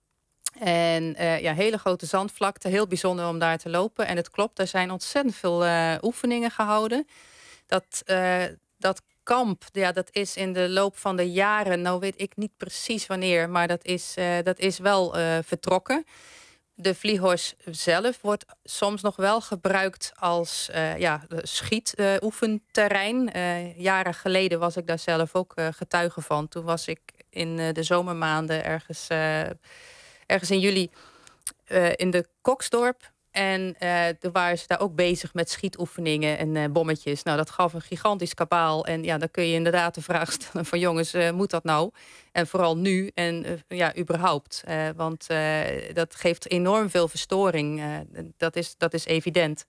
En uh, ja, hele grote zandvlakte, heel bijzonder om daar te lopen. En het klopt, er zijn ontzettend veel uh, oefeningen gehouden. Dat, uh, dat kamp, ja, dat is in de loop van de jaren, nou weet ik niet precies wanneer, maar dat is, uh, dat is wel uh, vertrokken. De Vliehorst zelf wordt soms nog wel gebruikt als uh, ja, schietoefenterrein. Uh, uh, jaren geleden was ik daar zelf ook uh, getuige van. Toen was ik in uh, de zomermaanden ergens, uh, ergens in juli uh, in de Koksdorp. En uh, toen waren ze daar ook bezig met schietoefeningen en uh, bommetjes. Nou, dat gaf een gigantisch kabaal. En ja, dan kun je inderdaad de vraag stellen van jongens, uh, moet dat nou? En vooral nu en uh, ja, überhaupt. Uh, want uh, dat geeft enorm veel verstoring. Uh, dat, is, dat is evident.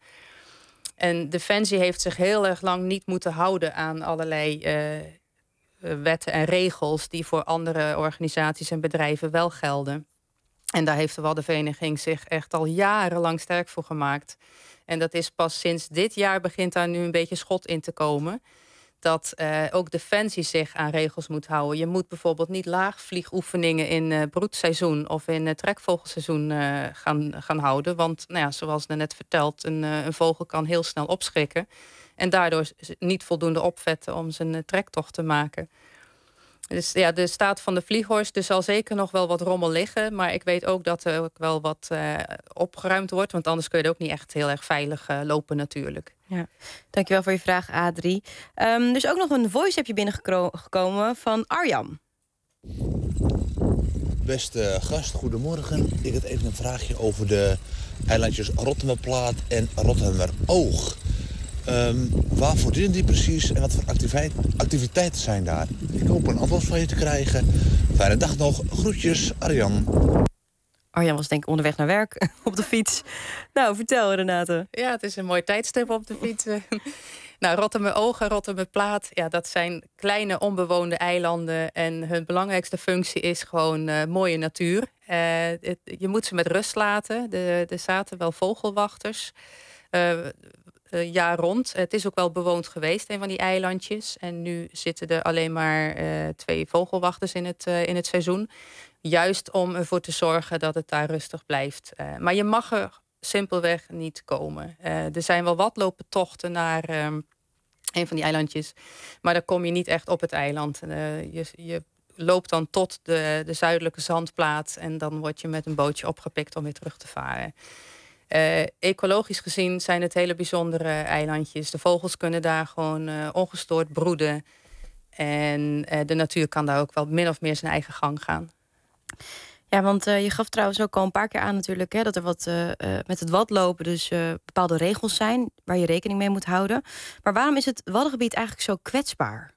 En Defensie heeft zich heel erg lang niet moeten houden aan allerlei uh, wetten en regels die voor andere organisaties en bedrijven wel gelden. En daar heeft de Waddenvereniging zich echt al jarenlang sterk voor gemaakt. En dat is pas sinds dit jaar begint daar nu een beetje schot in te komen. Dat uh, ook Defensie zich aan regels moet houden. Je moet bijvoorbeeld niet laagvliegoefeningen in uh, broedseizoen of in uh, trekvogelseizoen uh, gaan, gaan houden. Want nou ja, zoals net verteld, een, uh, een vogel kan heel snel opschrikken. En daardoor niet voldoende opvetten om zijn uh, trektocht te maken. Dus ja, de staat van de Vliehorst, er zal zeker nog wel wat rommel liggen. Maar ik weet ook dat er ook wel wat uh, opgeruimd wordt. Want anders kun je er ook niet echt heel erg veilig uh, lopen natuurlijk. Ja, dankjewel voor je vraag, Adrie. Um, er is ook nog een voice-appje binnengekomen van Arjan. Beste gast, goedemorgen. Ik had even een vraagje over de eilandjes Rottumerplaat en Rottumeroog. Um, waarvoor dienen die precies en wat voor activiteit, activiteiten zijn daar? Ik hoop een antwoord van je te krijgen. Fijne dag nog. Groetjes, Arjan. Arjan was denk ik onderweg naar werk op de fiets. Nou, vertel Renate. Ja, het is een mooi tijdstip op de fiets. Nou, Rottumeroog en Rottumerplaat, ja, dat zijn kleine onbewoonde eilanden. En hun belangrijkste functie is gewoon uh, mooie natuur. Uh, het, je moet ze met rust laten. De, er zaten wel vogelwachters. Uh, Uh, jaar rond. Het is ook wel bewoond geweest, een van die eilandjes. En nu zitten er alleen maar uh, twee vogelwachters in het, uh, in het seizoen. Juist om ervoor te zorgen dat het daar rustig blijft. Uh, maar je mag er simpelweg niet komen. Uh, er zijn wel wat lopen tochten naar uh, een van die eilandjes. Maar dan kom je niet echt op het eiland. Uh, je, je loopt dan tot de, de zuidelijke zandplaat. En dan word je met een bootje opgepikt om weer terug te varen. Uh, ecologisch gezien zijn het hele bijzondere eilandjes. De vogels kunnen daar gewoon uh, ongestoord broeden. En uh, de natuur kan daar ook wel min of meer zijn eigen gang gaan. Ja, want uh, je gaf trouwens ook al een paar keer aan natuurlijk, hè, dat er wat uh, uh, met het wadlopen dus uh, bepaalde regels zijn waar je rekening mee moet houden. Maar waarom is het Waddengebied eigenlijk zo kwetsbaar?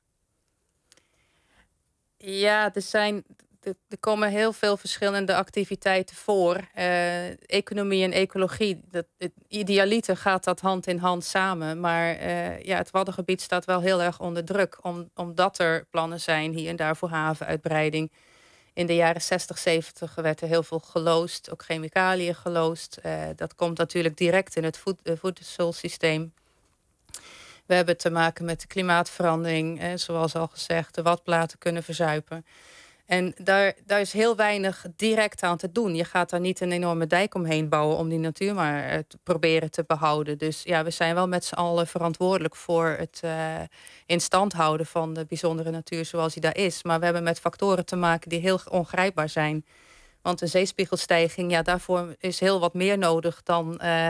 Ja, er zijn... Er komen heel veel verschillende activiteiten voor. Uh, economie en ecologie, dat, het, idealiter gaat dat hand in hand samen. Maar uh, ja, het Waddengebied staat wel heel erg onder druk. Om, omdat er plannen zijn hier en daar voor havenuitbreiding. In de jaren zestig, zeventig werd er heel veel geloosd. Ook chemicaliën geloosd. Uh, dat komt natuurlijk direct in het voed, uh, voedselsysteem. We hebben te maken met de klimaatverandering. Uh, zoals al gezegd, de wadplaten kunnen verzuipen. En daar, daar is heel weinig direct aan te doen. Je gaat daar niet een enorme dijk omheen bouwen om die natuur maar uh, te proberen te behouden. Dus ja, we zijn wel met z'n allen verantwoordelijk voor het uh, in stand houden van de bijzondere natuur zoals die daar is. Maar we hebben met factoren te maken die heel ongrijpbaar zijn. Want een zeespiegelstijging, ja, daarvoor is heel wat meer nodig dan, uh,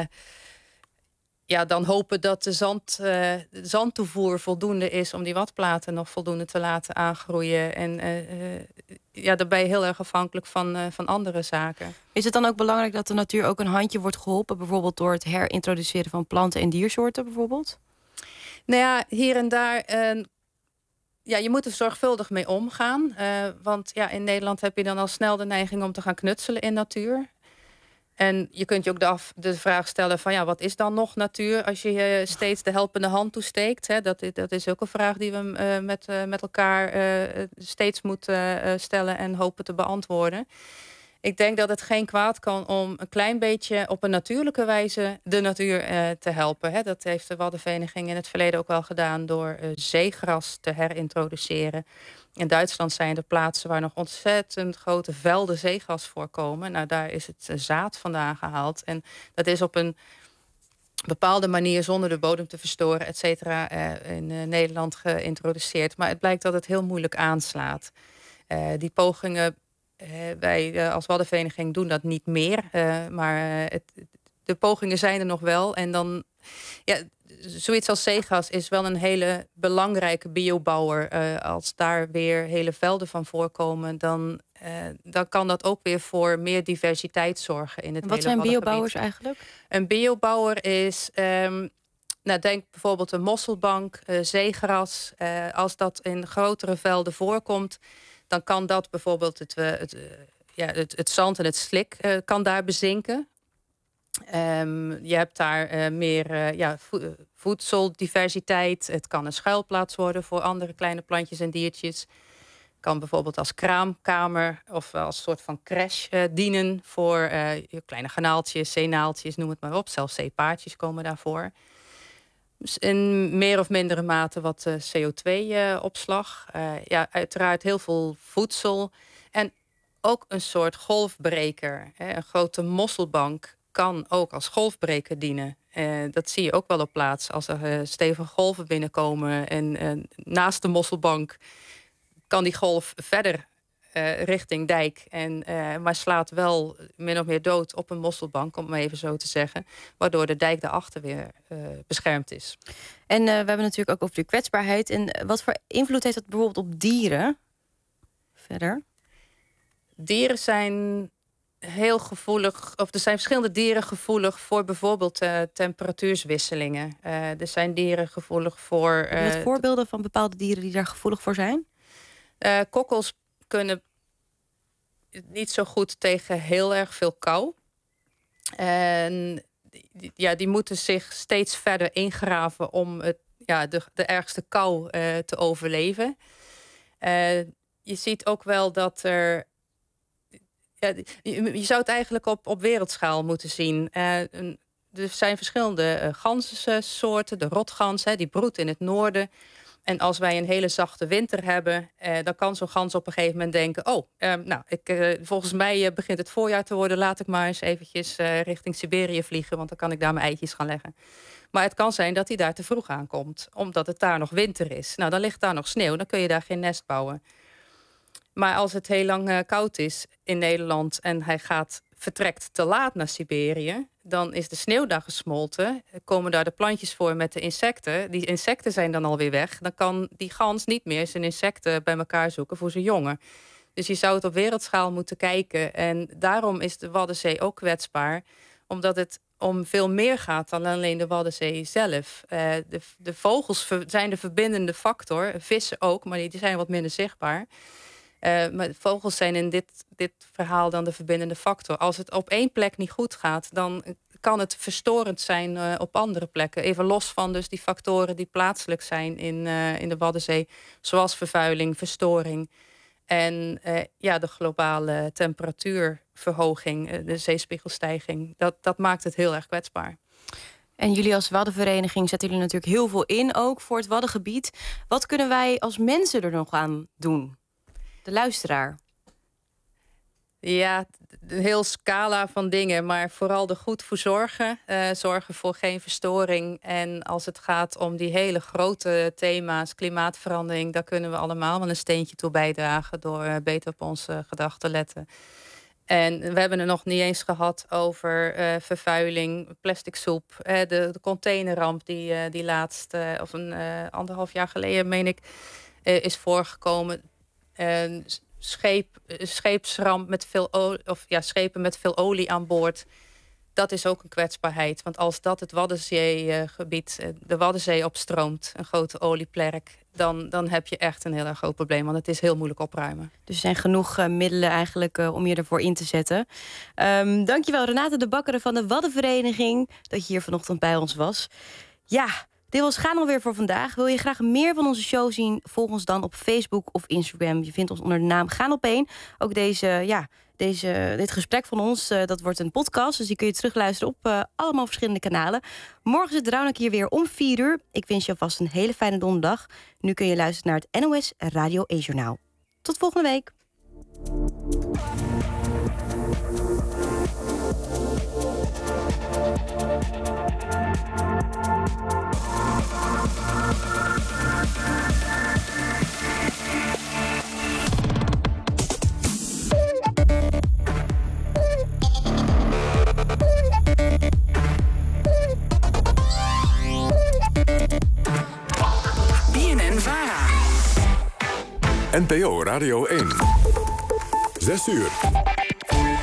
ja, dan hopen dat de, zand, uh, de zandtoevoer voldoende is om die watplaten nog voldoende te laten aangroeien. En uh, uh, ja, daarbij heel erg afhankelijk van, uh, van andere zaken. Is het dan ook belangrijk dat de natuur ook een handje wordt geholpen, bijvoorbeeld door het herintroduceren van planten- en diersoorten bijvoorbeeld? Nou ja, hier en daar. Uh, Ja, je moet er zorgvuldig mee omgaan. Uh, want ja, in Nederland heb je dan al snel de neiging om te gaan knutselen in natuur. En je kunt je ook de, af, de vraag stellen van ja, wat is dan nog natuur als je je steeds de helpende hand toesteekt? Hè? Dat, dat is ook een vraag die we uh, met, uh, met elkaar uh, steeds moeten uh, stellen en hopen te beantwoorden. Ik denk dat het geen kwaad kan om een klein beetje op een natuurlijke wijze de natuur uh, te helpen. Hè. Dat heeft de Waddenvereniging in het verleden ook wel gedaan door uh, zeegras te herintroduceren. In Duitsland zijn er plaatsen waar nog ontzettend grote velden zeegras voorkomen. Nou, daar is het uh, zaad vandaan gehaald. En dat is op een bepaalde manier zonder de bodem te verstoren, et cetera, uh, in uh, Nederland geïntroduceerd. Maar het blijkt dat het heel moeilijk aanslaat. Uh, die pogingen. Uh, wij uh, als Waddenvereniging doen dat niet meer. Uh, maar uh, het, de pogingen zijn er nog wel. En dan, ja, zoiets als zeegas is wel een hele belangrijke biobouwer. Uh, als daar weer hele velden van voorkomen, dan, uh, dan kan dat ook weer voor meer diversiteit zorgen in het Wat hele zijn Waddengebied. biobouwers eigenlijk? Een biobouwer is, um, nou, denk bijvoorbeeld een mosselbank, uh, zeegras. Uh, als dat in grotere velden voorkomt, dan kan dat bijvoorbeeld het, uh, het, uh, ja, het, het zand en het slik uh, kan daar bezinken. Um, je hebt daar uh, meer uh, ja, vo- voedseldiversiteit. Het kan een schuilplaats worden voor andere kleine plantjes en diertjes. Kan bijvoorbeeld als kraamkamer of als soort van crash uh, dienen voor uh, kleine garnaaltjes, zeenaaltjes, noem het maar op. Zelfs zeepaardjes komen daarvoor. In meer of mindere mate wat uh, C O twee opslag. Uh, ja, uiteraard heel veel voedsel. En ook een soort golfbreker. Hè. Een grote mosselbank kan ook als golfbreker dienen. Uh, dat zie je ook wel op plaats. Als er uh, stevige golven binnenkomen en uh, naast de mosselbank kan die golf verder uh, richting dijk. En, uh, maar slaat wel min of meer dood op een mosselbank, om het even zo te zeggen. Waardoor de dijk daarachter weer uh, beschermd is. En uh, we hebben natuurlijk ook over de kwetsbaarheid. En wat voor invloed heeft dat bijvoorbeeld op dieren? Verder? Dieren zijn heel gevoelig, of er zijn verschillende dieren gevoelig voor bijvoorbeeld uh, temperatuurswisselingen. Uh, er zijn dieren gevoelig voor. Uh, Met voorbeelden van bepaalde dieren die daar gevoelig voor zijn? Uh, kokkels kunnen niet zo goed tegen heel erg veel kou. En ja, die moeten zich steeds verder ingraven om het, ja, de, de ergste kou uh, te overleven. Uh, je ziet ook wel dat er. Ja, je, je zou het eigenlijk op, op wereldschaal moeten zien. Uh, een, er zijn verschillende uh, ganzensoorten. De rotgans, hè, die broedt in het noorden. En als wij een hele zachte winter hebben, eh, dan kan zo'n gans op een gegeven moment denken, oh, eh, nou, ik, eh, volgens mij uh, begint het voorjaar te worden. Laat ik maar eens eventjes uh, richting Siberië vliegen, want dan kan ik daar mijn eitjes gaan leggen. Maar het kan zijn dat hij daar te vroeg aankomt, omdat het daar nog winter is. Nou, dan ligt daar nog sneeuw, dan kun je daar geen nest bouwen. Maar als het heel lang uh, koud is in Nederland en hij gaat, vertrekt te laat naar Siberië, dan is de sneeuw daar gesmolten. Komen daar de plantjes voor met de insecten. Die insecten zijn dan alweer weg. Dan kan die gans niet meer zijn insecten bij elkaar zoeken voor zijn jongen. Dus je zou het op wereldschaal moeten kijken. En daarom is de Waddenzee ook kwetsbaar. Omdat het om veel meer gaat dan alleen de Waddenzee zelf. Uh, de, de vogels zijn de verbindende factor. Vissen ook, maar die zijn wat minder zichtbaar. Uh, maar vogels zijn in dit, dit verhaal dan de verbindende factor. Als het op één plek niet goed gaat, dan kan het verstorend zijn uh, op andere plekken. Even los van dus die factoren die plaatselijk zijn in, uh, in de Waddenzee. Zoals vervuiling, verstoring. En uh, ja, de globale temperatuurverhoging, uh, de zeespiegelstijging. Dat, dat maakt het heel erg kwetsbaar. En jullie als Waddenvereniging zetten jullie natuurlijk heel veel in ook voor het Waddengebied. Wat kunnen wij als mensen er nog aan doen? De luisteraar. Ja, een heel scala van dingen, maar vooral er goed voor zorgen. Uh, zorgen voor geen verstoring. En als het gaat om die hele grote thema's, klimaatverandering, daar kunnen we allemaal wel een steentje toe bijdragen door uh, beter op onze gedachten te letten. En we hebben het nog niet eens gehad over uh, vervuiling, plastic soep, uh, de, de containerramp die, uh, die laatst, uh, of een uh, anderhalf jaar geleden, meen ik, uh, is voorgekomen. Uh, scheep, scheepsramp met veel olie, of ja, schepen met veel olie aan boord. Dat is ook een kwetsbaarheid. Want als dat het Waddenzeegebied, uh, de Waddenzee opstroomt, een grote olieplerk, dan, dan heb je echt een heel erg groot probleem. Want het is heel moeilijk opruimen. Dus er zijn genoeg uh, middelen eigenlijk uh, om je ervoor in te zetten. Um, dankjewel Renate de Bakkeren van de Waddenvereniging dat je hier vanochtend bij ons was. Ja, dit was Gaan alweer voor vandaag. Wil je graag meer van onze show zien? Volg ons dan op Facebook of Instagram. Je vindt ons onder de naam Gaan op één. Ook deze, ja, deze, dit gesprek van ons, uh, dat wordt een podcast. Dus die kun je terugluisteren op uh, allemaal verschillende kanalen. Morgen zit Raunak hier weer om vier uur. Ik wens je alvast een hele fijne donderdag. Nu kun je luisteren naar het N O S Radio één Journaal. Tot volgende week. B N N-Vara. N P O Radio één. Zes uur.